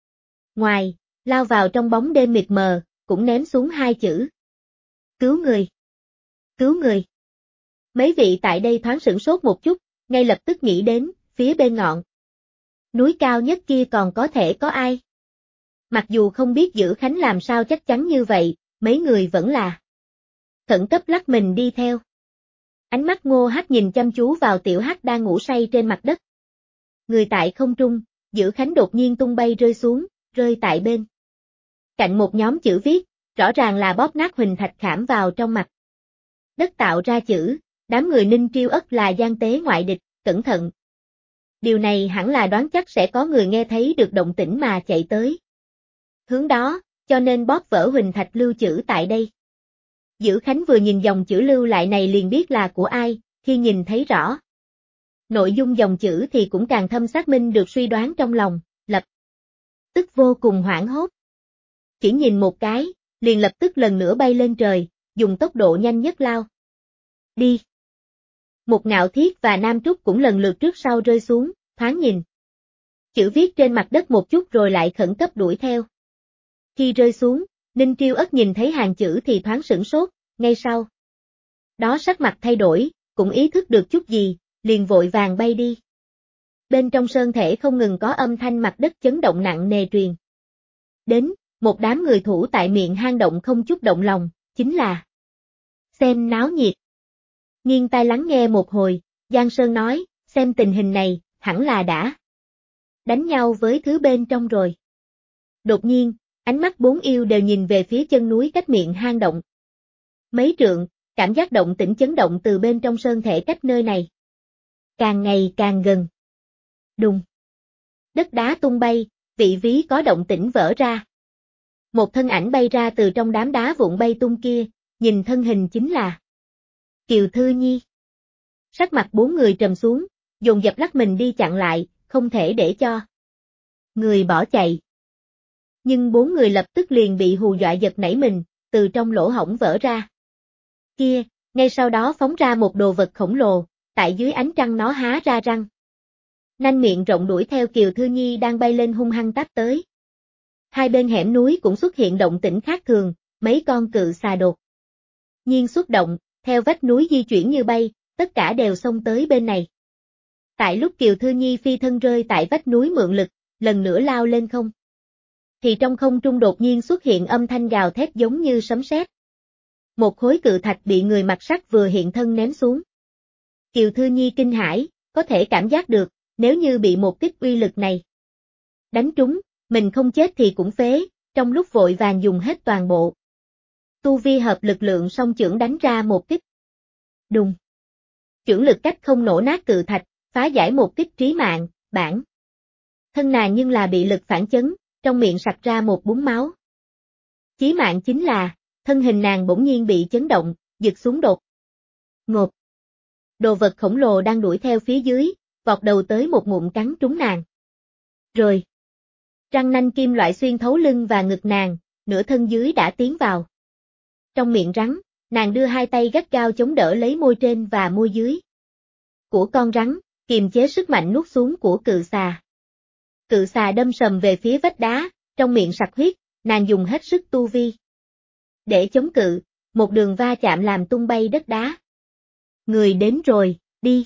ngoài, lao vào trong bóng đêm mịt mờ, cũng ném xuống hai chữ. Cứu người! Cứu người! Mấy vị tại đây thoáng sửng sốt một chút, ngay lập tức nghĩ đến, phía bên ngọn núi cao nhất kia còn có thể có ai. Mặc dù không biết Dữ Khánh làm sao chắc chắn như vậy, mấy người vẫn là khẩn cấp lắc mình đi theo. Ánh mắt Ngô Hắc nhìn chăm chú vào Tiểu Hắc đang ngủ say trên mặt đất. Người tại không trung, Dữ Khánh đột nhiên tung bay rơi xuống, rơi tại bên cạnh một nhóm chữ viết, rõ ràng là bóp nát huỳnh thạch khảm vào trong mặt đất tạo ra chữ, đám người Ninh Triêu Ất là gian tế ngoại địch, cẩn thận. Điều này hẳn là đoán chắc sẽ có người nghe thấy được động tĩnh mà chạy tới hướng đó, cho nên bóp vỡ huỳnh thạch lưu chữ tại đây. Dữ Khánh vừa nhìn dòng chữ lưu lại này liền biết là của ai, khi nhìn thấy rõ nội dung dòng chữ thì cũng càng thâm xác minh được suy đoán trong lòng, lập tức vô cùng hoảng hốt. Chỉ nhìn một cái, liền lập tức lần nữa bay lên trời, dùng tốc độ nhanh nhất lao đi. Một Ngạo Thiết và Nam Trúc cũng lần lượt trước sau rơi xuống, thoáng nhìn chữ viết trên mặt đất một chút rồi lại khẩn cấp đuổi theo. Khi rơi xuống, Ninh Triêu Ất nhìn thấy hàng chữ thì thoáng sửng sốt, ngay sau đó sắc mặt thay đổi, cũng ý thức được chút gì, liền vội vàng bay đi. Bên trong sơn thể không ngừng có âm thanh mặt đất chấn động nặng nề truyền đến, một đám người thủ tại miệng hang động không chút động lòng, chính là xem náo nhiệt. Nghiêng tai lắng nghe một hồi, Giang Sơn nói, xem tình hình này, hẳn là đã đánh nhau với thứ bên trong rồi. Đột nhiên, ánh mắt bốn yêu đều nhìn về phía chân núi cách miệng hang động mấy trượng, cảm giác động tĩnh chấn động từ bên trong sơn thể cách nơi này càng ngày càng gần. Đùng! Đất đá tung bay, vị ví có động tĩnh vỡ ra. Một thân ảnh bay ra từ trong đám đá vụn bay tung kia, nhìn thân hình chính là Kiều Thư Nhi. Sắc mặt bốn người trầm xuống, dồn dập lắc mình đi chặn lại, không thể để cho người bỏ chạy. Nhưng bốn người lập tức liền bị hù dọa giật nảy mình, từ trong lỗ hổng vỡ ra. Kia, Ngay sau đó phóng ra một đồ vật khổng lồ, tại dưới ánh trăng nó há ra răng. Nanh miệng rộng đuổi theo Kiều Thư Nhi đang bay lên hung hăng táp tới. Hai bên hẻm núi cũng xuất hiện động tĩnh khác thường, mấy con cự xà đột nhiên xuất động, theo vách núi di chuyển như bay, tất cả đều xông tới bên này. Tại lúc Kiều Thư Nhi phi thân rơi tại vách núi mượn lực, lần nữa lao lên không, thì trong không trung đột nhiên xuất hiện âm thanh gào thét giống như sấm sét. Một khối cự thạch bị người mặc sắt vừa hiện thân ném xuống. Kiều Thư Nhi kinh hãi, có thể cảm giác được, nếu như bị một kích uy lực này đánh trúng, mình không chết thì cũng phế, trong lúc vội vàng dùng hết toàn bộ tu vi hợp lực lượng song chưởng đánh ra một kích. Đùng. Chưởng lực cách không nổ nát cự thạch, phá giải một kích trí mạng, bản thân nàng nhưng là bị lực phản chấn, trong miệng sặc ra một búng máu. Chí mạng chính là, thân hình nàng bỗng nhiên bị chấn động, giật xuống đột ngột. Đồ vật khổng lồ đang đuổi theo phía dưới, vọt đầu tới một ngụm cắn trúng nàng. Rồi, răng nanh kim loại xuyên thấu lưng và ngực nàng, nửa thân dưới đã tiến vào. Trong miệng rắn, nàng đưa hai tay gắt gao chống đỡ lấy môi trên và môi dưới của con rắn, kiềm chế sức mạnh nuốt xuống của cự xà. Cự xà đâm sầm về phía vách đá, trong miệng sặc huyết, nàng dùng hết sức tu vi để chống cự, một đường va chạm làm tung bay đất đá. Người đến rồi, đi.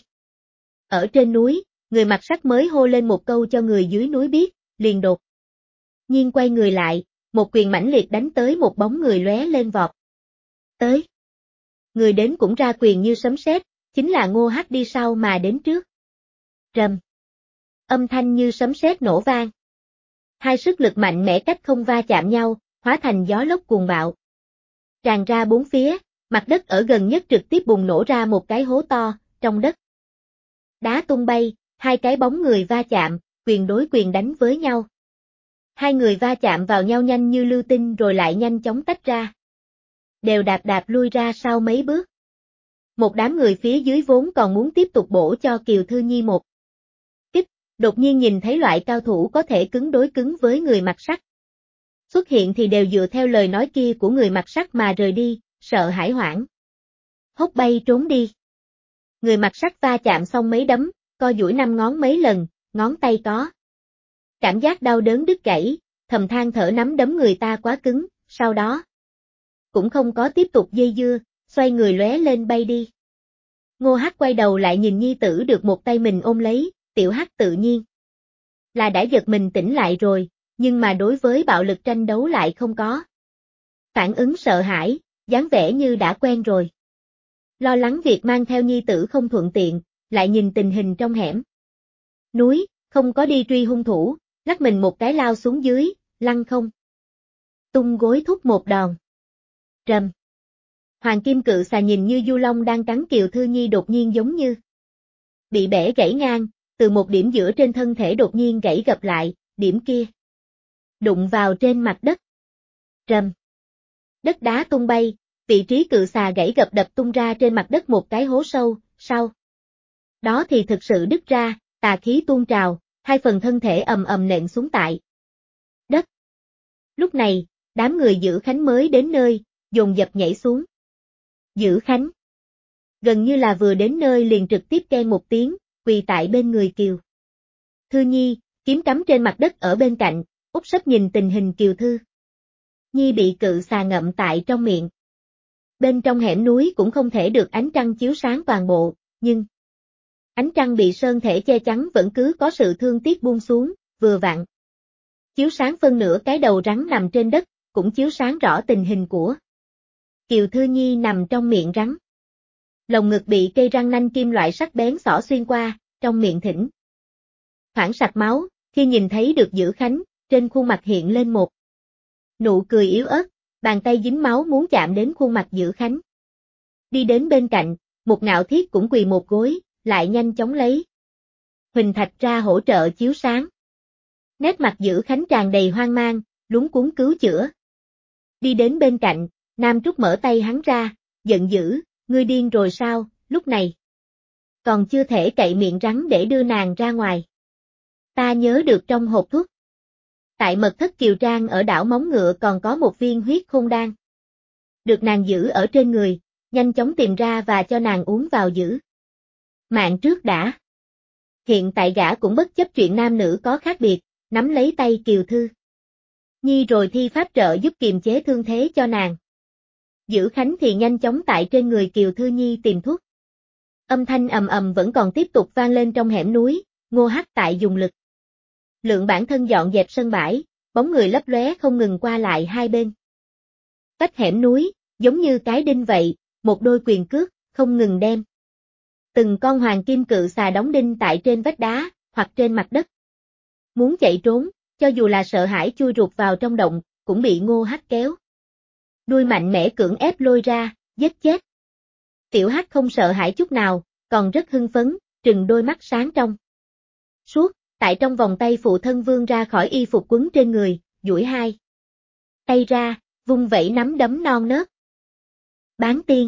Ở trên núi, người mặc sắt mới hô lên một câu cho người dưới núi biết, liền đột nhiên quay người lại, một quyền mãnh liệt đánh tới một bóng người lóe lên vọt tới. Người đến cũng ra quyền như sấm sét, chính là Ngô Hắc đi sau mà đến trước. Rầm. Âm thanh như sấm sét nổ vang. Hai sức lực mạnh mẽ cách không va chạm nhau, hóa thành gió lốc cuồng bạo. Tràn ra bốn phía, mặt đất ở gần nhất trực tiếp bùng nổ ra một cái hố to, trong đất đá tung bay, hai cái bóng người va chạm, quyền đối quyền đánh với nhau. Hai người va chạm vào nhau nhanh như lưu tinh rồi lại nhanh chóng tách ra. Đều đạp đạp lui ra sau mấy bước. Một đám người phía dưới vốn còn muốn tiếp tục bổ cho Kiều Thư Nhi một kích, đột nhiên nhìn thấy loại cao thủ có thể cứng đối cứng với người mặc sắt xuất hiện thì đều dựa theo lời nói kia của người mặc sắt mà rời đi, sợ hãi hoảng hốt bay trốn đi. Người mặc sắt va chạm xong mấy đấm, co duỗi năm ngón mấy lần, ngón tay có cảm giác đau đớn đứt gãy, thầm than thở nắm đấm người ta quá cứng, sau đó cũng không có tiếp tục dây dưa, xoay người lóe lên bay đi. Ngô Hắc quay đầu lại nhìn nhi tử được một tay mình ôm lấy, Tiểu Hắc tự nhiên là đã giật mình tỉnh lại rồi, nhưng mà đối với bạo lực tranh đấu lại không có phản ứng sợ hãi, dáng vẻ như đã quen rồi. Lo lắng việc mang theo nhi tử không thuận tiện, lại nhìn tình hình trong hẻm núi, không có đi truy hung thủ, lắc mình một cái lao xuống dưới, lăn không tung gối thúc một đòn. Rầm. Hoàng kim cự xà nhìn như du long đang cắn Kiều Thư Nhi đột nhiên giống như bị bẻ gãy ngang, từ một điểm giữa trên thân thể đột nhiên gãy gập lại, điểm kia đụng vào trên mặt đất. Rầm. Đất đá tung bay, vị trí cự xà gãy gập đập tung ra trên mặt đất một cái hố sâu, sau đó thì thực sự đứt ra, tà khí tuôn trào, hai phần thân thể ầm ầm nện xuống tại đất. Lúc này, đám người Giữ Khánh mới đến nơi, dồn dập nhảy xuống. Giữ Khánh gần như là vừa đến nơi liền trực tiếp kêu một tiếng, quỳ tại bên người Kiều Thư Nhi, kiếm cắm trên mặt đất ở bên cạnh, úp sấp nhìn tình hình Kiều Thư Nhi bị cự xà ngậm tại trong miệng. Bên trong hẻm núi cũng không thể được ánh trăng chiếu sáng toàn bộ, nhưng ánh trăng bị sơn thể che chắn vẫn cứ có sự thương tiếc buông xuống, vừa vặn chiếu sáng phân nửa cái đầu rắn nằm trên đất, cũng chiếu sáng rõ tình hình của Kiều Thư Nhi nằm trong miệng rắn. Lồng ngực bị cây răng nanh kim loại sắc bén xỏ xuyên qua, trong miệng thỉnh thoảng sặc máu, khi nhìn thấy được Giữ Khánh, trên khuôn mặt hiện lên một nụ cười yếu ớt, bàn tay dính máu muốn chạm đến khuôn mặt Giữ Khánh. Đi đến bên cạnh, một Ngạo Thiết cũng quỳ một gối, lại nhanh chóng lấy huỳnh thạch ra hỗ trợ chiếu sáng. Nét mặt Giữ Khánh tràn đầy hoang mang, luống cuống cứu chữa. Đi đến bên cạnh, Nam Trúc mở tay hắn ra, giận dữ, ngươi điên rồi sao, lúc này còn chưa thể cậy miệng rắn để đưa nàng ra ngoài. Ta nhớ được trong hộp thuốc tại mật thất Kiều Trang ở đảo Móng Ngựa còn có một viên huyết khôn đan. Được nàng giữ ở trên người, nhanh chóng tìm ra và cho nàng uống vào giữ mạng trước đã. Hiện tại gã cũng bất chấp chuyện nam nữ có khác biệt, nắm lấy tay Kiều Thư Nhi rồi thi pháp trợ giúp kiềm chế thương thế cho nàng. Dữ Khánh thì nhanh chóng tại trên người Kiều Thư Nhi tìm thuốc. Âm thanh ầm ầm vẫn còn tiếp tục vang lên trong hẻm núi, Ngô Hắc tại dùng lực lượng bản thân dọn dẹp sân bãi, bóng người lấp lóe không ngừng qua lại hai bên. Vách hẻm núi, giống như cái đinh vậy, một đôi quyền cước, không ngừng đem từng con hoàng kim cự xà đóng đinh tại trên vách đá, hoặc trên mặt đất. Muốn chạy trốn, cho dù là sợ hãi chui rụt vào trong động, cũng bị Ngô Hắc kéo đuôi mạnh mẽ cưỡng ép lôi ra, giết chết. Tiểu Hắc không sợ hãi chút nào, còn rất hưng phấn, trừng đôi mắt sáng trong suốt, tại trong vòng tay phụ thân vươn ra khỏi y phục quấn trên người, duỗi hai tay ra, vung vẩy nắm đấm non nớt. Bán tiên.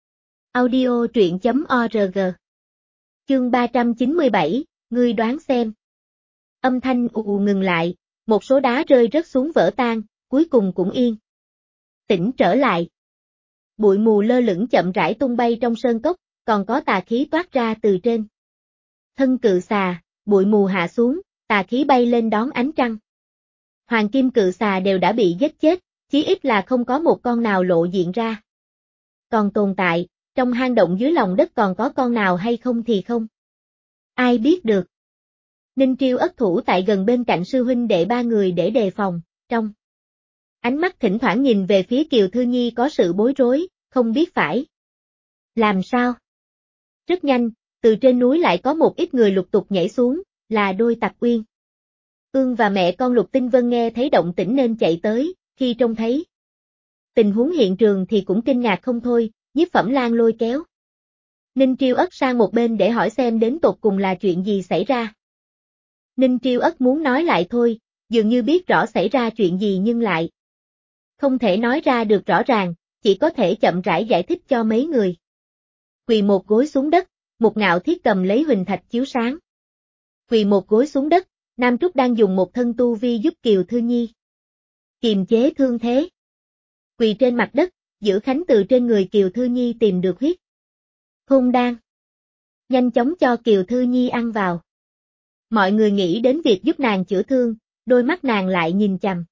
Audio truyện.org. Chương 397, ngươi đoán xem. Âm thanh ù ngừng lại, một số đá rơi rớt xuống vỡ tan, cuối cùng cũng yên tĩnh trở lại. Bụi mù lơ lửng chậm rãi tung bay trong sơn cốc, còn có tà khí toát ra từ trên thân cự xà, bụi mù hạ xuống, tà khí bay lên đón ánh trăng. Hoàng kim cự xà đều đã bị giết chết, chí ít là không có một con nào lộ diện ra. Còn tồn tại, trong hang động dưới lòng đất còn có con nào hay không thì không ai biết được. Ninh Triêu ất thủ tại gần bên cạnh sư huynh đệ ba người để đề phòng, trong ánh mắt thỉnh thoảng nhìn về phía Kiều Thư Nhi có sự bối rối, không biết phải làm sao. Rất nhanh, từ trên núi lại có một ít người lục tục nhảy xuống, là đôi Tặc Uyên Ương và mẹ con Lục Tinh Vân nghe thấy động tĩnh nên chạy tới, khi trông thấy tình huống hiện trường thì cũng kinh ngạc không thôi, Nhiếp Phẩm Lan lôi kéo Ninh Triêu ất sang một bên để hỏi xem đến tột cùng là chuyện gì xảy ra. Ninh Triêu ất muốn nói lại thôi, dường như biết rõ xảy ra chuyện gì nhưng lại không thể nói ra được rõ ràng, chỉ có thể chậm rãi giải thích cho mấy người. Quỳ một gối xuống đất, một ngạo thiết cầm lấy huỳnh thạch chiếu sáng. Quỳ một gối xuống đất, Nam Trúc đang dùng một thân tu vi giúp Kiều Thư Nhi kiềm chế thương thế. Quỳ trên mặt đất, Dữ Khánh từ trên người Kiều Thư Nhi tìm được huyết hôn đan, nhanh chóng cho Kiều Thư Nhi ăn vào. Mọi người nghĩ đến việc giúp nàng chữa thương, đôi mắt nàng lại nhìn chằm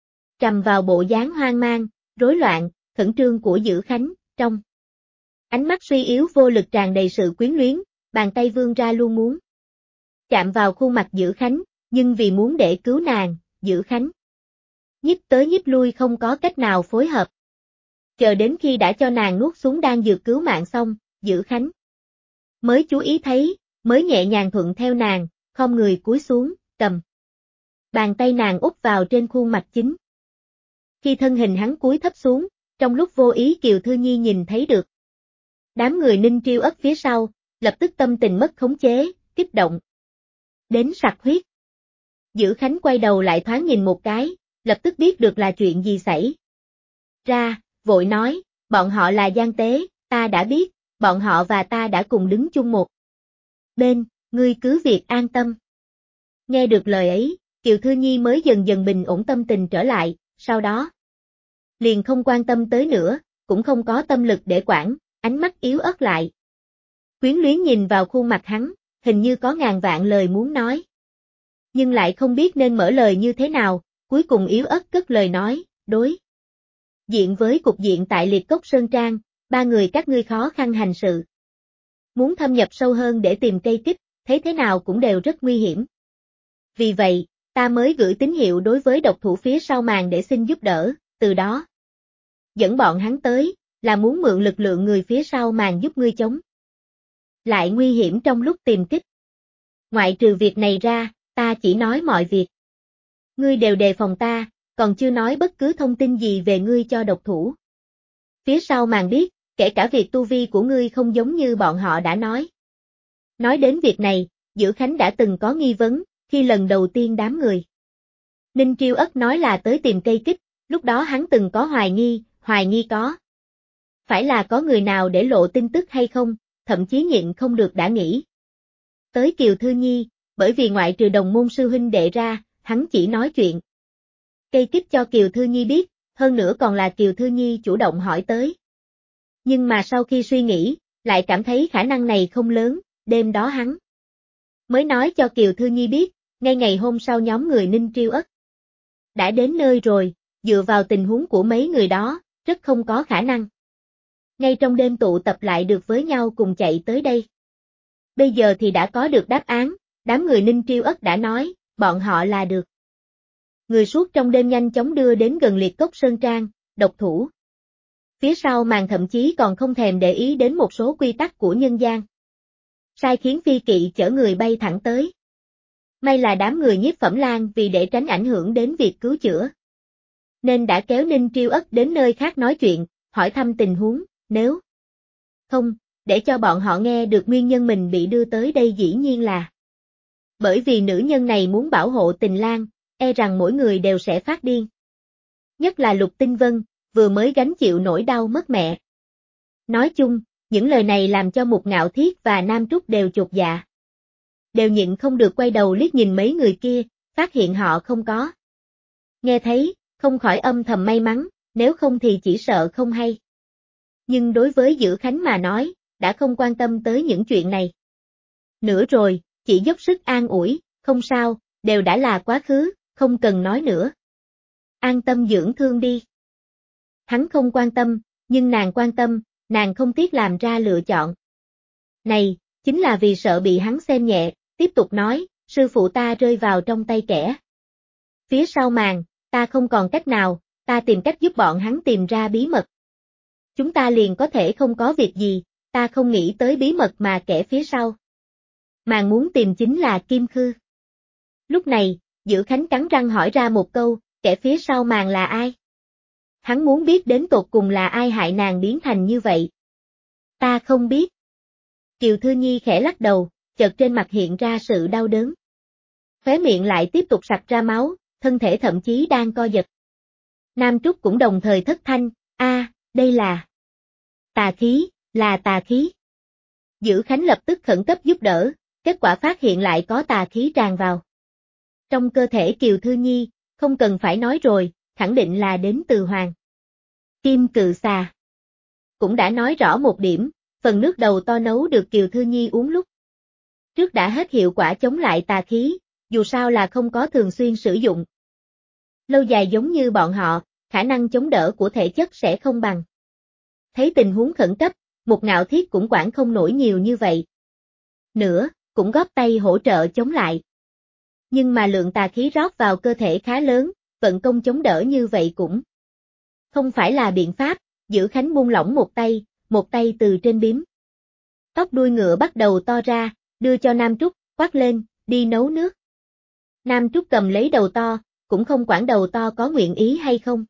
vào bộ dáng hoang mang, rối loạn, khẩn trương của Dữ Khánh, trong ánh mắt suy yếu vô lực tràn đầy sự quyến luyến, bàn tay vươn ra luôn muốn chạm vào khuôn mặt Dữ Khánh, nhưng vì muốn để cứu nàng, Dữ Khánh nhích tới nhích lui không có cách nào phối hợp. Chờ đến khi đã cho nàng nuốt xuống đan dược cứu mạng xong, Dữ Khánh mới chú ý thấy, mới nhẹ nhàng thuận theo nàng, khom người cúi xuống, cầm bàn tay nàng úp vào trên khuôn mặt chính. Khi thân hình hắn cúi thấp xuống, trong lúc vô ý Kiều Thư Nhi nhìn thấy được đám người Ninh Triêu ất phía sau, lập tức tâm tình mất khống chế, kích động đến sặc huyết. Dữ Khánh quay đầu lại thoáng nhìn một cái, lập tức biết được là chuyện gì xảy ra, vội nói, bọn họ là gian tế, ta đã biết, bọn họ và ta đã cùng đứng chung một bên, ngươi cứ việc an tâm. Nghe được lời ấy, Kiều Thư Nhi mới dần dần bình ổn tâm tình trở lại, sau đó liền không quan tâm tới nữa, cũng không có tâm lực để quản, ánh mắt yếu ớt lại. Quyến luyến nhìn vào khuôn mặt hắn, hình như có ngàn vạn lời muốn nói. Nhưng lại không biết nên mở lời như thế nào, cuối cùng yếu ớt cất lời nói, đối diện với cục diện tại Liệt Cốc Sơn Trang, ba người các ngươi khó khăn hành sự. Muốn thâm nhập sâu hơn để tìm cây kích, thấy thế nào cũng đều rất nguy hiểm. Vì vậy, ta mới gửi tín hiệu đối với độc thủ phía sau màn để xin giúp đỡ, từ đó dẫn bọn hắn tới, là muốn mượn lực lượng người phía sau màn giúp ngươi chống lại nguy hiểm trong lúc tìm kích. Ngoại trừ việc này ra, ta chỉ nói mọi việc ngươi đều đề phòng ta, còn chưa nói bất cứ thông tin gì về ngươi cho độc thủ phía sau màn biết, kể cả việc tu vi của ngươi không giống như bọn họ đã nói. Nói đến việc này, Dữ Khánh đã từng có nghi vấn, khi lần đầu tiên đám người Ninh Triêu ất nói là tới tìm cây kích, lúc đó hắn từng có hoài nghi có phải là có người nào để lộ tin tức hay không, thậm chí nhịn không được đã nghĩ tới Kiều Thư Nhi, bởi vì ngoại trừ đồng môn sư huynh đệ ra, hắn chỉ nói chuyện cây kích cho Kiều Thư Nhi biết, hơn nữa còn là Kiều Thư Nhi chủ động hỏi tới. Nhưng mà sau khi suy nghĩ, lại cảm thấy khả năng này không lớn, đêm đó hắn mới nói cho Kiều Thư Nhi biết, ngay ngày hôm sau nhóm người Ninh Triêu Ất đã đến nơi rồi, dựa vào tình huống của mấy người đó, rất không có khả năng. Ngay trong đêm tụ tập lại được với nhau cùng chạy tới đây. Bây giờ thì đã có được đáp án, đám người Ninh Triêu Ất đã nói, bọn họ là được. Người suốt trong đêm nhanh chóng đưa đến gần Liệt Cốc Sơn Trang, độc thủ. Phía sau màn thậm chí còn không thèm để ý đến một số quy tắc của nhân gian. Sai khiến phi kỵ chở người bay thẳng tới. May là đám người Nhiếp Phẩm Lang vì để tránh ảnh hưởng đến việc cứu chữa, nên đã kéo Ninh Triêu Ất đến nơi khác nói chuyện, hỏi thăm tình huống, nếu không, để cho bọn họ nghe được nguyên nhân mình bị đưa tới đây dĩ nhiên là bởi vì nữ nhân này muốn bảo hộ Tình Lang, e rằng mỗi người đều sẽ phát điên. Nhất là Lục Tinh Vân, vừa mới gánh chịu nỗi đau mất mẹ. Nói chung, những lời này làm cho Mục Ngạo Thiết và Nam Trúc đều chột dạ. Đều nhịn không được quay đầu liếc nhìn mấy người kia, phát hiện họ không có nghe thấy, không khỏi âm thầm may mắn, nếu không thì chỉ sợ không hay. Nhưng đối với Dữ Khánh mà nói, đã không quan tâm tới những chuyện này. Nữa rồi, chỉ dốc sức an ủi, không sao, đều đã là quá khứ, không cần nói nữa. An tâm dưỡng thương đi. Hắn không quan tâm, nhưng nàng quan tâm, nàng không tiếc làm ra lựa chọn. Này, chính là vì sợ bị hắn xem nhẹ, tiếp tục nói, sư phụ ta rơi vào trong tay kẻ phía sau màn, ta không còn cách nào, ta tìm cách giúp bọn hắn tìm ra bí mật. Chúng ta liền có thể không có việc gì, ta không nghĩ tới bí mật mà kẻ phía sau màn muốn tìm chính là Kim Khư. Lúc này, Dữ Khánh cắn răng hỏi ra một câu, kẻ phía sau màn là ai? Hắn muốn biết đến tột cùng là ai hại nàng biến thành như vậy. Ta không biết. Kiều Thư Nhi khẽ lắc đầu, chợt trên mặt hiện ra sự đau đớn. Khóe miệng lại tiếp tục sặc ra máu, thân thể thậm chí đang co giật. Nam Trúc cũng đồng thời thất thanh, đây là tà khí, là tà khí. Dữ Khánh lập tức khẩn cấp giúp đỡ, kết quả phát hiện lại có tà khí tràn vào trong cơ thể Kiều Thư Nhi, không cần phải nói rồi, khẳng định là đến từ Hoàng Kim Cự Xà. Cũng đã nói rõ một điểm, phần nước đầu to nấu được Kiều Thư Nhi uống lúc trước đã hết hiệu quả chống lại tà khí, dù sao là không có thường xuyên sử dụng. Lâu dài giống như bọn họ, khả năng chống đỡ của thể chất sẽ không bằng. Thấy tình huống khẩn cấp, Mục Ngạo Thiết cũng quản không nổi nhiều như vậy. Nữa, cũng góp tay hỗ trợ chống lại. Nhưng mà lượng tà khí rót vào cơ thể khá lớn, vận công chống đỡ như vậy cũng không phải là biện pháp. Dữ Khánh buông lỏng một tay từ trên bím tóc đuôi ngựa bắt đầu to ra, đưa cho Nam Trúc, quát lên, đi nấu nước. Nam Trúc cầm lấy đầu to, cũng không quản đầu to có nguyện ý hay không.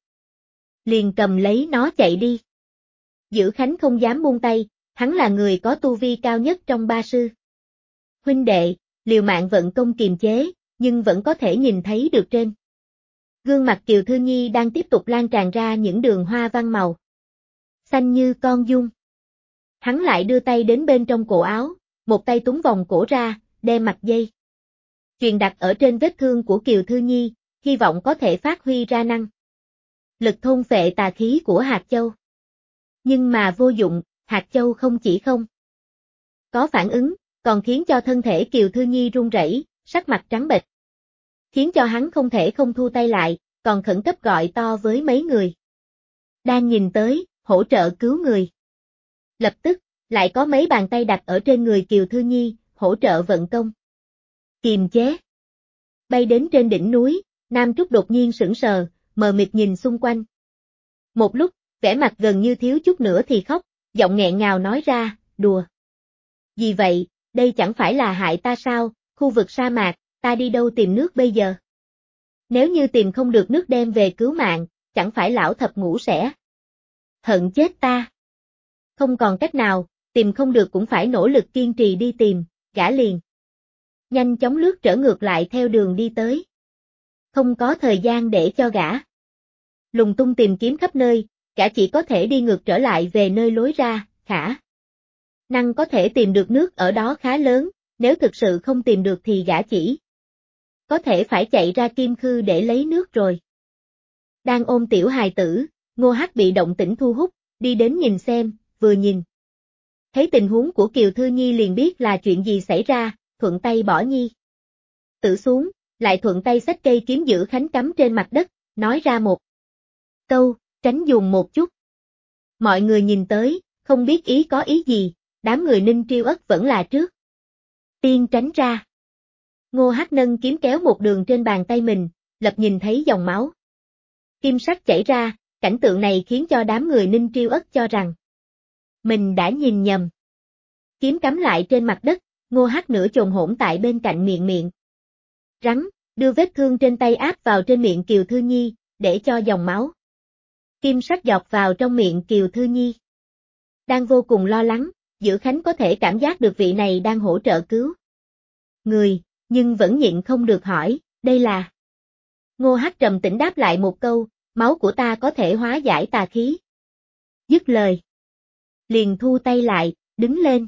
Liền cầm lấy nó chạy đi. Dữ Khánh không dám buông tay, hắn là người có tu vi cao nhất trong ba sư huynh đệ, liều mạng vận công kiềm chế, nhưng vẫn có thể nhìn thấy được trên gương mặt Kiều Thư Nhi đang tiếp tục lan tràn ra những đường hoa văn màu xanh như con dung. Hắn lại đưa tay đến bên trong cổ áo, một tay túm vòng cổ ra, đem mặt dây chuyền đặt ở trên vết thương của Kiều Thư Nhi, hy vọng có thể phát huy ra năng lực thôn phệ tà khí của hạt châu. Nhưng mà vô dụng, hạt châu không chỉ không có phản ứng, còn khiến cho thân thể Kiều Thư Nhi run rẩy, sắc mặt trắng bệch. Khiến cho hắn không thể không thu tay lại, còn khẩn cấp gọi to với mấy người đang nhìn tới, hỗ trợ cứu người. Lập tức, lại có mấy bàn tay đặt ở trên người Kiều Thư Nhi, hỗ trợ vận công kiềm chế. Bay đến trên đỉnh núi, Nam Trúc đột nhiên sững sờ, mờ mịt nhìn xung quanh. Một lúc, vẻ mặt gần như thiếu chút nữa thì khóc, giọng nghẹn ngào nói ra, đùa. Gì vậy, đây chẳng phải là hại ta sao, khu vực sa mạc, ta đi đâu tìm nước bây giờ? Nếu như tìm không được nước đem về cứu mạng, chẳng phải lão thập ngũ sẽ hận chết ta. Không còn cách nào, tìm không được cũng phải nỗ lực kiên trì đi tìm, gã liền nhanh chóng lướt trở ngược lại theo đường đi tới. Không có thời gian để cho gã lùng tung tìm kiếm khắp nơi, gã chỉ có thể đi ngược trở lại về nơi lối ra, khả năng có thể tìm được nước ở đó khá lớn, nếu thực sự không tìm được thì gã chỉ có thể phải chạy ra Kim Khư để lấy nước rồi. Đang ôm tiểu hài tử, Ngô Hắc bị động tĩnh thu hút, đi đến nhìn xem, vừa nhìn. Thấy tình huống của Kiều Thư Nhi liền biết là chuyện gì xảy ra, thuận tay bỏ Nhi tử xuống, lại thuận tay xách cây kiếm Dữ Khánh cắm trên mặt đất, nói ra một câu, tránh dùng một chút. Mọi người nhìn tới, không biết ý có ý gì, đám người Ninh Triêu Ất vẫn là trước tiên tránh ra. Ngô Hắc nâng kiếm kéo một đường trên bàn tay mình, lập nhìn thấy dòng máu kim sắc chảy ra, cảnh tượng này khiến cho đám người Ninh Triêu Ất cho rằng mình đã nhìn nhầm. Kiếm cắm lại trên mặt đất, Ngô Hắc nửa chồn hổn tại bên cạnh miệng rắn, đưa vết thương trên tay áp vào trên miệng Kiều Thư Nhi, để cho dòng máu kim sắc dọc vào trong miệng Kiều Thư Nhi. Đang vô cùng lo lắng, Dữ Khánh có thể cảm giác được vị này đang hỗ trợ cứu người, nhưng vẫn nhịn không được hỏi, đây là... Ngô Hắc trầm tĩnh đáp lại một câu, máu của ta có thể hóa giải tà khí. Dứt lời. Liền thu tay lại, đứng lên.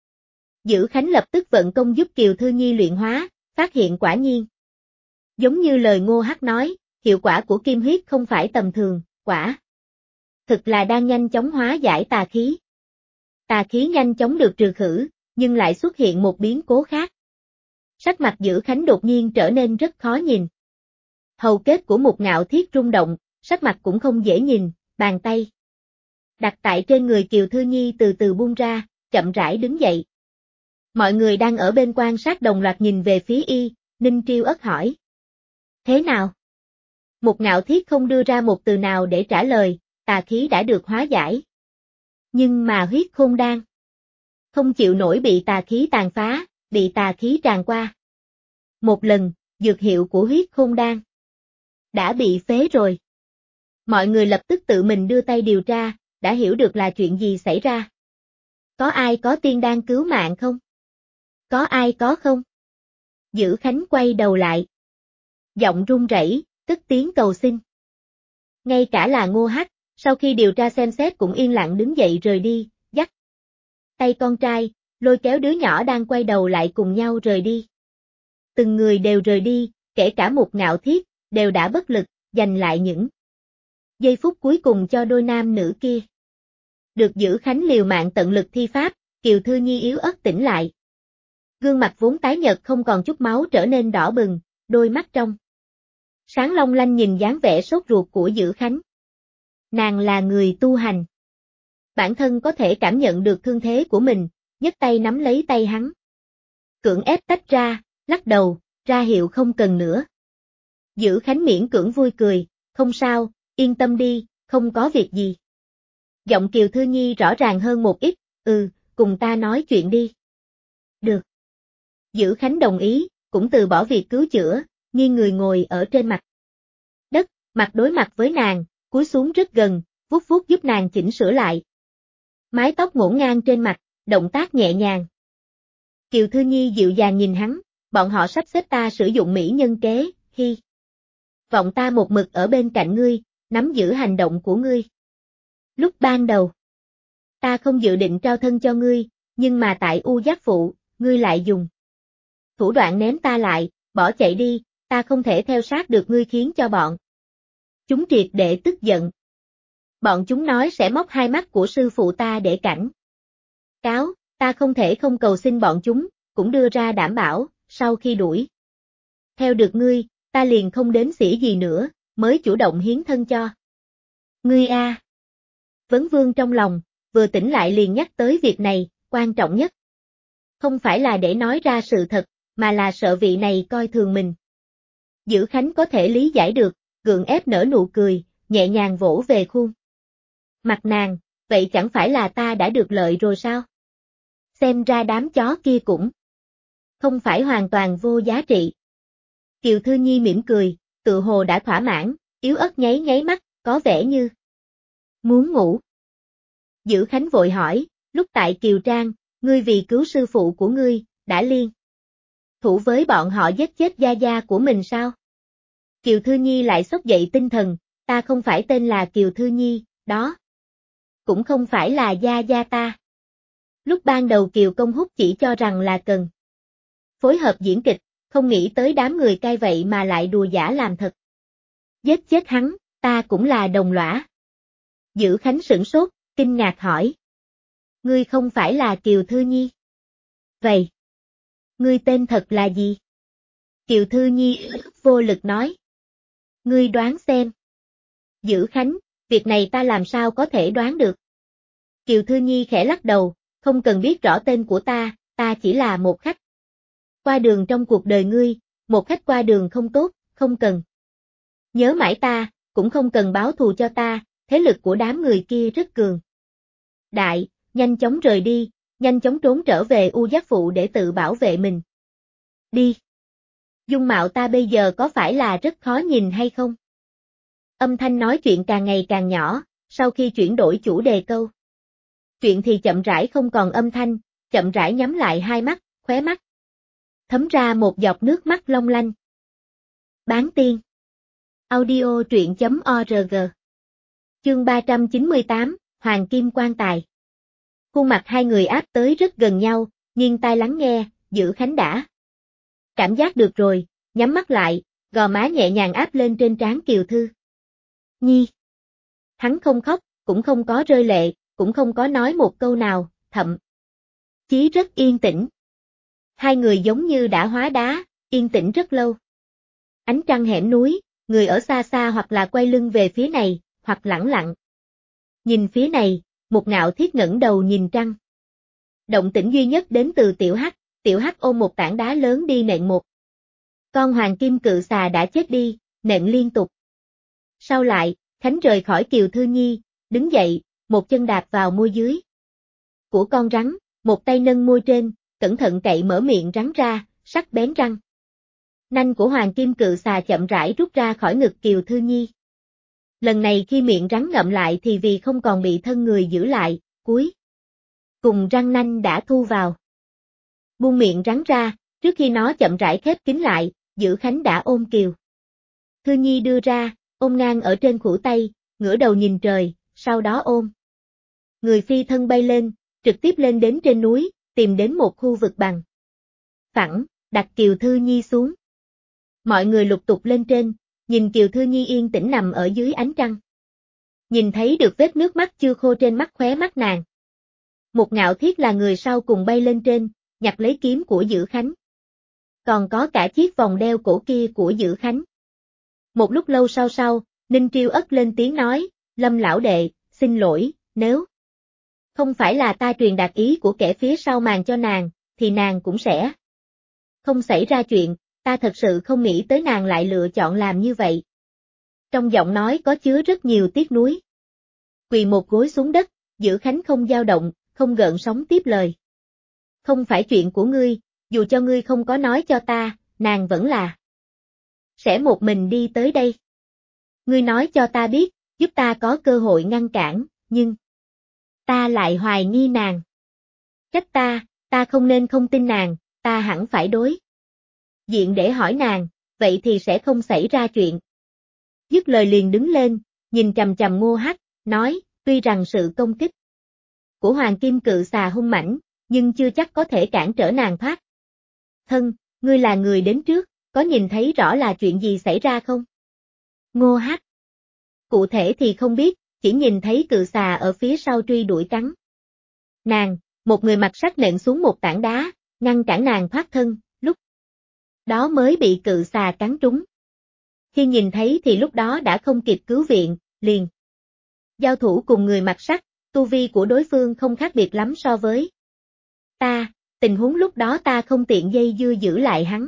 Dữ Khánh lập tức vận công giúp Kiều Thư Nhi luyện hóa, phát hiện quả nhiên. Giống như lời Ngô Hắc nói, hiệu quả của kim huyết không phải tầm thường, quả thực là đang nhanh chóng hóa giải tà khí. Tà khí nhanh chóng được trừ khử, nhưng lại xuất hiện một biến cố khác. Sắc mặt Dữ Khánh đột nhiên trở nên rất khó nhìn. Hầu kết của Mục Ngạo Thiết rung động, sắc mặt cũng không dễ nhìn, bàn tay đặt tại trên người Kiều Thư Nhi từ từ buông ra, chậm rãi đứng dậy. Mọi người đang ở bên quan sát đồng loạt nhìn về phía y, Ninh Triêu Ất hỏi. Thế nào? Mục Ngạo Thiết không đưa ra một từ nào để trả lời, tà khí đã được hóa giải. Nhưng mà huyết khôn đan không chịu nổi bị tà khí tàn phá, bị tà khí tràn qua. Một lần, dược hiệu của huyết khôn đan đã bị phế rồi. Mọi người lập tức tự mình đưa tay điều tra, đã hiểu được là chuyện gì xảy ra. Có ai có tiên đan cứu mạng không? Có ai có không? Dữ Khánh quay đầu lại. Giọng run rẩy, cất tiếng cầu xin. Ngay cả là Ngô Hắc, sau khi điều tra xem xét cũng yên lặng đứng dậy rời đi, dắt tay con trai, lôi kéo đứa nhỏ đang quay đầu lại cùng nhau rời đi. Từng người đều rời đi, kể cả Mục Ngạo Thiết, đều đã bất lực, dành lại những giây phút cuối cùng cho đôi nam nữ kia. Được Dữ Khánh liều mạng tận lực thi pháp, Kiều Thư Nhi yếu ớt tỉnh lại. Gương mặt vốn tái nhợt không còn chút máu trở nên đỏ bừng, đôi mắt trong sáng long lanh nhìn dáng vẻ sốt ruột của Dữ Khánh. Nàng là người tu hành. Bản thân có thể cảm nhận được thương thế của mình, nhấc tay nắm lấy tay hắn. Cưỡng ép tách ra, lắc đầu, ra hiệu không cần nữa. Dữ Khánh miễn cưỡng vui cười, không sao, yên tâm đi, không có việc gì. Giọng Kiều Thư Nhi rõ ràng hơn một ít, cùng ta nói chuyện đi. Được. Dữ Khánh đồng ý, cũng từ bỏ việc cứu chữa, nghiêng người ngồi ở trên mặt đất, mặt đối mặt với nàng, cúi xuống rất gần, vuốt vuốt giúp nàng chỉnh sửa lại. Mái tóc ngổn ngang trên mặt, động tác nhẹ nhàng. Kiều Thư Nhi dịu dàng nhìn hắn, bọn họ sắp xếp ta sử dụng mỹ nhân kế, hi. Vọng ta một mực ở bên cạnh ngươi, nắm giữ hành động của ngươi. Lúc ban đầu, ta không dự định trao thân cho ngươi, nhưng mà tại U Giác Phụ, ngươi lại dùng thủ đoạn ném ta lại, bỏ chạy đi, ta không thể theo sát được ngươi khiến cho bọn chúng triệt để tức giận. Bọn chúng nói sẽ móc hai mắt của sư phụ ta để cảnh cáo, ta không thể không cầu xin bọn chúng, cũng đưa ra đảm bảo, sau khi đuổi theo được ngươi, ta liền không đến xỉ gì nữa, mới chủ động hiến thân cho ngươi a. Vấn Vương trong lòng, vừa tỉnh lại liền nhắc tới việc này, quan trọng nhất. Không phải là để nói ra sự thật, mà là sợ vị này coi thường mình. Dữ Khánh có thể lý giải được, gượng ép nở nụ cười, nhẹ nhàng vỗ về khuôn mặt nàng, vậy chẳng phải là ta đã được lợi rồi sao? Xem ra đám chó kia cũng không phải hoàn toàn vô giá trị. Kiều Thư Nhi mỉm cười, tự hồ đã thỏa mãn, yếu ớt nháy nháy mắt, có vẻ như muốn ngủ. Dữ Khánh vội hỏi, lúc tại Kiều Trang, ngươi vì cứu sư phụ của ngươi, đã liên thủ với bọn họ giết chết gia gia của mình sao? Kiều Thư Nhi lại xốc dậy tinh thần, ta không phải tên là Kiều Thư Nhi, đó cũng không phải là gia gia ta. Lúc ban đầu Kiều Công Húc chỉ cho rằng là cần phối hợp diễn kịch, không nghĩ tới đám người cai vậy mà lại đùa giả làm thật. Giết chết hắn, ta cũng là đồng lõa. Dữ Khánh sửng sốt, kinh ngạc hỏi. Ngươi không phải là Kiều Thư Nhi. Vậy, ngươi tên thật là gì? Kiều Thư Nhi vô lực nói. Ngươi đoán xem. Dữ Khánh, việc này ta làm sao có thể đoán được. Kiều Thư Nhi khẽ lắc đầu, không cần biết rõ tên của ta chỉ là một khách. Qua đường trong cuộc đời ngươi, một khách qua đường không tốt, không cần. Nhớ mãi ta, cũng không cần báo thù cho ta, thế lực của đám người kia rất cường. Đại, nhanh chóng rời đi, nhanh chóng trốn trở về U Giác Phụ để tự bảo vệ mình. Đi. Dung mạo ta bây giờ có phải là rất khó nhìn hay không? Âm thanh nói chuyện càng ngày càng nhỏ, sau khi chuyển đổi chủ đề câu. Chuyện thì chậm rãi không còn âm thanh, chậm rãi nhắm lại hai mắt, khóe mắt. Thấm ra một giọt nước mắt long lanh. Bán tiên. Audio truyện.org. Chương 398, Hoàng Kim Quan Tài. Khuôn mặt hai người áp tới rất gần nhau, nghiêng tai lắng nghe, Dữ Khánh đã. Cảm giác được rồi, nhắm mắt lại, gò má nhẹ nhàng áp lên trên trán Kiều Thư Nhi. Hắn không khóc, cũng không có rơi lệ, cũng không có nói một câu nào, thậm chí rất yên tĩnh. Hai người giống như đã hóa đá, yên tĩnh rất lâu. Ánh trăng hẻm núi, người ở xa xa hoặc là quay lưng về phía này, hoặc lẳng lặng. Nhìn phía này, một Ngạo Thiết ngẩng đầu nhìn trăng. Động tĩnh duy nhất đến từ Tiểu Hắc ôm một tảng đá lớn đi nện một. Con hoàng kim cự xà đã chết đi, nện liên tục. Sau lại, Khánh rời khỏi Kiều Thư Nhi, đứng dậy, một chân đạp vào môi dưới của con rắn, một tay nâng môi trên, cẩn thận cậy mở miệng rắn ra, sắc bén răng. Nanh của hoàng kim cự xà chậm rãi rút ra khỏi ngực Kiều Thư Nhi. Lần này khi miệng rắn ngậm lại thì vì không còn bị thân người giữ lại, cuối cùng răng nanh đã thu vào. Buông miệng rắn ra, trước khi nó chậm rãi khép kín lại, Dữ Khánh đã ôm Kiều Thư Nhi đưa ra, ôm ngang ở trên khuỷu tay, ngửa đầu nhìn trời, sau đó ôm. Người phi thân bay lên, trực tiếp lên đến trên núi, tìm đến một khu vực bằng phẳng, đặt Kiều Thư Nhi xuống. Mọi người lục tục lên trên, nhìn Kiều Thư Nhi yên tĩnh nằm ở dưới ánh trăng. Nhìn thấy được vết nước mắt chưa khô trên mắt khóe mắt nàng. Một Ngạo Thiết là người sau cùng bay lên trên, nhặt lấy kiếm của Dữ Khánh. Còn có cả chiếc vòng đeo cổ kia của Dữ Khánh. Một lúc lâu sau, Ninh Triêu ất lên tiếng nói, Lâm lão đệ, xin lỗi, nếu không phải là ta truyền đạt ý của kẻ phía sau màn cho nàng, thì nàng cũng sẽ không xảy ra chuyện, ta thật sự không nghĩ tới nàng lại lựa chọn làm như vậy. Trong giọng nói có chứa rất nhiều tiếc nuối. Quỳ một gối xuống đất, Dữ Khánh không dao động, không gợn sóng tiếp lời. Không phải chuyện của ngươi, dù cho ngươi không có nói cho ta, nàng vẫn là sẽ một mình đi tới đây. Ngươi nói cho ta biết, giúp ta có cơ hội ngăn cản, nhưng ta lại hoài nghi nàng. Trách ta không nên không tin nàng, ta hẳn phải đối diện để hỏi nàng, vậy thì sẽ không xảy ra chuyện. Dứt lời liền đứng lên, nhìn chằm chằm Ngô Hắc, nói, tuy rằng sự công kích của Hoàng Kim Cự Xà hung mãnh, nhưng chưa chắc có thể cản trở nàng thoát thân, ngươi là người đến trước, có nhìn thấy rõ là chuyện gì xảy ra không? Ngô Hắc. Cụ thể thì không biết, chỉ nhìn thấy cự xà ở phía sau truy đuổi cắn. Nàng, một người mặc sắt nện xuống một tảng đá, ngăn cản nàng thoát thân, lúc đó mới bị cự xà cắn trúng. Khi nhìn thấy thì lúc đó đã không kịp cứu viện, liền giao thủ cùng người mặc sắt, tu vi của đối phương không khác biệt lắm so với ta, tình huống lúc đó ta không tiện dây dưa giữ lại hắn.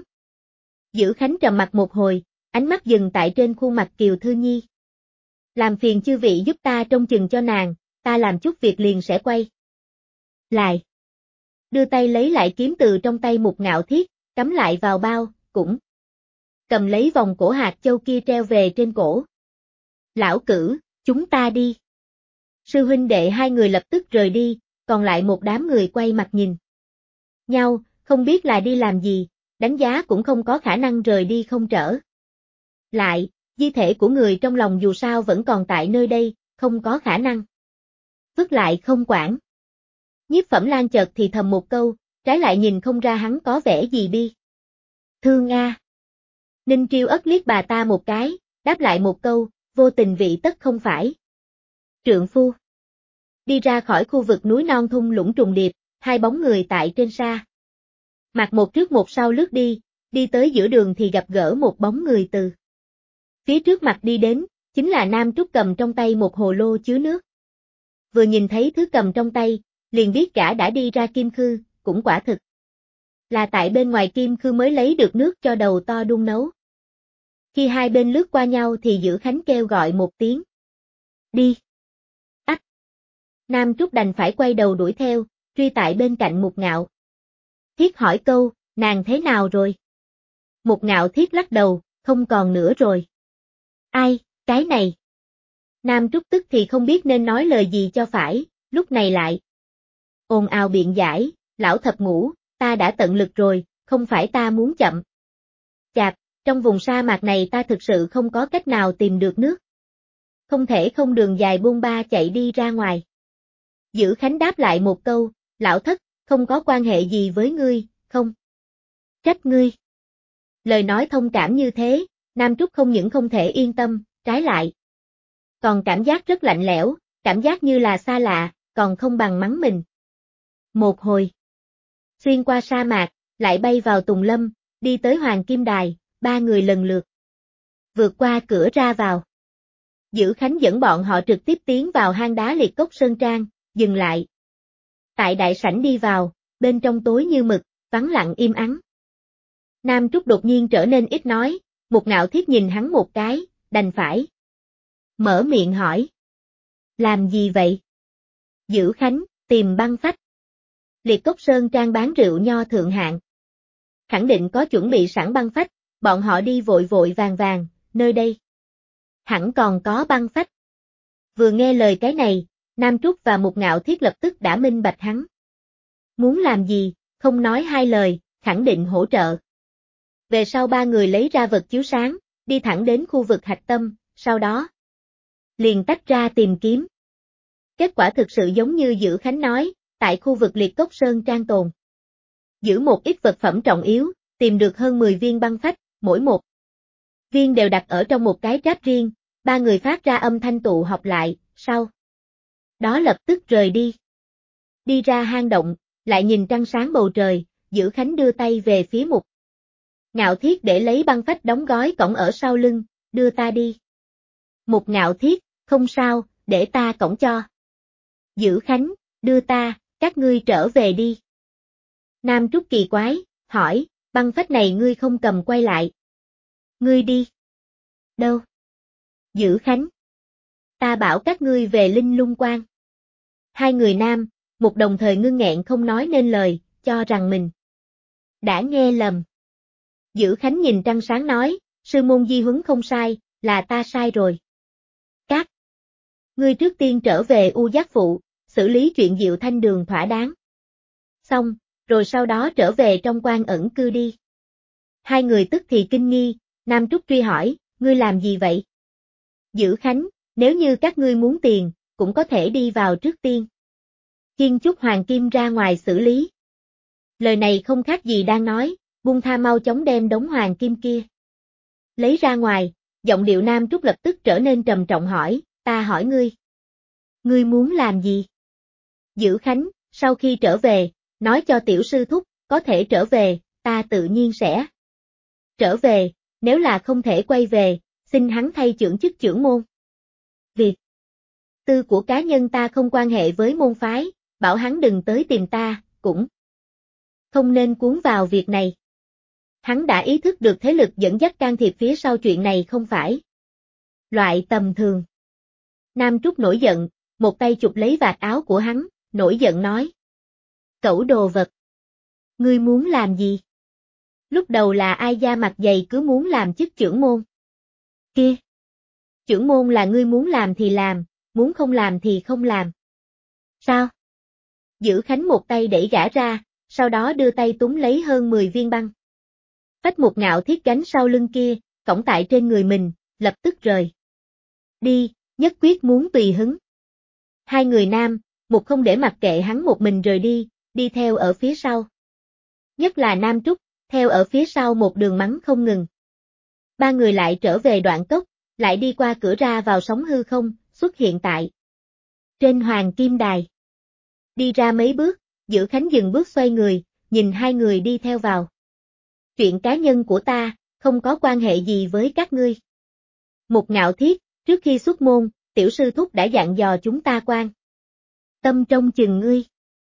Dữ Khánh trầm mặt một hồi, ánh mắt dừng tại trên khuôn mặt Kiều Thư Nhi. Làm phiền chư vị giúp ta trông chừng cho nàng, ta làm chút việc liền sẽ quay lại. Đưa tay lấy lại kiếm từ trong tay một Ngạo Thiết, cắm lại vào bao, cũng cầm lấy vòng cổ hạt châu kia treo về trên cổ. Lão Cử, chúng ta đi. Sư huynh đệ hai người lập tức rời đi, còn lại một đám người quay mặt nhìn nhau, không biết là đi làm gì, đánh giá cũng không có khả năng rời đi không trở lại, di thể của người trong lòng dù sao vẫn còn tại nơi đây, không có khả năng vứt lại không quản. Nhiếp Phẩm Lan chợt thì thầm một câu, trái lại nhìn không ra hắn có vẻ gì bi thương a. Ninh Triêu ất liếc bà ta một cái, đáp lại một câu, vô tình vị tất không phải trượng phu. Đi ra khỏi khu vực núi non thung lũng trùng điệp, hai bóng người tại trên xa. Mặt một trước một sau lướt đi tới giữa đường thì gặp gỡ một bóng người từ phía trước mặt đi đến, chính là Nam Trúc cầm trong tay một hồ lô chứa nước. Vừa nhìn thấy thứ cầm trong tay, liền biết gã đã đi ra Kim Khư, cũng quả thực là tại bên ngoài Kim Khư mới lấy được nước cho đầu to đun nấu. Khi hai bên lướt qua nhau thì Dữ Khánh kêu gọi một tiếng. Đi! Ách! Nam Trúc đành phải quay đầu đuổi theo, truy tại bên cạnh Mục Ngạo. Thiết hỏi câu, nàng thế nào rồi? Mục Ngạo Thiết lắc đầu, không còn nữa rồi. Ai, cái này? Nam Trúc tức thì không biết nên nói lời gì cho phải, lúc này lại ồn ào biện giải, lão thập ngũ, ta đã tận lực rồi, không phải ta muốn chậm. Chạp, trong vùng sa mạc này ta thực sự không có cách nào tìm được nước. Không thể không đường dài bôn ba chạy đi ra ngoài. Dữ Khánh đáp lại một câu, lão thất, không có quan hệ gì với ngươi, không trách ngươi. Lời nói thông cảm như thế, Nam Trúc không những không thể yên tâm, trái lại còn cảm giác rất lạnh lẽo, cảm giác như là xa lạ, còn không bằng mắng mình. Một hồi, xuyên qua sa mạc, lại bay vào Tùng Lâm, đi tới Hoàng Kim Đài, ba người lần lượt vượt qua cửa ra vào. Dữ Khánh dẫn bọn họ trực tiếp tiến vào hang đá Liệt Cốc Sơn Trang, dừng lại. Tại đại sảnh đi vào, bên trong tối như mực, vắng lặng im ắng. Nam Trúc đột nhiên trở nên ít nói, Mục Ngạo Thiết nhìn hắn một cái, đành phải mở miệng hỏi. Làm gì vậy? Dữ Khánh, tìm băng phách. Liệt Cốc Sơn Trang bán rượu nho thượng hạng. Khẳng định có chuẩn bị sẵn băng phách, bọn họ đi vội vội vàng vàng, nơi đây hẳn còn có băng phách. Vừa nghe lời cái này, Nam Trúc và Mục Ngạo Thiết lập tức đã minh bạch hắn. Muốn làm gì, không nói hai lời, khẳng định hỗ trợ. Về sau ba người lấy ra vật chiếu sáng, đi thẳng đến khu vực hạch tâm, sau đó liền tách ra tìm kiếm. Kết quả thực sự giống như Dữ Khánh nói, tại khu vực Liệt Cốc Sơn Trang tồn giữ một ít vật phẩm trọng yếu, tìm được hơn 10 viên băng phách, mỗi một viên đều đặt ở trong một cái tráp riêng, ba người phát ra âm thanh tụ họp lại, sau đó lập tức rời đi. Đi ra hang động, lại nhìn trăng sáng bầu trời, Dữ Khánh đưa tay về phía Mục Ngạo Thiết để lấy băng phách đóng gói cõng ở sau lưng, đưa ta đi. Mục Ngạo Thiết, không sao, để ta cõng cho. Dữ Khánh, đưa ta, các ngươi trở về đi. Nam Trúc kỳ quái, hỏi, băng phách này ngươi không cầm quay lại. Ngươi đi. Đâu? Dữ Khánh. Ta bảo các ngươi về Linh Lung Quan. Hai người nam, một đồng thời ngưng nghẹn không nói nên lời, cho rằng mình đã nghe lầm. Dữ Khánh nhìn trăng sáng nói, sư môn di huấn không sai, là ta sai rồi. Các ngươi trước tiên trở về U Giác Phụ, xử lý chuyện Diệu Thanh Đường thỏa đáng. Xong, rồi sau đó trở về trong quan ẩn cư đi. Hai người tức thì kinh nghi, Nam Trúc truy hỏi, ngươi làm gì vậy? Dữ Khánh, nếu như các ngươi muốn tiền, cũng có thể đi vào trước tiên. Khiêng chút hoàng kim ra ngoài xử lý. Lời này không khác gì đang nói, buông tha mau chóng đem đống hoàng kim kia lấy ra ngoài, giọng điệu Nam Trúc lập tức trở nên trầm trọng hỏi, ta hỏi ngươi. Ngươi muốn làm gì? Dữ Khánh, sau khi trở về, nói cho tiểu sư thúc, có thể trở về, ta tự nhiên sẽ trở về, nếu là không thể quay về, xin hắn thay trưởng chức trưởng môn. Việc tư của cá nhân ta không quan hệ với môn phái, bảo hắn đừng tới tìm ta, cũng không nên cuốn vào việc này. Hắn đã ý thức được thế lực dẫn dắt can thiệp phía sau chuyện này không phải loại tầm thường. Nam Trúc nổi giận, một tay chụp lấy vạt áo của hắn, nổi giận nói. Cẩu đồ vật. Ngươi muốn làm gì? Lúc đầu là ai da mặt dày cứ muốn làm chức trưởng môn. Kia. Trưởng môn là ngươi muốn làm thì làm, muốn không làm thì không làm. Sao? Dữ Khánh một tay đẩy gã ra, sau đó đưa tay túm lấy hơn 10 viên băng phách Mục Ngạo Thiết gánh sau lưng kia, cõng tại trên người mình, lập tức rời. Đi, nhất quyết muốn tùy hứng. Hai người nam, một không để mặc kệ hắn một mình rời đi, đi theo ở phía sau. Nhất là Nam Trúc, theo ở phía sau một đường mắng không ngừng. Ba người lại trở về đoạn cốc, lại đi qua cửa ra vào sóng hư không, xuất hiện tại Trên hoàng kim đài. Đi ra mấy bước, Dữ Khánh dừng bước xoay người, nhìn hai người đi theo vào. Chuyện cá nhân của ta, không có quan hệ gì với các ngươi. Mục Ngạo Thiết, trước khi xuất môn, tiểu sư thúc đã dặn dò chúng ta quan tâm trông chừng ngươi.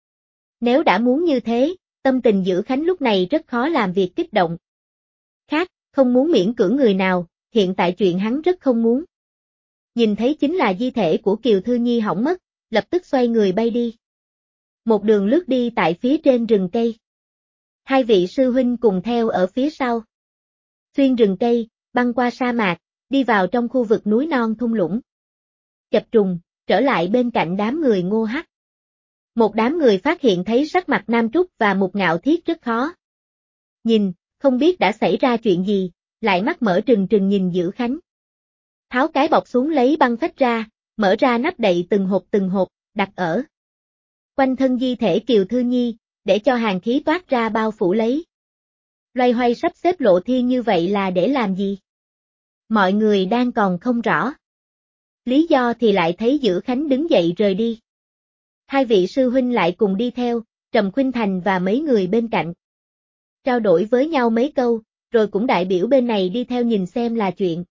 Nếu đã muốn như thế, tâm tình Dữ Khánh lúc này rất khó làm việc kích động. Khác, không muốn miễn cưỡng người nào, hiện tại chuyện hắn rất không muốn. Nhìn thấy chính là di thể của Kiều Thư Nhi hỏng mất, lập tức xoay người bay đi. Một đường lướt đi tại phía trên rừng cây. Hai vị sư huynh cùng theo ở phía sau. Xuyên rừng cây, băng qua sa mạc, đi vào trong khu vực núi non thung lũng. Chập trùng, trở lại bên cạnh đám người Ngô Hắc. Một đám người phát hiện thấy sắc mặt Nam Trúc và Mục Ngạo Thiết rất khó. Nhìn, không biết đã xảy ra chuyện gì, lại mắt mở trừng trừng nhìn Dữ Khánh. Tháo cái bọc xuống lấy băng phách ra, mở ra nắp đậy từng hộp, đặt ở quanh thân di thể Kiều Thư Nhi, để cho hàn khí toát ra bao phủ lấy. Loay hoay sắp xếp lộ thiên như vậy là để làm gì? Mọi người đang còn không rõ. Lý do thì lại thấy Dữ Khánh đứng dậy rời đi. Hai vị sư huynh lại cùng đi theo, Trầm Khuynh Thành và mấy người bên cạnh. Trao đổi với nhau mấy câu, rồi cũng đại biểu bên này đi theo nhìn xem là chuyện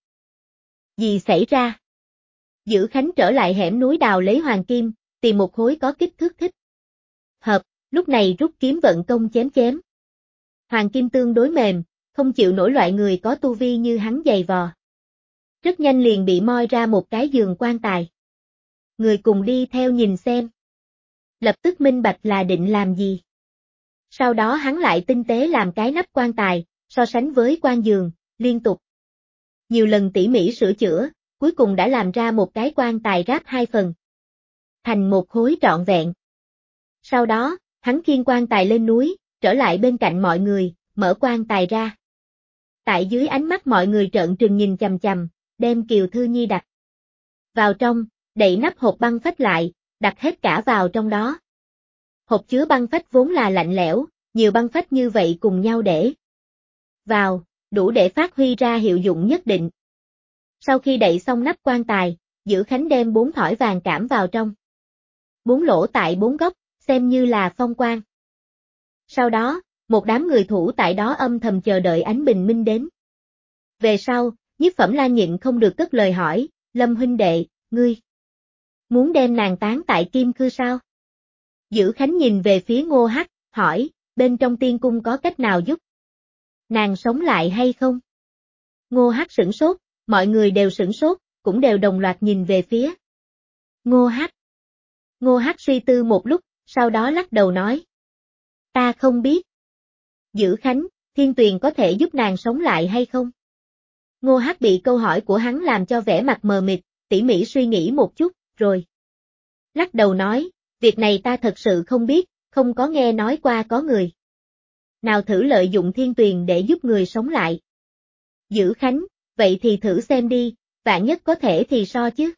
gì xảy ra. Dữ Khánh trở lại hẻm núi đào lấy hoàng kim, tìm một khối có kích thước thích hợp, lúc này rút kiếm vận công chém. Hoàng kim tương đối mềm, không chịu nổi loại người có tu vi như hắn giày vò. Rất nhanh liền bị moi ra một cái giường quan tài. Người cùng đi theo nhìn xem. Lập tức minh bạch là định làm gì. Sau đó hắn lại tinh tế làm cái nắp quan tài, so sánh với quan giường, liên tục. Nhiều lần tỉ mỉ sửa chữa, cuối cùng đã làm ra một cái quan tài ráp hai phần. Thành một khối trọn vẹn. Sau đó, hắn khiêng quan tài lên núi, trở lại bên cạnh mọi người, mở quan tài ra. Tại dưới ánh mắt mọi người trợn trừng nhìn chằm chằm, đem Kiều Thư Nhi đặt vào trong, đậy nắp hộp băng phách lại, đặt hết cả vào trong đó. Hộp chứa băng phách vốn là lạnh lẽo, nhiều băng phách như vậy cùng nhau để vào, đủ để phát huy ra hiệu dụng nhất định. Sau khi đậy xong nắp quan tài, Dữ Khánh đem 4 thỏi vàng cảm vào trong. 4 lỗ tại 4 góc, xem như là phong quang. Sau đó, một đám người thủ tại đó âm thầm chờ đợi ánh bình minh đến. Về sau, Nhiếp Phẩm Lan nhịn không được cất lời hỏi, Lâm huynh đệ, ngươi muốn đem nàng táng tại Kim Cư sao? Dữ Khánh nhìn về phía Ngô Hắc, hỏi, bên trong tiên cung có cách nào giúp nàng sống lại hay không? Ngô Hắc sửng sốt, mọi người đều sửng sốt, cũng đều đồng loạt nhìn về phía Ngô Hắc. Ngô Hắc suy tư một lúc, sau đó lắc đầu nói, ta không biết. Dữ Khánh, Thiên Tuyền có thể giúp nàng sống lại hay không? Ngô Hắc bị câu hỏi của hắn làm cho vẻ mặt mờ mịt, tỉ mỉ suy nghĩ một chút, rồi lắc đầu nói, việc này ta thật sự không biết, không có nghe nói qua có người nào thử lợi dụng Thiên Tuyền để giúp người sống lại. Dữ Khánh, vậy thì thử xem đi, vạn nhất có thể thì so chứ.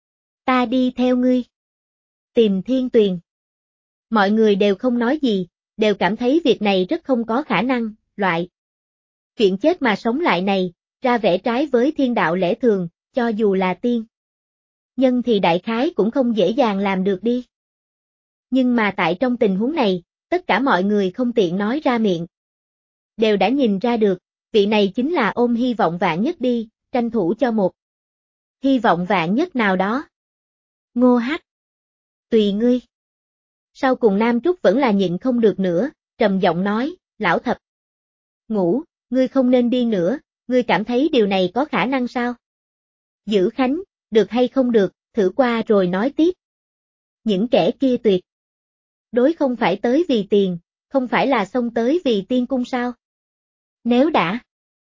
Ta đi theo ngươi. Tìm Thiên Tuyền. Mọi người đều không nói gì, đều cảm thấy việc này rất không có khả năng, loại chuyện chết mà sống lại này, ra vẻ trái với thiên đạo lẽ thường, cho dù là tiên nhân thì đại khái cũng không dễ dàng làm được đi. Nhưng mà tại trong tình huống này, tất cả mọi người không tiện nói ra miệng. Đều đã nhìn ra được, vị này chính là ôm hy vọng vạn nhất đi, tranh thủ cho một hy vọng vạn nhất nào đó. Ngô Hắc, tùy ngươi. Sau cùng Nam Trúc vẫn là nhịn không được nữa, trầm giọng nói, lão thập ngũ, ngươi không nên điên nữa, ngươi cảm thấy điều này có khả năng sao? Dữ Khánh, được hay không được, thử qua rồi nói tiếp. Những kẻ kia tuyệt đối không phải tới vì tiền, không phải là xông tới vì tiên cung sao? Nếu đã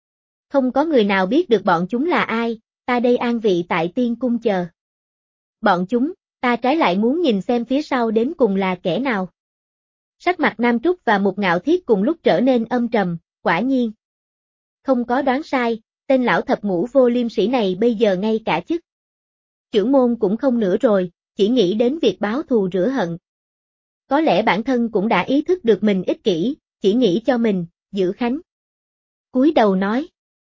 không có người nào biết được bọn chúng là ai, ta đây an vị tại tiên cung chờ bọn chúng, ta trái lại muốn nhìn xem phía sau đến cùng là kẻ nào. Sắc mặt Nam Trúc và Mục Ngạo Thiết cùng lúc trở nên âm trầm, quả nhiên. Không có đoán sai, tên lão thập ngũ vô liêm sỉ này bây giờ ngay cả chức trưởng môn cũng không nữa rồi, chỉ nghĩ đến việc báo thù rửa hận. Có lẽ bản thân cũng đã ý thức được mình ích kỷ, chỉ nghĩ cho mình, Dữ Khánh cúi đầu nói.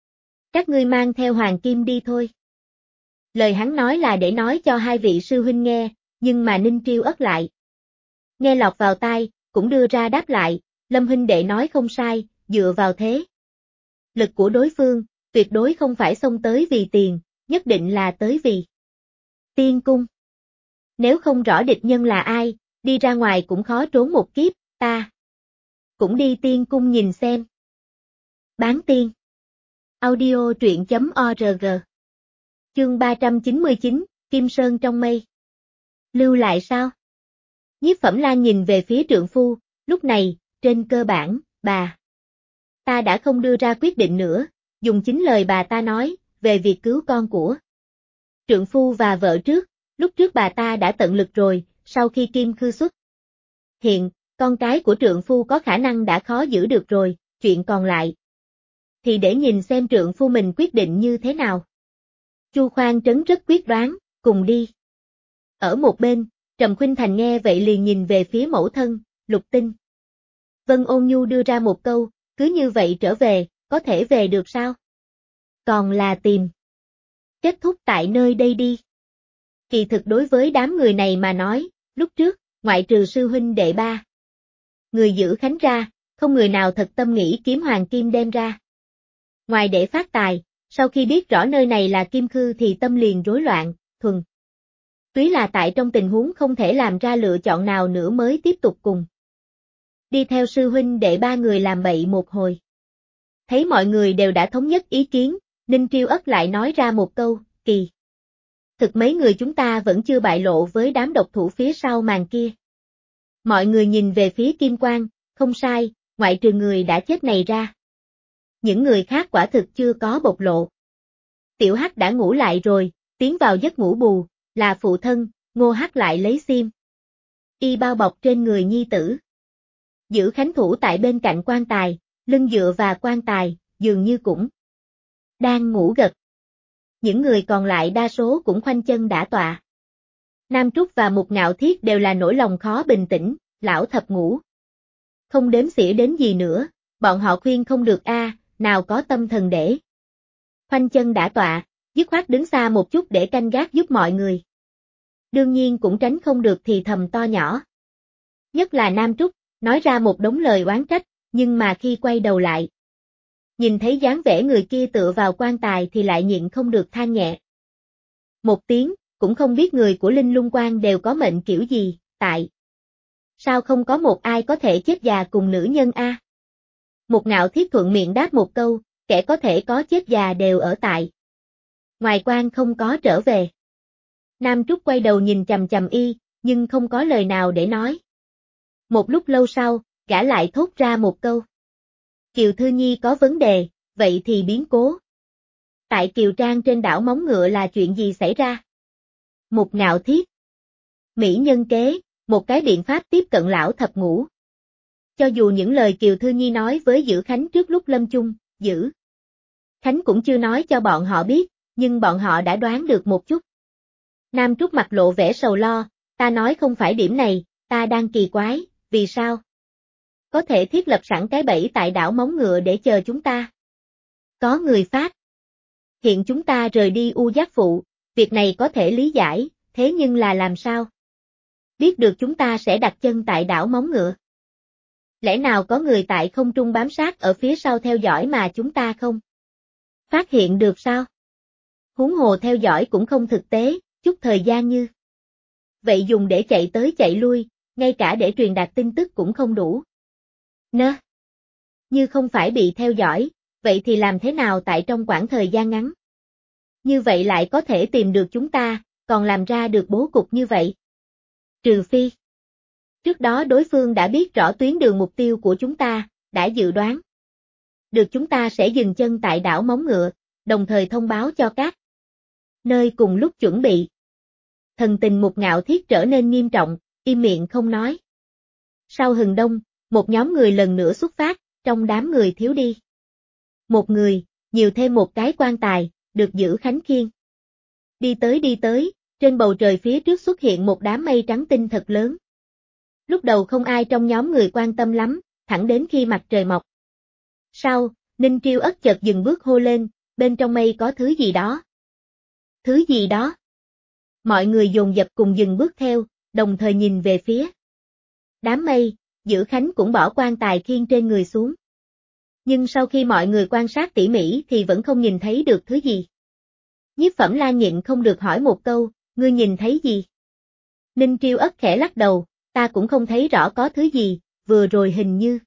Các ngươi mang theo hoàng kim đi thôi. Lời hắn nói là để nói cho hai vị sư huynh nghe, nhưng mà Ninh Triêu Ất lại nghe lọt vào tai, cũng đưa ra đáp lại, Lâm huynh đệ nói không sai, dựa vào thế lực của đối phương, tuyệt đối không phải xông tới vì tiền, nhất định là tới vì tiên cung. Nếu không rõ địch nhân là ai, đi ra ngoài cũng khó trốn một kiếp, ta cũng đi tiên cung nhìn xem. Bán tiên. Audio truyện.org. Chương 399, Kim Sơn trong mây. Lưu lại sao? Nhiếp Phẩm Lan nhìn về phía trượng phu, lúc này, trên cơ bản, bà ta đã không đưa ra quyết định nữa, dùng chính lời bà ta nói, về việc cứu con của trượng phu và vợ trước, lúc trước bà ta đã tận lực rồi, sau khi Kim Khư xuất hiện, con cái của trượng phu có khả năng đã khó giữ được rồi, chuyện còn lại thì để nhìn xem trượng phu mình quyết định như thế nào. Chu Khoan Trấn rất quyết đoán, cùng đi. Ở một bên, Trầm Khuynh Thành nghe vậy liền nhìn về phía mẫu thân, Lục Tinh. Vân ôn nhu đưa ra một câu, cứ như vậy trở về, có thể về được sao? Còn là tìm kết thúc tại nơi đây đi. Kỳ thực đối với đám người này mà nói, lúc trước, ngoại trừ sư huynh đệ ba người giữ Khánh ra, không người nào thật tâm nghĩ kiếm hoàng kim đem ra. Ngoài để phát tài, sau khi biết rõ nơi này là Kim Khư thì tâm liền rối loạn, thuần túy là tại trong tình huống không thể làm ra lựa chọn nào nữa mới tiếp tục cùng đi theo sư huynh đệ ba người làm bậy một hồi. Thấy mọi người đều đã thống nhất ý kiến, Ninh Triêu Ất lại nói ra một câu, kỳ thực mấy người chúng ta vẫn chưa bại lộ với đám độc thủ phía sau màn kia. Mọi người nhìn về phía Kim Quang, không sai, ngoại trừ người đã chết này ra. Những người khác quả thực chưa có bộc lộ. Tiểu Hắc đã ngủ lại rồi, tiến vào giấc ngủ bù, là phụ thân, Ngô Hắc lại lấy xiêm y bao bọc trên người nhi tử. Giữ Khánh thủ tại bên cạnh quan tài, lưng dựa và quan tài, dường như cũng đang ngủ gật. Những người còn lại đa số cũng khoanh chân đả tọa. Nam Trúc và Mục Ngạo Thiết đều là nỗi lòng khó bình tĩnh, lão thập ngủ. Không đếm xỉa đến gì nữa, bọn họ khuyên không được nào có tâm thần để khoanh chân đả tọa, dứt khoát đứng xa một chút để canh gác giúp mọi người. Đương nhiên cũng tránh không được thì thầm to nhỏ. Nhất là Nam Trúc, nói ra một đống lời oán trách, nhưng mà khi quay đầu lại, nhìn thấy dáng vẻ người kia tựa vào quan tài thì lại nhịn không được than nhẹ. Một tiếng, cũng không biết người của Linh Lung Quan đều có mệnh kiểu gì, tại sao không có một ai có thể chết già cùng nữ nhân a? Một Ngạo Thiết thuận miệng đáp một câu, kẻ có thể có chết già đều ở tại ngoài quan không có trở về. Nam Trúc quay đầu nhìn chằm chằm y, nhưng không có lời nào để nói. Một lúc lâu sau, gã lại thốt ra một câu. Kiều Thư Nhi có vấn đề, vậy thì biến cố tại Kiều Trang trên đảo Móng Ngựa là chuyện gì xảy ra? Một Ngạo Thiết. Mỹ nhân kế, một cái biện pháp tiếp cận lão thập ngũ. Cho dù những lời Kiều Thư Nhi nói với Dữ Khánh trước lúc lâm chung, Dữ Khánh cũng chưa nói cho bọn họ biết, nhưng bọn họ đã đoán được một chút. Nam Trúc mặt lộ vẻ sầu lo, ta nói không phải điểm này, ta đang kỳ quái, vì sao? Có thể thiết lập sẵn cái bẫy tại đảo Móng Ngựa để chờ chúng ta. Có người phát hiện chúng ta rời đi U Giác Phụ, việc này có thể lý giải, thế nhưng là làm sao? Biết được chúng ta sẽ đặt chân tại đảo Móng Ngựa. Lẽ nào có người tại không trung bám sát ở phía sau theo dõi mà chúng ta không phát hiện được sao? Huống hồ theo dõi cũng không thực tế, chút thời gian như vậy dùng để chạy tới chạy lui, ngay cả để truyền đạt tin tức cũng không đủ. Như không phải bị theo dõi, vậy thì làm thế nào tại trong khoảng thời gian ngắn như vậy lại có thể tìm được chúng ta, còn làm ra được bố cục như vậy? Trừ phi trước đó đối phương đã biết rõ tuyến đường mục tiêu của chúng ta, đã dự đoán được chúng ta sẽ dừng chân tại đảo Móng Ngựa, đồng thời thông báo cho các nơi cùng lúc chuẩn bị. Thần tình Một Ngạo Thiết trở nên nghiêm trọng, im miệng không nói. Sau hừng đông, một nhóm người lần nữa xuất phát, trong đám người thiếu đi một người, nhiều thêm một cái quan tài, được Dữ Khánh khiêng. Đi tới, trên bầu trời phía trước xuất hiện một đám mây trắng tinh thật lớn. Lúc đầu không ai trong nhóm người quan tâm lắm, thẳng đến khi mặt trời mọc. Sau, Ninh Triêu Ất chợt dừng bước hô lên, bên trong mây có thứ gì đó. Thứ gì đó? Mọi người dồn dập cùng dừng bước theo, đồng thời nhìn về phía đám mây, Dữ Khánh cũng bỏ quan tài khiên trên người xuống. Nhưng sau khi mọi người quan sát tỉ mỉ thì vẫn không nhìn thấy được thứ gì. Nhiếp Phẩm Lan nhịn không được hỏi một câu, ngươi nhìn thấy gì? Ninh Triêu Ất khẽ lắc đầu, ta cũng không thấy rõ có thứ gì, vừa rồi hình như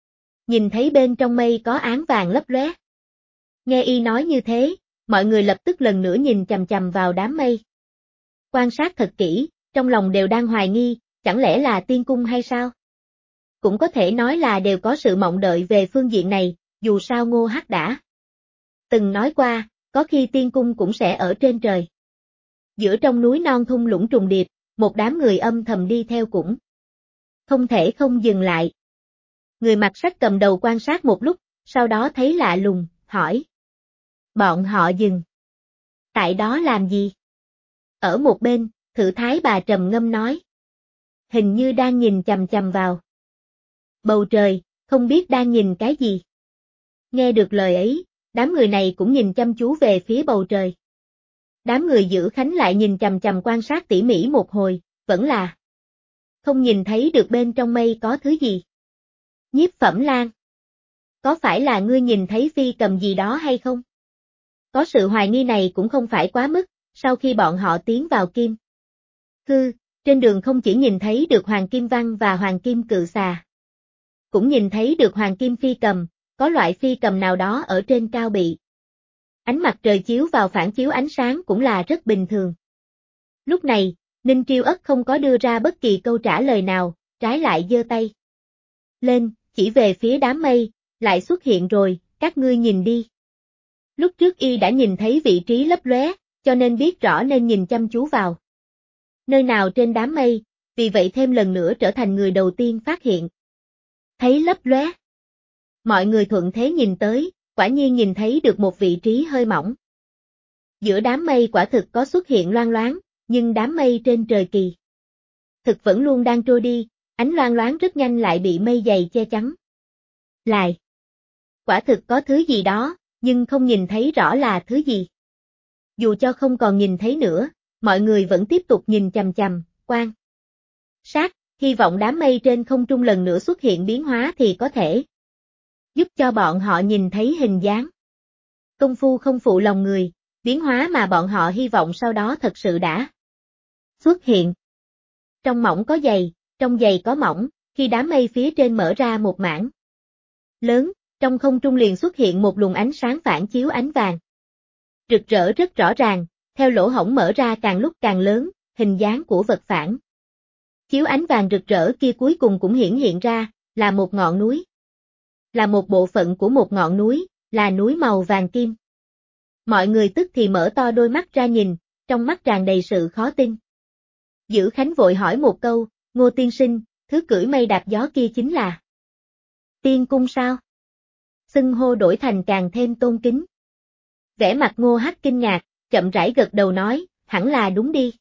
nhìn thấy bên trong mây có áng vàng lấp lóe. Nghe y nói như thế, mọi người lập tức lần nữa nhìn chằm chằm vào đám mây. Quan sát thật kỹ, trong lòng đều đang hoài nghi, chẳng lẽ là tiên cung hay sao? Cũng có thể nói là đều có sự mong đợi về phương diện này, dù sao Ngô Hắc đã từng nói qua, có khi tiên cung cũng sẽ ở trên trời. Giữa trong núi non thung lũng trùng điệp, một đám người âm thầm đi theo cũng không thể không dừng lại. Người mặc sắc cầm đầu quan sát một lúc, sau đó thấy lạ lùng, hỏi. Bọn họ dừng tại đó làm gì? Ở một bên, Thử Thái bà trầm ngâm nói. Hình như đang nhìn chằm chằm vào bầu trời, không biết đang nhìn cái gì. Nghe được lời ấy, đám người này cũng nhìn chăm chú về phía bầu trời. Đám người Dữ Khánh lại nhìn chằm chằm quan sát tỉ mỉ một hồi, vẫn là không nhìn thấy được bên trong mây có thứ gì. Nhiếp Phẩm Lan, có phải là ngươi nhìn thấy phi cầm gì đó hay không? Có sự hoài nghi này cũng không phải quá mức, sau khi bọn họ tiến vào Kim Cư, trên đường không chỉ nhìn thấy được Hoàng Kim Văn và Hoàng Kim Cự Xà, cũng nhìn thấy được Hoàng Kim Phi Cầm, có loại phi cầm nào đó ở trên cao bị ánh mặt trời chiếu vào phản chiếu ánh sáng cũng là rất bình thường. Lúc này, Ninh Triêu Ất không có đưa ra bất kỳ câu trả lời nào, trái lại giơ tay lên, chỉ về phía đám mây, lại xuất hiện rồi, các ngươi nhìn đi. Lúc trước y đã nhìn thấy vị trí lấp lóe, cho nên biết rõ nên nhìn chăm chú vào nơi nào trên đám mây, vì vậy thêm lần nữa trở thành người đầu tiên phát hiện thấy lấp lóe. Mọi người thuận thế nhìn tới, quả nhiên nhìn thấy được một vị trí hơi mỏng. Giữa đám mây quả thực có xuất hiện loang loáng, nhưng đám mây trên trời kỳ thực vẫn luôn đang trôi đi, ánh loang loáng rất nhanh lại bị mây dày che chắn lại. Quả thực có thứ gì đó, nhưng không nhìn thấy rõ là thứ gì. Dù cho không còn nhìn thấy nữa, mọi người vẫn tiếp tục nhìn chằm chằm, quan sát, hy vọng đám mây trên không trung lần nữa xuất hiện biến hóa thì có thể giúp cho bọn họ nhìn thấy hình dáng. Công phu không phụ lòng người, biến hóa mà bọn họ hy vọng sau đó thật sự đã xuất hiện. Trong mỏng có dày, trong dày có mỏng, khi đám mây phía trên mở ra một mảng lớn, trong không trung liền xuất hiện một luồng ánh sáng phản chiếu ánh vàng. Rực rỡ rất rõ ràng, theo lỗ hổng mở ra càng lúc càng lớn, hình dáng của vật phản chiếu ánh vàng rực rỡ kia cuối cùng cũng hiển hiện ra, là một ngọn núi. Là một bộ phận của một ngọn núi, là núi màu vàng kim. Mọi người tức thì mở to đôi mắt ra nhìn, trong mắt tràn đầy sự khó tin. Dữ Khánh vội hỏi một câu, Ngô tiên sinh, thứ cưỡi mây đạp gió kia chính là tiên cung sao? Xưng hô đổi thành càng thêm tôn kính. Vẻ mặt Ngô Hắc kinh ngạc, chậm rãi gật đầu nói, hẳn là đúng đi.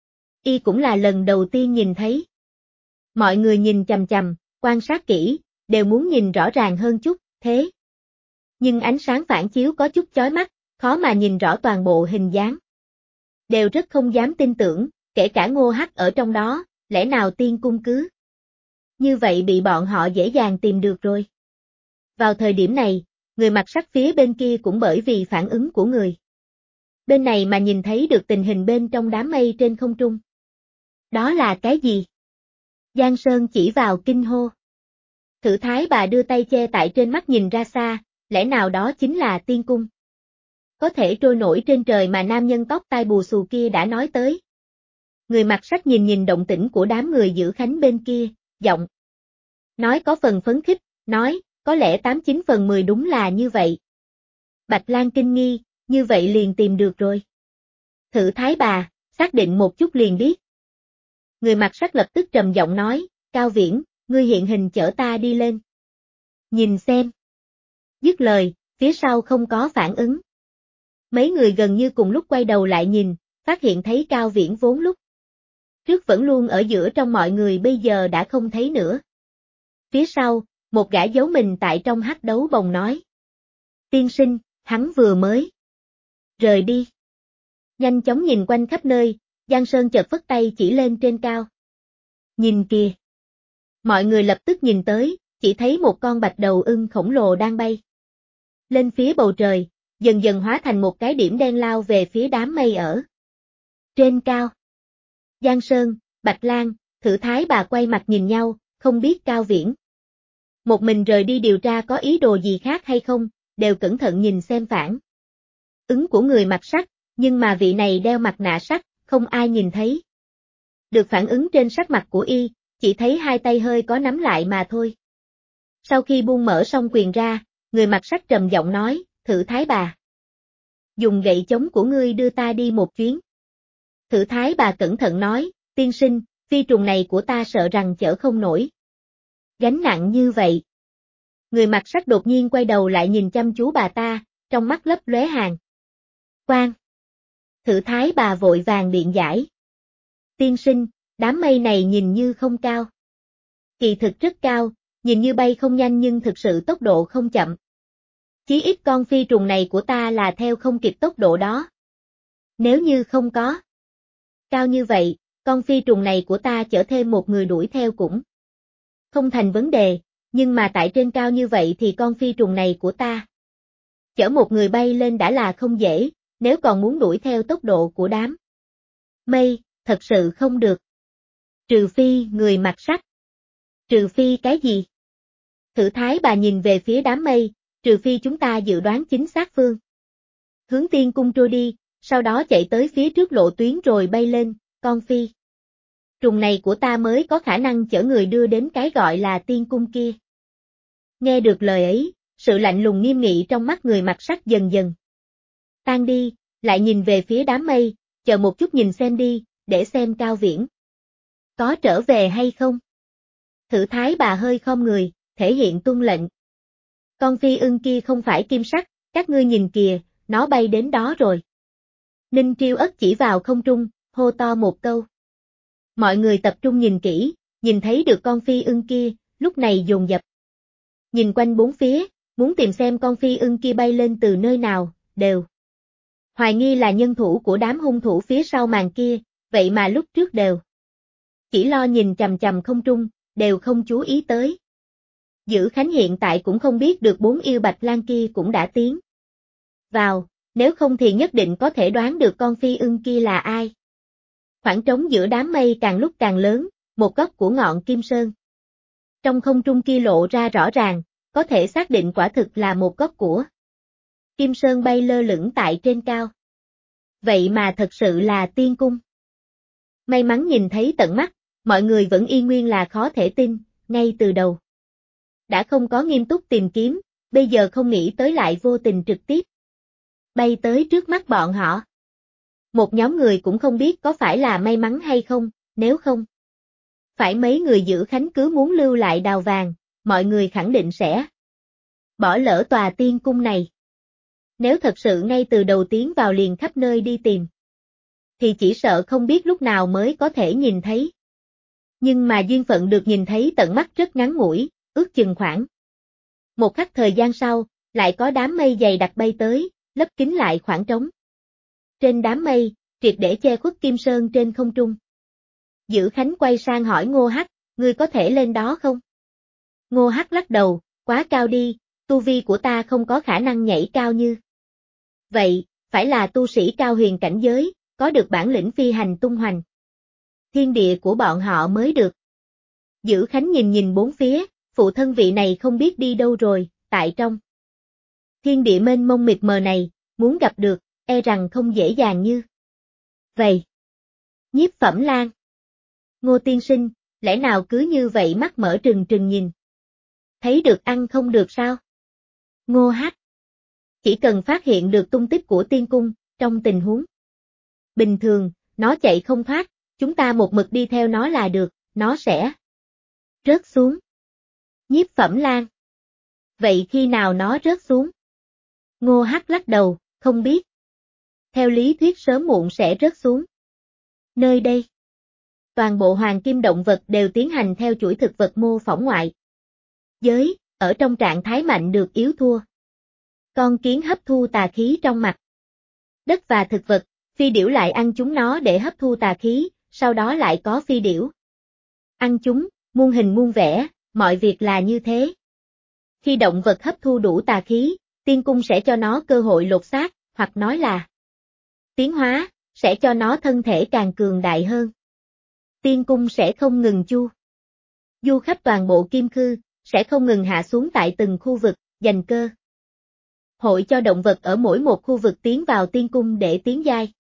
Y cũng là lần đầu tiên nhìn thấy. Mọi người nhìn chằm chằm, quan sát kỹ, đều muốn nhìn rõ ràng hơn chút, thế. Nhưng ánh sáng phản chiếu có chút chói mắt, khó mà nhìn rõ toàn bộ hình dáng. Đều rất không dám tin tưởng, kể cả Ngô Hắc ở trong đó, lẽ nào tiên cung cứ như vậy bị bọn họ dễ dàng tìm được rồi. Vào thời điểm này, người mặc sắc phía bên kia cũng bởi vì phản ứng của người bên này mà nhìn thấy được tình hình bên trong đám mây trên không trung. Đó là cái gì? Giang Sơn chỉ vào kinh hô. Thử Thái bà đưa tay che tại trên mắt nhìn ra xa, lẽ nào đó chính là tiên cung? Có thể trôi nổi trên trời mà nam nhân tóc tai bù xù kia đã nói tới. Người mặc sắc nhìn nhìn động tĩnh của đám người Dữ Khánh bên kia, giọng nói có phần phấn khích, nói, có lẽ 89 phần 10 đúng là như vậy. Bạch Lan kinh nghi, như vậy liền tìm được rồi. Thử Thái bà, xác định một chút liền biết. Người mặc sắc lập tức trầm giọng nói, Cao Viễn, ngươi hiện hình chở ta đi lên. Nhìn xem. Dứt lời, phía sau không có phản ứng. Mấy người gần như cùng lúc quay đầu lại nhìn, phát hiện thấy Cao Viễn vốn lúc trước vẫn luôn ở giữa trong mọi người bây giờ đã không thấy nữa. Phía sau, một gã giấu mình tại trong hắc đấu bồng nói. Tiên sinh, hắn vừa mới rời đi. Nhanh chóng nhìn quanh khắp nơi, Giang Sơn chợt phất tay chỉ lên trên cao. Nhìn kìa! Mọi người lập tức nhìn tới, chỉ thấy một con bạch đầu ưng khổng lồ đang bay lên phía bầu trời, dần dần hóa thành một cái điểm đen lao về phía đám mây ở trên cao. Giang Sơn, Bạch Lang, Thử Thái Bà quay mặt nhìn nhau, không biết Cao Viễn một mình rời đi điều tra có ý đồ gì khác hay không, đều cẩn thận nhìn xem phản ứng của người mặc sắt, nhưng mà vị này đeo mặt nạ sắt, không ai nhìn thấy được phản ứng trên sắc mặt của y, chỉ thấy hai tay hơi có nắm lại mà thôi. Sau khi buông mở xong quyền ra, người mặc sắt trầm giọng nói, Thử Thái Bà, dùng gậy chống của ngươi đưa ta đi một chuyến. Thử Thái Bà cẩn thận nói, tiên sinh, phi trùng này của ta sợ rằng chở không nổi gánh nặng như vậy. Người mặc sắt đột nhiên quay đầu lại nhìn chăm chú bà ta, trong mắt lấp lóe hàn quang. Thử Thái Bà vội vàng biện giải. Tiên sinh, đám mây này nhìn như không cao. Kỳ thực rất cao, nhìn như bay không nhanh nhưng thực sự tốc độ không chậm. Chí ít con phi trùng này của ta là theo không kịp tốc độ đó. Nếu như không có cao như vậy, con phi trùng này của ta chở thêm một người đuổi theo cũng không thành vấn đề, nhưng mà tại trên cao như vậy thì con phi trùng này của ta chở một người bay lên đã là không dễ, nếu còn muốn đuổi theo tốc độ của đám mây, thật sự không được. Trừ phi người mặc sắt. Trừ phi cái gì? Thử Thái Bà nhìn về phía đám mây, trừ phi chúng ta dự đoán chính xác phương hướng tiên cung trôi đi, sau đó chạy tới phía trước lộ tuyến rồi bay lên, con phi trùng này của ta mới có khả năng chở người đưa đến cái gọi là tiên cung kia. Nghe được lời ấy, sự lạnh lùng nghiêm nghị trong mắt người mặc sắt dần dần tan đi, lại nhìn về phía đám mây, chờ một chút nhìn xem đi, để xem Cao Viễn có trở về hay không. Thử Thái Bà hơi khom người, thể hiện tuân lệnh. Con phi ưng kia không phải kim sắc, các ngươi nhìn kìa, nó bay đến đó rồi. Ninh Triêu Ất chỉ vào không trung, hô to một câu. Mọi người tập trung nhìn kỹ, nhìn thấy được con phi ưng kia, lúc này dồn dập nhìn quanh bốn phía, muốn tìm xem con phi ưng kia bay lên từ nơi nào, đều hoài nghi là nhân thủ của đám hung thủ phía sau màn kia, vậy mà lúc trước đều chỉ lo nhìn chằm chằm không trung, đều không chú ý tới. Dữ Khánh hiện tại cũng không biết được bốn yêu Bạch Lang kia cũng đã tiến vào, nếu không thì nhất định có thể đoán được con phi ưng kia là ai. Khoảng trống giữa đám mây càng lúc càng lớn, một góc của ngọn Kim Sơn trong không trung kia lộ ra rõ ràng, có thể xác định quả thực là một góc của Kim Sơn bay lơ lửng tại trên cao. Vậy mà thật sự là tiên cung. May mắn nhìn thấy tận mắt, mọi người vẫn y nguyên là khó thể tin, ngay từ đầu đã không có nghiêm túc tìm kiếm, bây giờ không nghĩ tới lại vô tình trực tiếp bay tới trước mắt bọn họ. Một nhóm người cũng không biết có phải là may mắn hay không, nếu không phải mấy người giữ Khánh cứ muốn lưu lại đào vàng, mọi người khẳng định sẽ bỏ lỡ tòa tiên cung này. Nếu thật sự ngay từ đầu tiến vào liền khắp nơi đi tìm, thì chỉ sợ không biết lúc nào mới có thể nhìn thấy. Nhưng mà duyên phận được nhìn thấy tận mắt rất ngắn ngủi, ước chừng khoảng một khắc thời gian sau, lại có đám mây dày đặc bay tới, lấp kín lại khoảng trống trên đám mây, triệt để che khuất Kim Sơn trên không trung. Dữ Khánh quay sang hỏi Ngô Hắc, ngươi có thể lên đó không? Ngô Hắc lắc đầu, quá cao đi, tu vi của ta không có khả năng nhảy cao như vậy, phải là tu sĩ cao huyền cảnh giới, có được bản lĩnh phi hành tung hoành thiên địa của bọn họ mới được. Dữ Khánh nhìn nhìn bốn phía, phụ thân vị này không biết đi đâu rồi, tại trong thiên địa mênh mông mịt mờ này, muốn gặp được, e rằng không dễ dàng như vậy. Nhiếp Phẩm Lan, Ngô tiên sinh, lẽ nào cứ như vậy mắt mở trừng trừng nhìn? Thấy được ăn không được sao? Ngô Hắc, chỉ cần phát hiện được tung tích của tiên cung, trong tình huống bình thường, nó chạy không thoát, chúng ta một mực đi theo nó là được, nó sẽ rớt xuống. Nhiếp Phẩm Lan, vậy khi nào nó rớt xuống? Ngô Hắc lắc đầu, không biết. Theo lý thuyết sớm muộn sẽ rớt xuống. Nơi đây, toàn bộ hoàng kim động vật đều tiến hành theo chuỗi thực vật mô phỏng ngoại giới, ở trong trạng thái mạnh được yếu thua. Con kiến hấp thu tà khí trong mặt đất và thực vật, Phi điểu lại ăn chúng nó để hấp thu tà khí, sau đó lại có phi điểu ăn chúng, muôn hình muôn vẻ, mọi việc là như thế. Khi động vật hấp thu đủ tà khí, tiên cung sẽ cho nó cơ hội lột xác, hoặc nói là tiến hóa, sẽ cho nó thân thể càng cường đại hơn. Tiên cung sẽ không ngừng du khắp toàn bộ Kim Khư, sẽ không ngừng hạ xuống tại từng khu vực, dành cơ hội cho động vật ở mỗi một khu vực tiến vào tiên cung để tiến giai.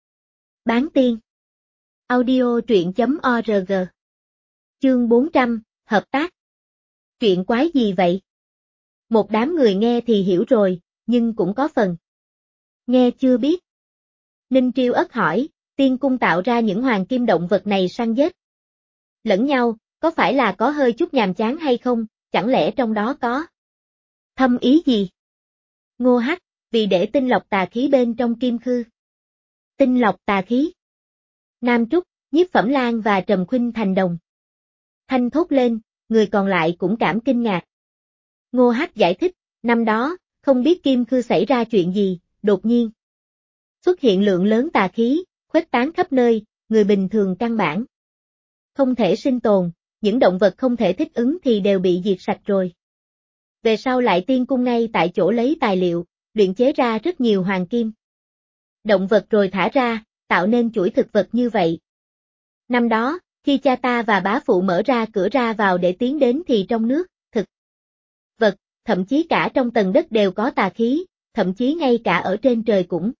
Bán tiên. Audio truyện.org. Chương 400, hợp tác. Chuyện quái gì vậy? Một đám người nghe thì hiểu rồi, nhưng cũng có phần nghe chưa biết. Ninh Triêu ất hỏi, tiên cung tạo ra những hoàng kim động vật này săn giết lẫn nhau, có phải là có hơi chút nhàm chán hay không, chẳng lẽ trong đó có thâm ý gì? Ngô Hắc, vì để tinh lọc tà khí bên trong Kim Khư. Tinh lọc tà khí. Nam Trúc, Nhiếp Phẩm Lan và Trầm Khuynh thành đồng thanh thốt lên, người còn lại cũng cảm kinh ngạc. Ngô Hắc giải thích, năm đó, không biết Kim Khư xảy ra chuyện gì, đột nhiên xuất hiện lượng lớn tà khí, khuếch tán khắp nơi, người bình thường căn bản không thể sinh tồn, những động vật không thể thích ứng thì đều bị diệt sạch rồi. Về sau lại tiên cung ngay tại chỗ lấy tài liệu, luyện chế ra rất nhiều hoàng kim động vật rồi thả ra, tạo nên chuỗi thực vật như vậy. Năm đó, khi cha ta và bá phụ mở ra cửa ra vào để tiến đến thì trong nước, thực vật, thậm chí cả trong tầng đất đều có tà khí, thậm chí ngay cả ở trên trời cũng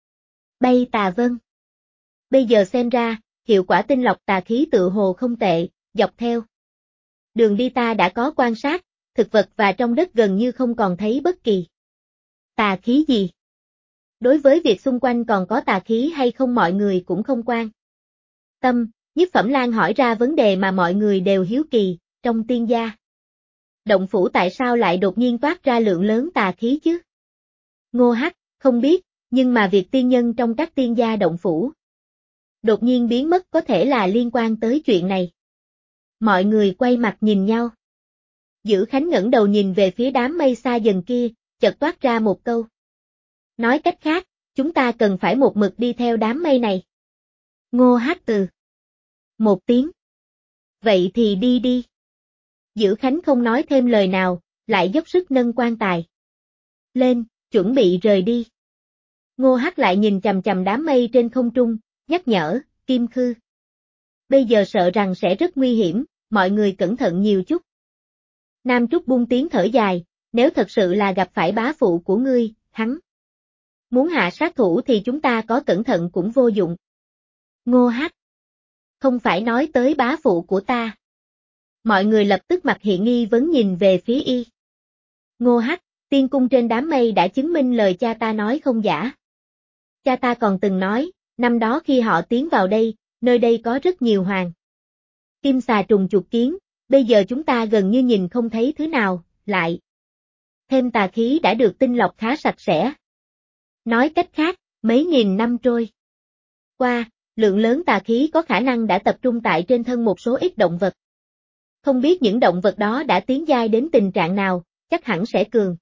bay tà vân. Bây giờ xem ra, hiệu quả tinh lọc tà khí tự hồ không tệ, dọc theo đường đi ta đã có quan sát, thực vật và trong đất gần như không còn thấy bất kỳ tà khí gì. Đối với việc xung quanh còn có tà khí hay không mọi người cũng không quan tâm. Nhiếp Phẩm Lan hỏi ra vấn đề mà mọi người đều hiếu kỳ, trong tiên gia động phủ tại sao lại đột nhiên toát ra lượng lớn tà khí chứ? Ngô Hắc, không biết, nhưng mà việc tiên nhân trong các tiên gia động phủ đột nhiên biến mất có thể là liên quan tới chuyện này. Mọi người quay mặt nhìn nhau. Dữ Khánh ngẩng đầu nhìn về phía đám mây xa dần kia, chợt toát ra một câu. Nói cách khác, chúng ta cần phải một mực đi theo đám mây này. Ngô Hắc từ một tiếng. Vậy thì đi đi. Dữ Khánh không nói thêm lời nào, lại dốc sức nâng quan tài lên, chuẩn bị rời đi. Ngô Hắc lại nhìn chằm chằm đám mây trên không trung, nhắc nhở, Kim Khư. Bây giờ sợ rằng sẽ rất nguy hiểm, mọi người cẩn thận nhiều chút. Nam Trúc buông tiếng thở dài, nếu thật sự là gặp phải bá phụ của ngươi, hắn muốn hạ sát thủ thì chúng ta có cẩn thận cũng vô dụng. Ngô Hắc. Không phải nói tới bá phụ của ta. Mọi người lập tức mặt hiện nghi vấn nhìn về phía y. Ngô Hắc, tiên cung trên đám mây đã chứng minh lời cha ta nói không giả. Cha ta còn từng nói, năm đó khi họ tiến vào đây, nơi đây có rất nhiều hoàng kim xà trùng chuột kiến, bây giờ chúng ta gần như nhìn không thấy thứ nào, lại thêm tà khí đã được tinh lọc khá sạch sẽ. Nói cách khác, mấy nghìn năm trôi qua, lượng lớn tà khí có khả năng đã tập trung tại trên thân một số ít động vật. Không biết những động vật đó đã tiến giai đến tình trạng nào, chắc hẳn sẽ cường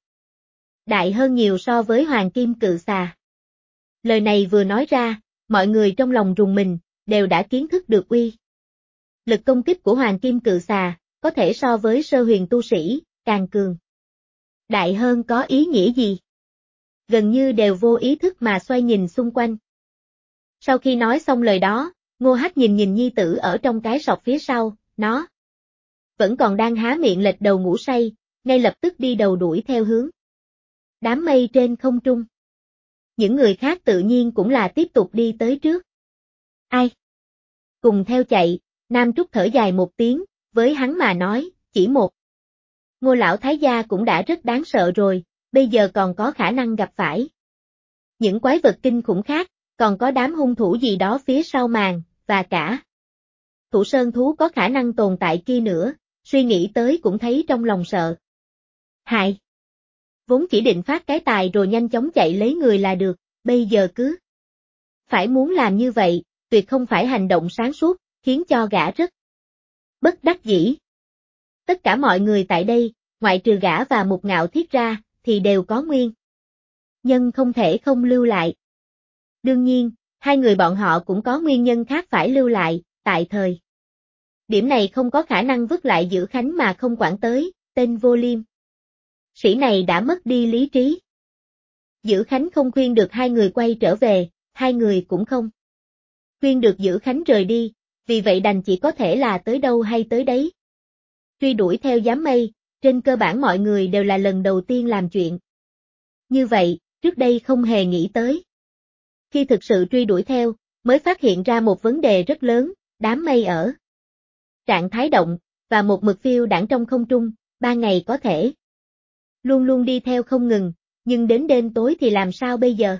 đại hơn nhiều so với hoàng kim cự xà. Lời này vừa nói ra, mọi người trong lòng rùng mình, đều đã kiến thức được uy lực công kích của hoàng kim cự xà, có thể so với sơ huyền tu sĩ, càng cường đại hơn có ý nghĩa gì. Gần như đều vô ý thức mà xoay nhìn xung quanh. Sau khi nói xong lời đó, Ngô Hắc nhìn nhìn nhi tử ở trong cái sọt phía sau, nó vẫn còn đang há miệng lệch đầu ngủ say, ngay lập tức đi đầu đuổi theo hướng đám mây trên không trung. Những người khác tự nhiên cũng là tiếp tục đi tới trước. Ai? Cùng theo chạy, Nam Trúc thở dài một tiếng, với hắn mà nói, chỉ một Ngô lão thái gia cũng đã rất đáng sợ rồi, bây giờ còn có khả năng gặp phải những quái vật kinh khủng khác, còn có đám hung thủ gì đó phía sau màn, và cả Thủ Sơn thú có khả năng tồn tại kia nữa, suy nghĩ tới cũng thấy trong lòng sợ hãi. Vốn chỉ định phát cái tài rồi nhanh chóng chạy lấy người là được, bây giờ cứ phải muốn làm như vậy, tuyệt không phải hành động sáng suốt, khiến cho gã rất bất đắc dĩ. Tất cả mọi người tại đây, ngoại trừ gã và Mục Ngạo Thiết ra, thì đều có nguyên nhân không thể không lưu lại. Đương nhiên, Hai người bọn họ cũng có nguyên nhân khác phải lưu lại, tại thời điểm này không có khả năng vứt lại Dữ Khánh mà không quản tới, tên vô liêm sĩ này đã mất đi lý trí. Dữ Khánh không khuyên được hai người quay trở về, hai người cũng không khuyên được Dữ Khánh rời đi, vì vậy đành chỉ có thể là tới đâu hay tới đấy. Truy đuổi theo đám mây, trên cơ bản mọi người đều là lần đầu tiên làm chuyện như vậy, trước đây không hề nghĩ tới. Khi thực sự truy đuổi theo, mới phát hiện ra một vấn đề rất lớn, đám mây ở trạng thái động, và một mực phiêu đãng trong không trung, ban ngày có thể luôn luôn đi theo không ngừng, nhưng đến đêm tối thì làm sao bây giờ?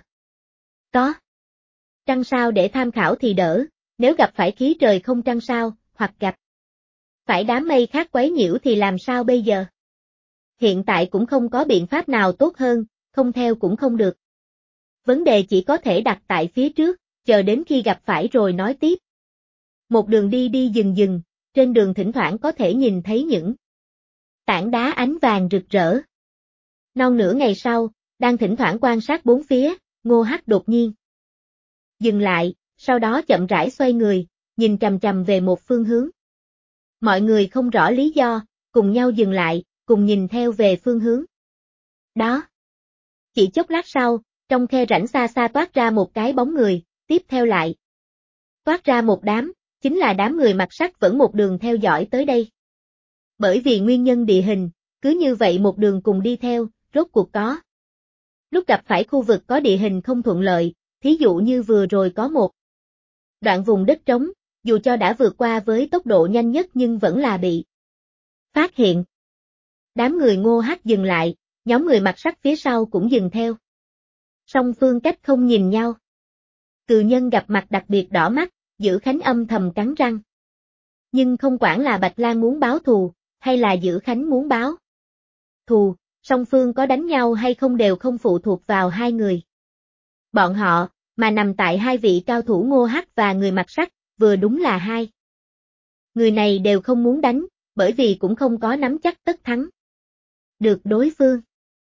Có trăng sao để tham khảo thì đỡ, nếu gặp phải khí trời không trăng sao, hoặc gặp phải đám mây khác quấy nhiễu thì làm sao bây giờ? Hiện tại cũng không có biện pháp nào tốt hơn, không theo cũng không được. Vấn đề chỉ có thể đặt tại phía trước, chờ đến khi gặp phải rồi nói tiếp. Một đường đi đi dừng dừng, trên đường thỉnh thoảng có thể nhìn thấy những tảng đá ánh vàng rực rỡ. Non nửa ngày sau, đang thỉnh thoảng quan sát bốn phía, Ngô Hắc đột nhiên dừng lại, sau đó chậm rãi xoay người, nhìn chằm chằm về một phương hướng. Mọi người không rõ lý do, cùng nhau dừng lại, cùng nhìn theo về phương hướng đó. Chỉ chốc lát sau, trong khe rãnh xa xa toát ra một cái bóng người, tiếp theo lại toát ra một đám, chính là đám người mặc sắt vẫn một đường theo dõi tới đây. Bởi vì nguyên nhân địa hình, cứ như vậy một đường cùng đi theo, rốt cuộc có lúc gặp phải khu vực có địa hình không thuận lợi, thí dụ như vừa rồi có một đoạn vùng đất trống, dù cho đã vượt qua với tốc độ nhanh nhất nhưng vẫn là bị phát hiện. Đám người Ngô Hắc dừng lại, nhóm người mặc sắt phía sau cũng dừng theo. Song phương cách không nhìn nhau. Cự nhân gặp mặt đặc biệt đỏ mắt, Dữ Khánh âm thầm cắn răng. Nhưng không quản là Bạch Lang muốn báo thù, hay là Dữ Khánh muốn báo thù, song phương có đánh nhau hay không đều không phụ thuộc vào hai người bọn họ, mà nằm tại hai vị cao thủ Ngô Hắc và người mặc sắt, vừa đúng là hai người này đều không muốn đánh, bởi vì cũng không có nắm chắc tất thắng được đối phương.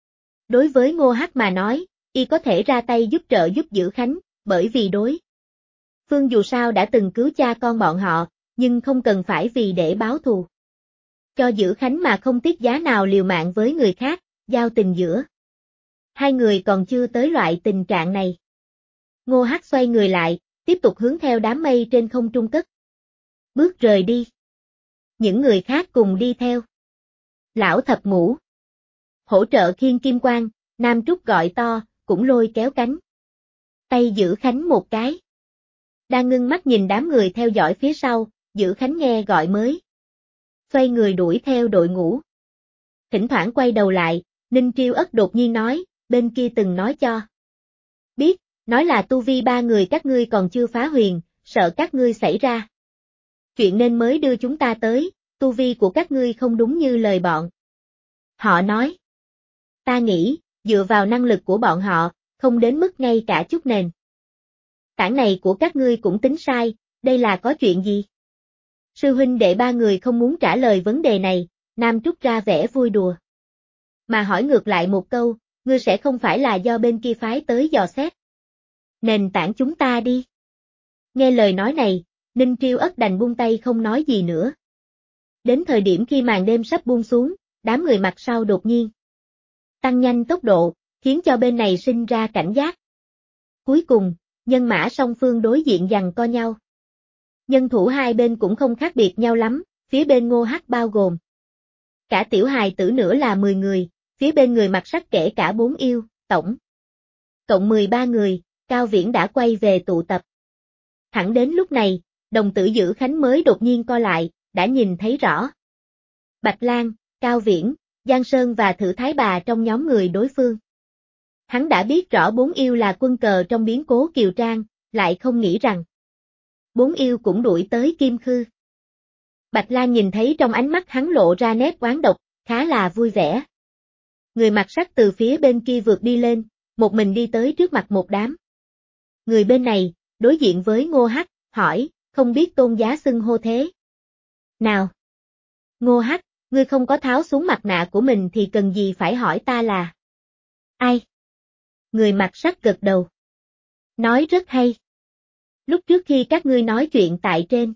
Đối với Ngô Hắc mà nói, y có thể ra tay giúp trợ giúp Dữ Khánh, bởi vì đối phương dù sao đã từng cứu cha con bọn họ, nhưng không cần phải vì để báo thù cho Dữ Khánh mà không tiếc giá nào liều mạng với người khác, giao tình giữa hai người còn chưa tới loại tình trạng này. Ngô Hắc xoay người lại, tiếp tục hướng theo đám mây trên không trung cất bước rời đi. Những người khác cùng đi theo. Lão Thập Ngũ hỗ trợ khiêng kim quang, Nam Trúc gọi to, cũng lôi kéo cánh tay Dữ Khánh một cái. Đang ngưng mắt nhìn đám người theo dõi phía sau, Dữ Khánh nghe gọi mới xoay người đuổi theo đội ngũ. Thỉnh thoảng quay đầu lại, Ninh Triêu Ất đột nhiên nói, bên kia từng nói cho biết, nói là tu vi ba người các ngươi còn chưa phá huyền, sợ các ngươi xảy ra chuyện nên mới đưa chúng ta tới, tu vi của các ngươi không đúng như lời bọn họ nói. Ta nghĩ, dựa vào năng lực của bọn họ, không đến mức ngay cả chút nền tảng này của các ngươi cũng tính sai, đây là có chuyện gì? Sư huynh đệ ba người không muốn trả lời vấn đề này, Nam Trúc ra vẻ vui đùa. Mà hỏi ngược lại một câu, ngươi sẽ không phải là do bên kia phái tới dò xét nền tảng chúng ta đi. Nghe lời nói này, Ninh Triêu Ất đành buông tay không nói gì nữa. Đến thời điểm khi màn đêm sắp buông xuống, đám người mặt sau đột nhiên tăng nhanh tốc độ, khiến cho bên này sinh ra cảnh giác. Cuối cùng, nhân mã song phương đối diện giằng co nhau. Nhân thủ hai bên cũng không khác biệt nhau lắm, phía bên Ngô Hắc bao gồm cả tiểu hài tử nữa là 10 người, phía bên người mặc sắt kể cả 4 yêu, tổng cộng 13 người, Cao Viễn đã quay về tụ tập. Thẳng đến lúc này, đồng tử Dữ Khánh mới đột nhiên co lại, đã nhìn thấy rõ Bạch Lang, Cao Viễn, Giang Sơn và Thử Thái Bà trong nhóm người đối phương. Hắn đã biết rõ 4 yêu là quân cờ trong biến cố Kiều Trang, lại không nghĩ rằng 4 yêu cũng đuổi tới Kim Khư. Bạch Lang nhìn thấy trong ánh mắt hắn lộ ra nét oán độc, khá là vui vẻ. Người mặc sắt từ phía bên kia vượt đi lên, một mình đi tới trước mặt một đám người bên này, đối diện với Ngô Hắc, hỏi, không biết tôn giá xưng hô thế nào? Ngô Hắc, ngươi không có tháo xuống mặt nạ của mình thì cần gì phải hỏi ta là ai? Người mặc sắt gật đầu. Nói rất hay. Lúc trước khi các ngươi nói chuyện tại trên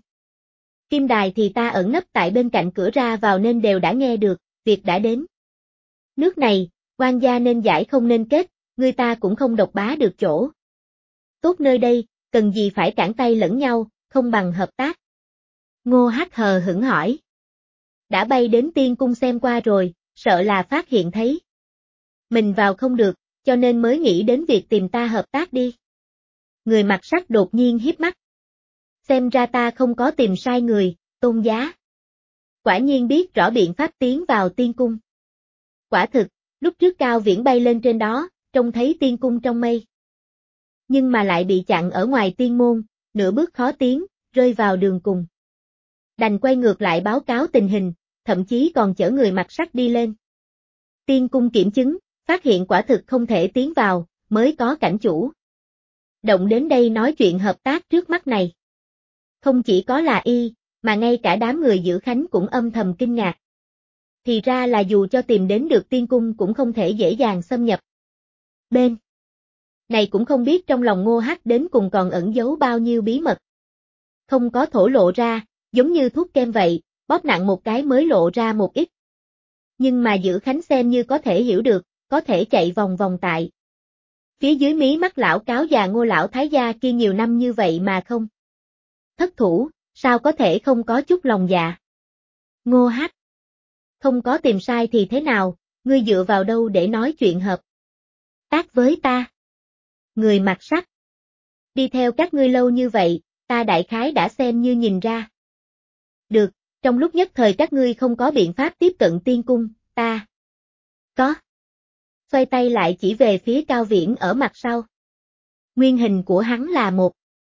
Kim Đài thì ta ẩn nấp tại bên cạnh cửa ra vào nên đều đã nghe được, việc đã đến nước này, oan gia nên giải không nên kết, người ta cũng không độc bá được chỗ. Tốt nơi đây, cần gì phải cản tay lẫn nhau, không bằng hợp tác. Ngô Hắc hờ hững hỏi. Đã bay đến tiên cung xem qua rồi, sợ là phát hiện thấy mình vào không được, cho nên mới nghĩ đến việc tìm ta hợp tác đi. Người mặc sắt đột nhiên hiếp mắt. Xem ra ta không có tìm sai người, Tôn Giá. Quả nhiên biết rõ biện pháp tiến vào tiên cung. Quả thực, lúc trước Cao Viễn bay lên trên đó, trông thấy tiên cung trong mây. Nhưng mà lại bị chặn ở ngoài tiên môn, nửa bước khó tiến, rơi vào đường cùng. Đành quay ngược lại báo cáo tình hình, thậm chí còn chở người mặc sắt đi lên. Tiên cung kiểm chứng, phát hiện quả thực không thể tiến vào, mới có cảnh chủ. Động đến đây nói chuyện hợp tác trước mắt này. Không chỉ có là y, mà ngay cả đám người giữ khánh cũng âm thầm kinh ngạc. Thì ra là dù cho tìm đến được tiên cung cũng không thể dễ dàng xâm nhập. Bên này cũng không biết trong lòng Ngô Hắc đến cùng còn ẩn giấu bao nhiêu bí mật. Không có thổ lộ ra, giống như thuốc kem vậy, bóp nặng một cái mới lộ ra một ít. Nhưng mà giữ khánh xem như có thể hiểu được, có thể chạy vòng vòng tại. Phía dưới mí mắt lão cáo già Ngô lão thái gia kia nhiều năm như vậy mà không thất thủ, sao có thể không có chút lòng dạ. Ngô Hắc, không có tìm sai thì thế nào, ngươi dựa vào đâu để nói chuyện hợp tác với ta? Người mặc sắt. Đi theo các ngươi lâu như vậy, ta đại khái đã xem như nhìn ra. Được, trong lúc nhất thời các ngươi không có biện pháp tiếp cận tiên cung, ta có. Xoay tay lại chỉ về phía Cao Viễn ở mặt sau. Nguyên hình của hắn là một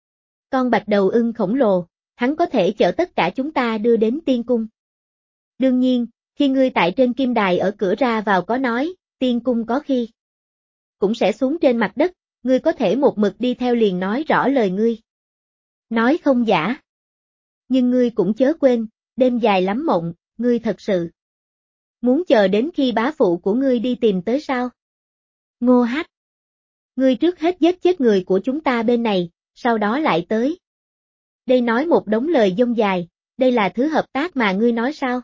con bạch đầu ưng khổng lồ, hắn có thể chở tất cả chúng ta đưa đến tiên cung. Đương nhiên, khi ngươi tại trên kim đài ở cửa ra vào có nói, tiên cung có khi cũng sẽ xuống trên mặt đất, ngươi có thể một mực đi theo liền nói rõ lời ngươi. Nói không giả. Nhưng ngươi cũng chớ quên, đêm dài lắm mộng, ngươi thật sự muốn chờ đến khi bá phụ của ngươi đi tìm tới sao? Ngô Hắc, ngươi trước hết giết chết người của chúng ta bên này, sau đó lại tới. Đây nói một đống lời dông dài, đây là thứ hợp tác mà ngươi nói sao?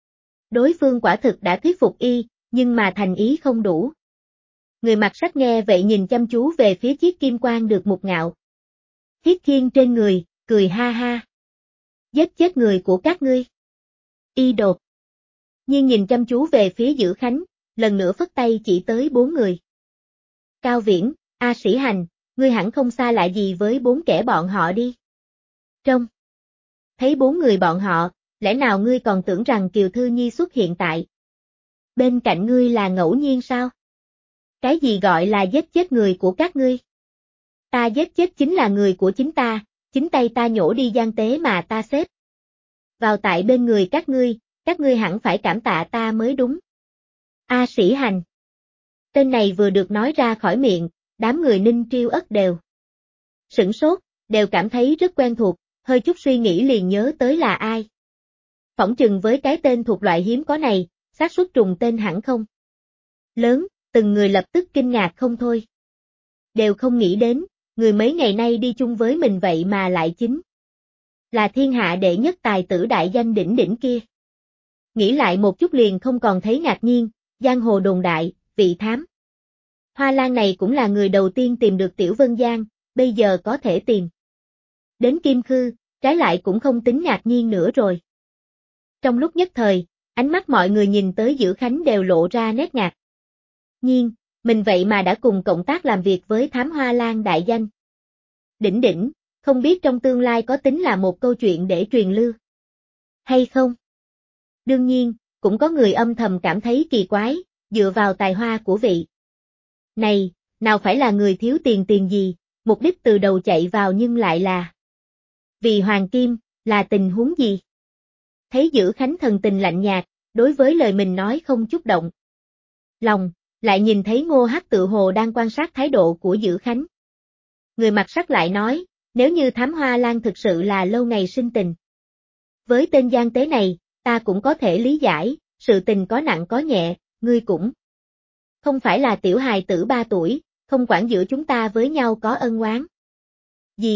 Đối phương quả thực đã thuyết phục y, nhưng mà thành ý không đủ. Người mặc sắt nghe vậy nhìn chăm chú về phía chiếc kim quan được mục ngạo. Thiết khiên trên người, cười ha ha. Giết chết người của các ngươi. Y đột nhiên nhìn chăm chú về phía Dữ Khánh, lần nữa phất tay chỉ tới 4 người. Cao Viễn, A Sĩ Hành, ngươi hẳn không xa lạ gì với 4 kẻ bọn họ đi. Trông thấy 4 người bọn họ, lẽ nào ngươi còn tưởng rằng Kiều Thư Nhi xuất hiện tại bên cạnh ngươi là ngẫu nhiên sao? Cái gì gọi là giết chết người của các ngươi? Ta giết chết chính là người của chính tay ta nhổ đi gian tế mà ta xếp vào tại bên người các ngươi hẳn phải cảm tạ ta mới đúng. A Sĩ Hành. Tên này vừa được nói ra khỏi miệng, đám người Ninh Triêu Ất đều sửng sốt, đều cảm thấy rất quen thuộc, hơi chút suy nghĩ liền nhớ tới là ai. Phỏng chừng với cái tên thuộc loại hiếm có này, xác suất trùng tên hẳn không lớn, từng người lập tức kinh ngạc không thôi. Đều không nghĩ đến, người mấy ngày nay đi chung với mình vậy mà lại chính là thiên hạ đệ nhất tài tử đại danh đỉnh đỉnh kia. Nghĩ lại một chút liền không còn thấy ngạc nhiên, giang hồ đồn đại, vị thám Hoa Lan này cũng là người đầu tiên tìm được Tiểu Vân Giang, bây giờ có thể tìm đến Kim Khư, trái lại cũng không tính ngạc nhiên nữa rồi. Trong lúc nhất thời, ánh mắt mọi người nhìn tới Dữ Khánh đều lộ ra nét ngạc nhiên, mình vậy mà đã cùng cộng tác làm việc với thám Hoa Lan đại danh đỉnh đỉnh, không biết trong tương lai có tính là một câu chuyện để truyền lưu hay không? Đương nhiên, cũng có người âm thầm cảm thấy kỳ quái, dựa vào tài hoa của vị này, nào phải là người thiếu tiền gì, mục đích từ đầu chạy vào nhưng lại là vì hoàng kim, là tình huống gì? Thấy Dữ Khánh thần tình lạnh nhạt, đối với lời mình nói không chút động lòng, lại nhìn thấy Ngô Hắc tự hồ đang quan sát thái độ của Dữ Khánh. Người mặc sắt lại nói, nếu như thám Hoa Lan thực sự là lâu ngày sinh tình với tên gian tế này, ta cũng có thể lý giải, sự tình có nặng có nhẹ, ngươi cũng không phải là tiểu hài tử 3 tuổi, không quản giữa chúng ta với nhau có ân oán gì,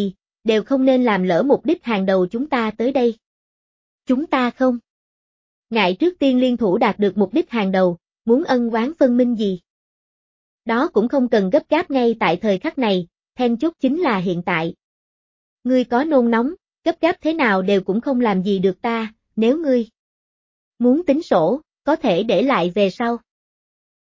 đều không nên làm lỡ mục đích hàng đầu chúng ta tới đây. Chúng ta không ngại trước tiên liên thủ đạt được mục đích hàng đầu, muốn ân oán phân minh gì. Đó cũng không cần gấp gáp ngay tại thời khắc này, then chốt chính là hiện tại. Ngươi có nôn nóng, gấp gáp thế nào đều cũng không làm gì được ta, nếu ngươi muốn tính sổ, có thể để lại về sau.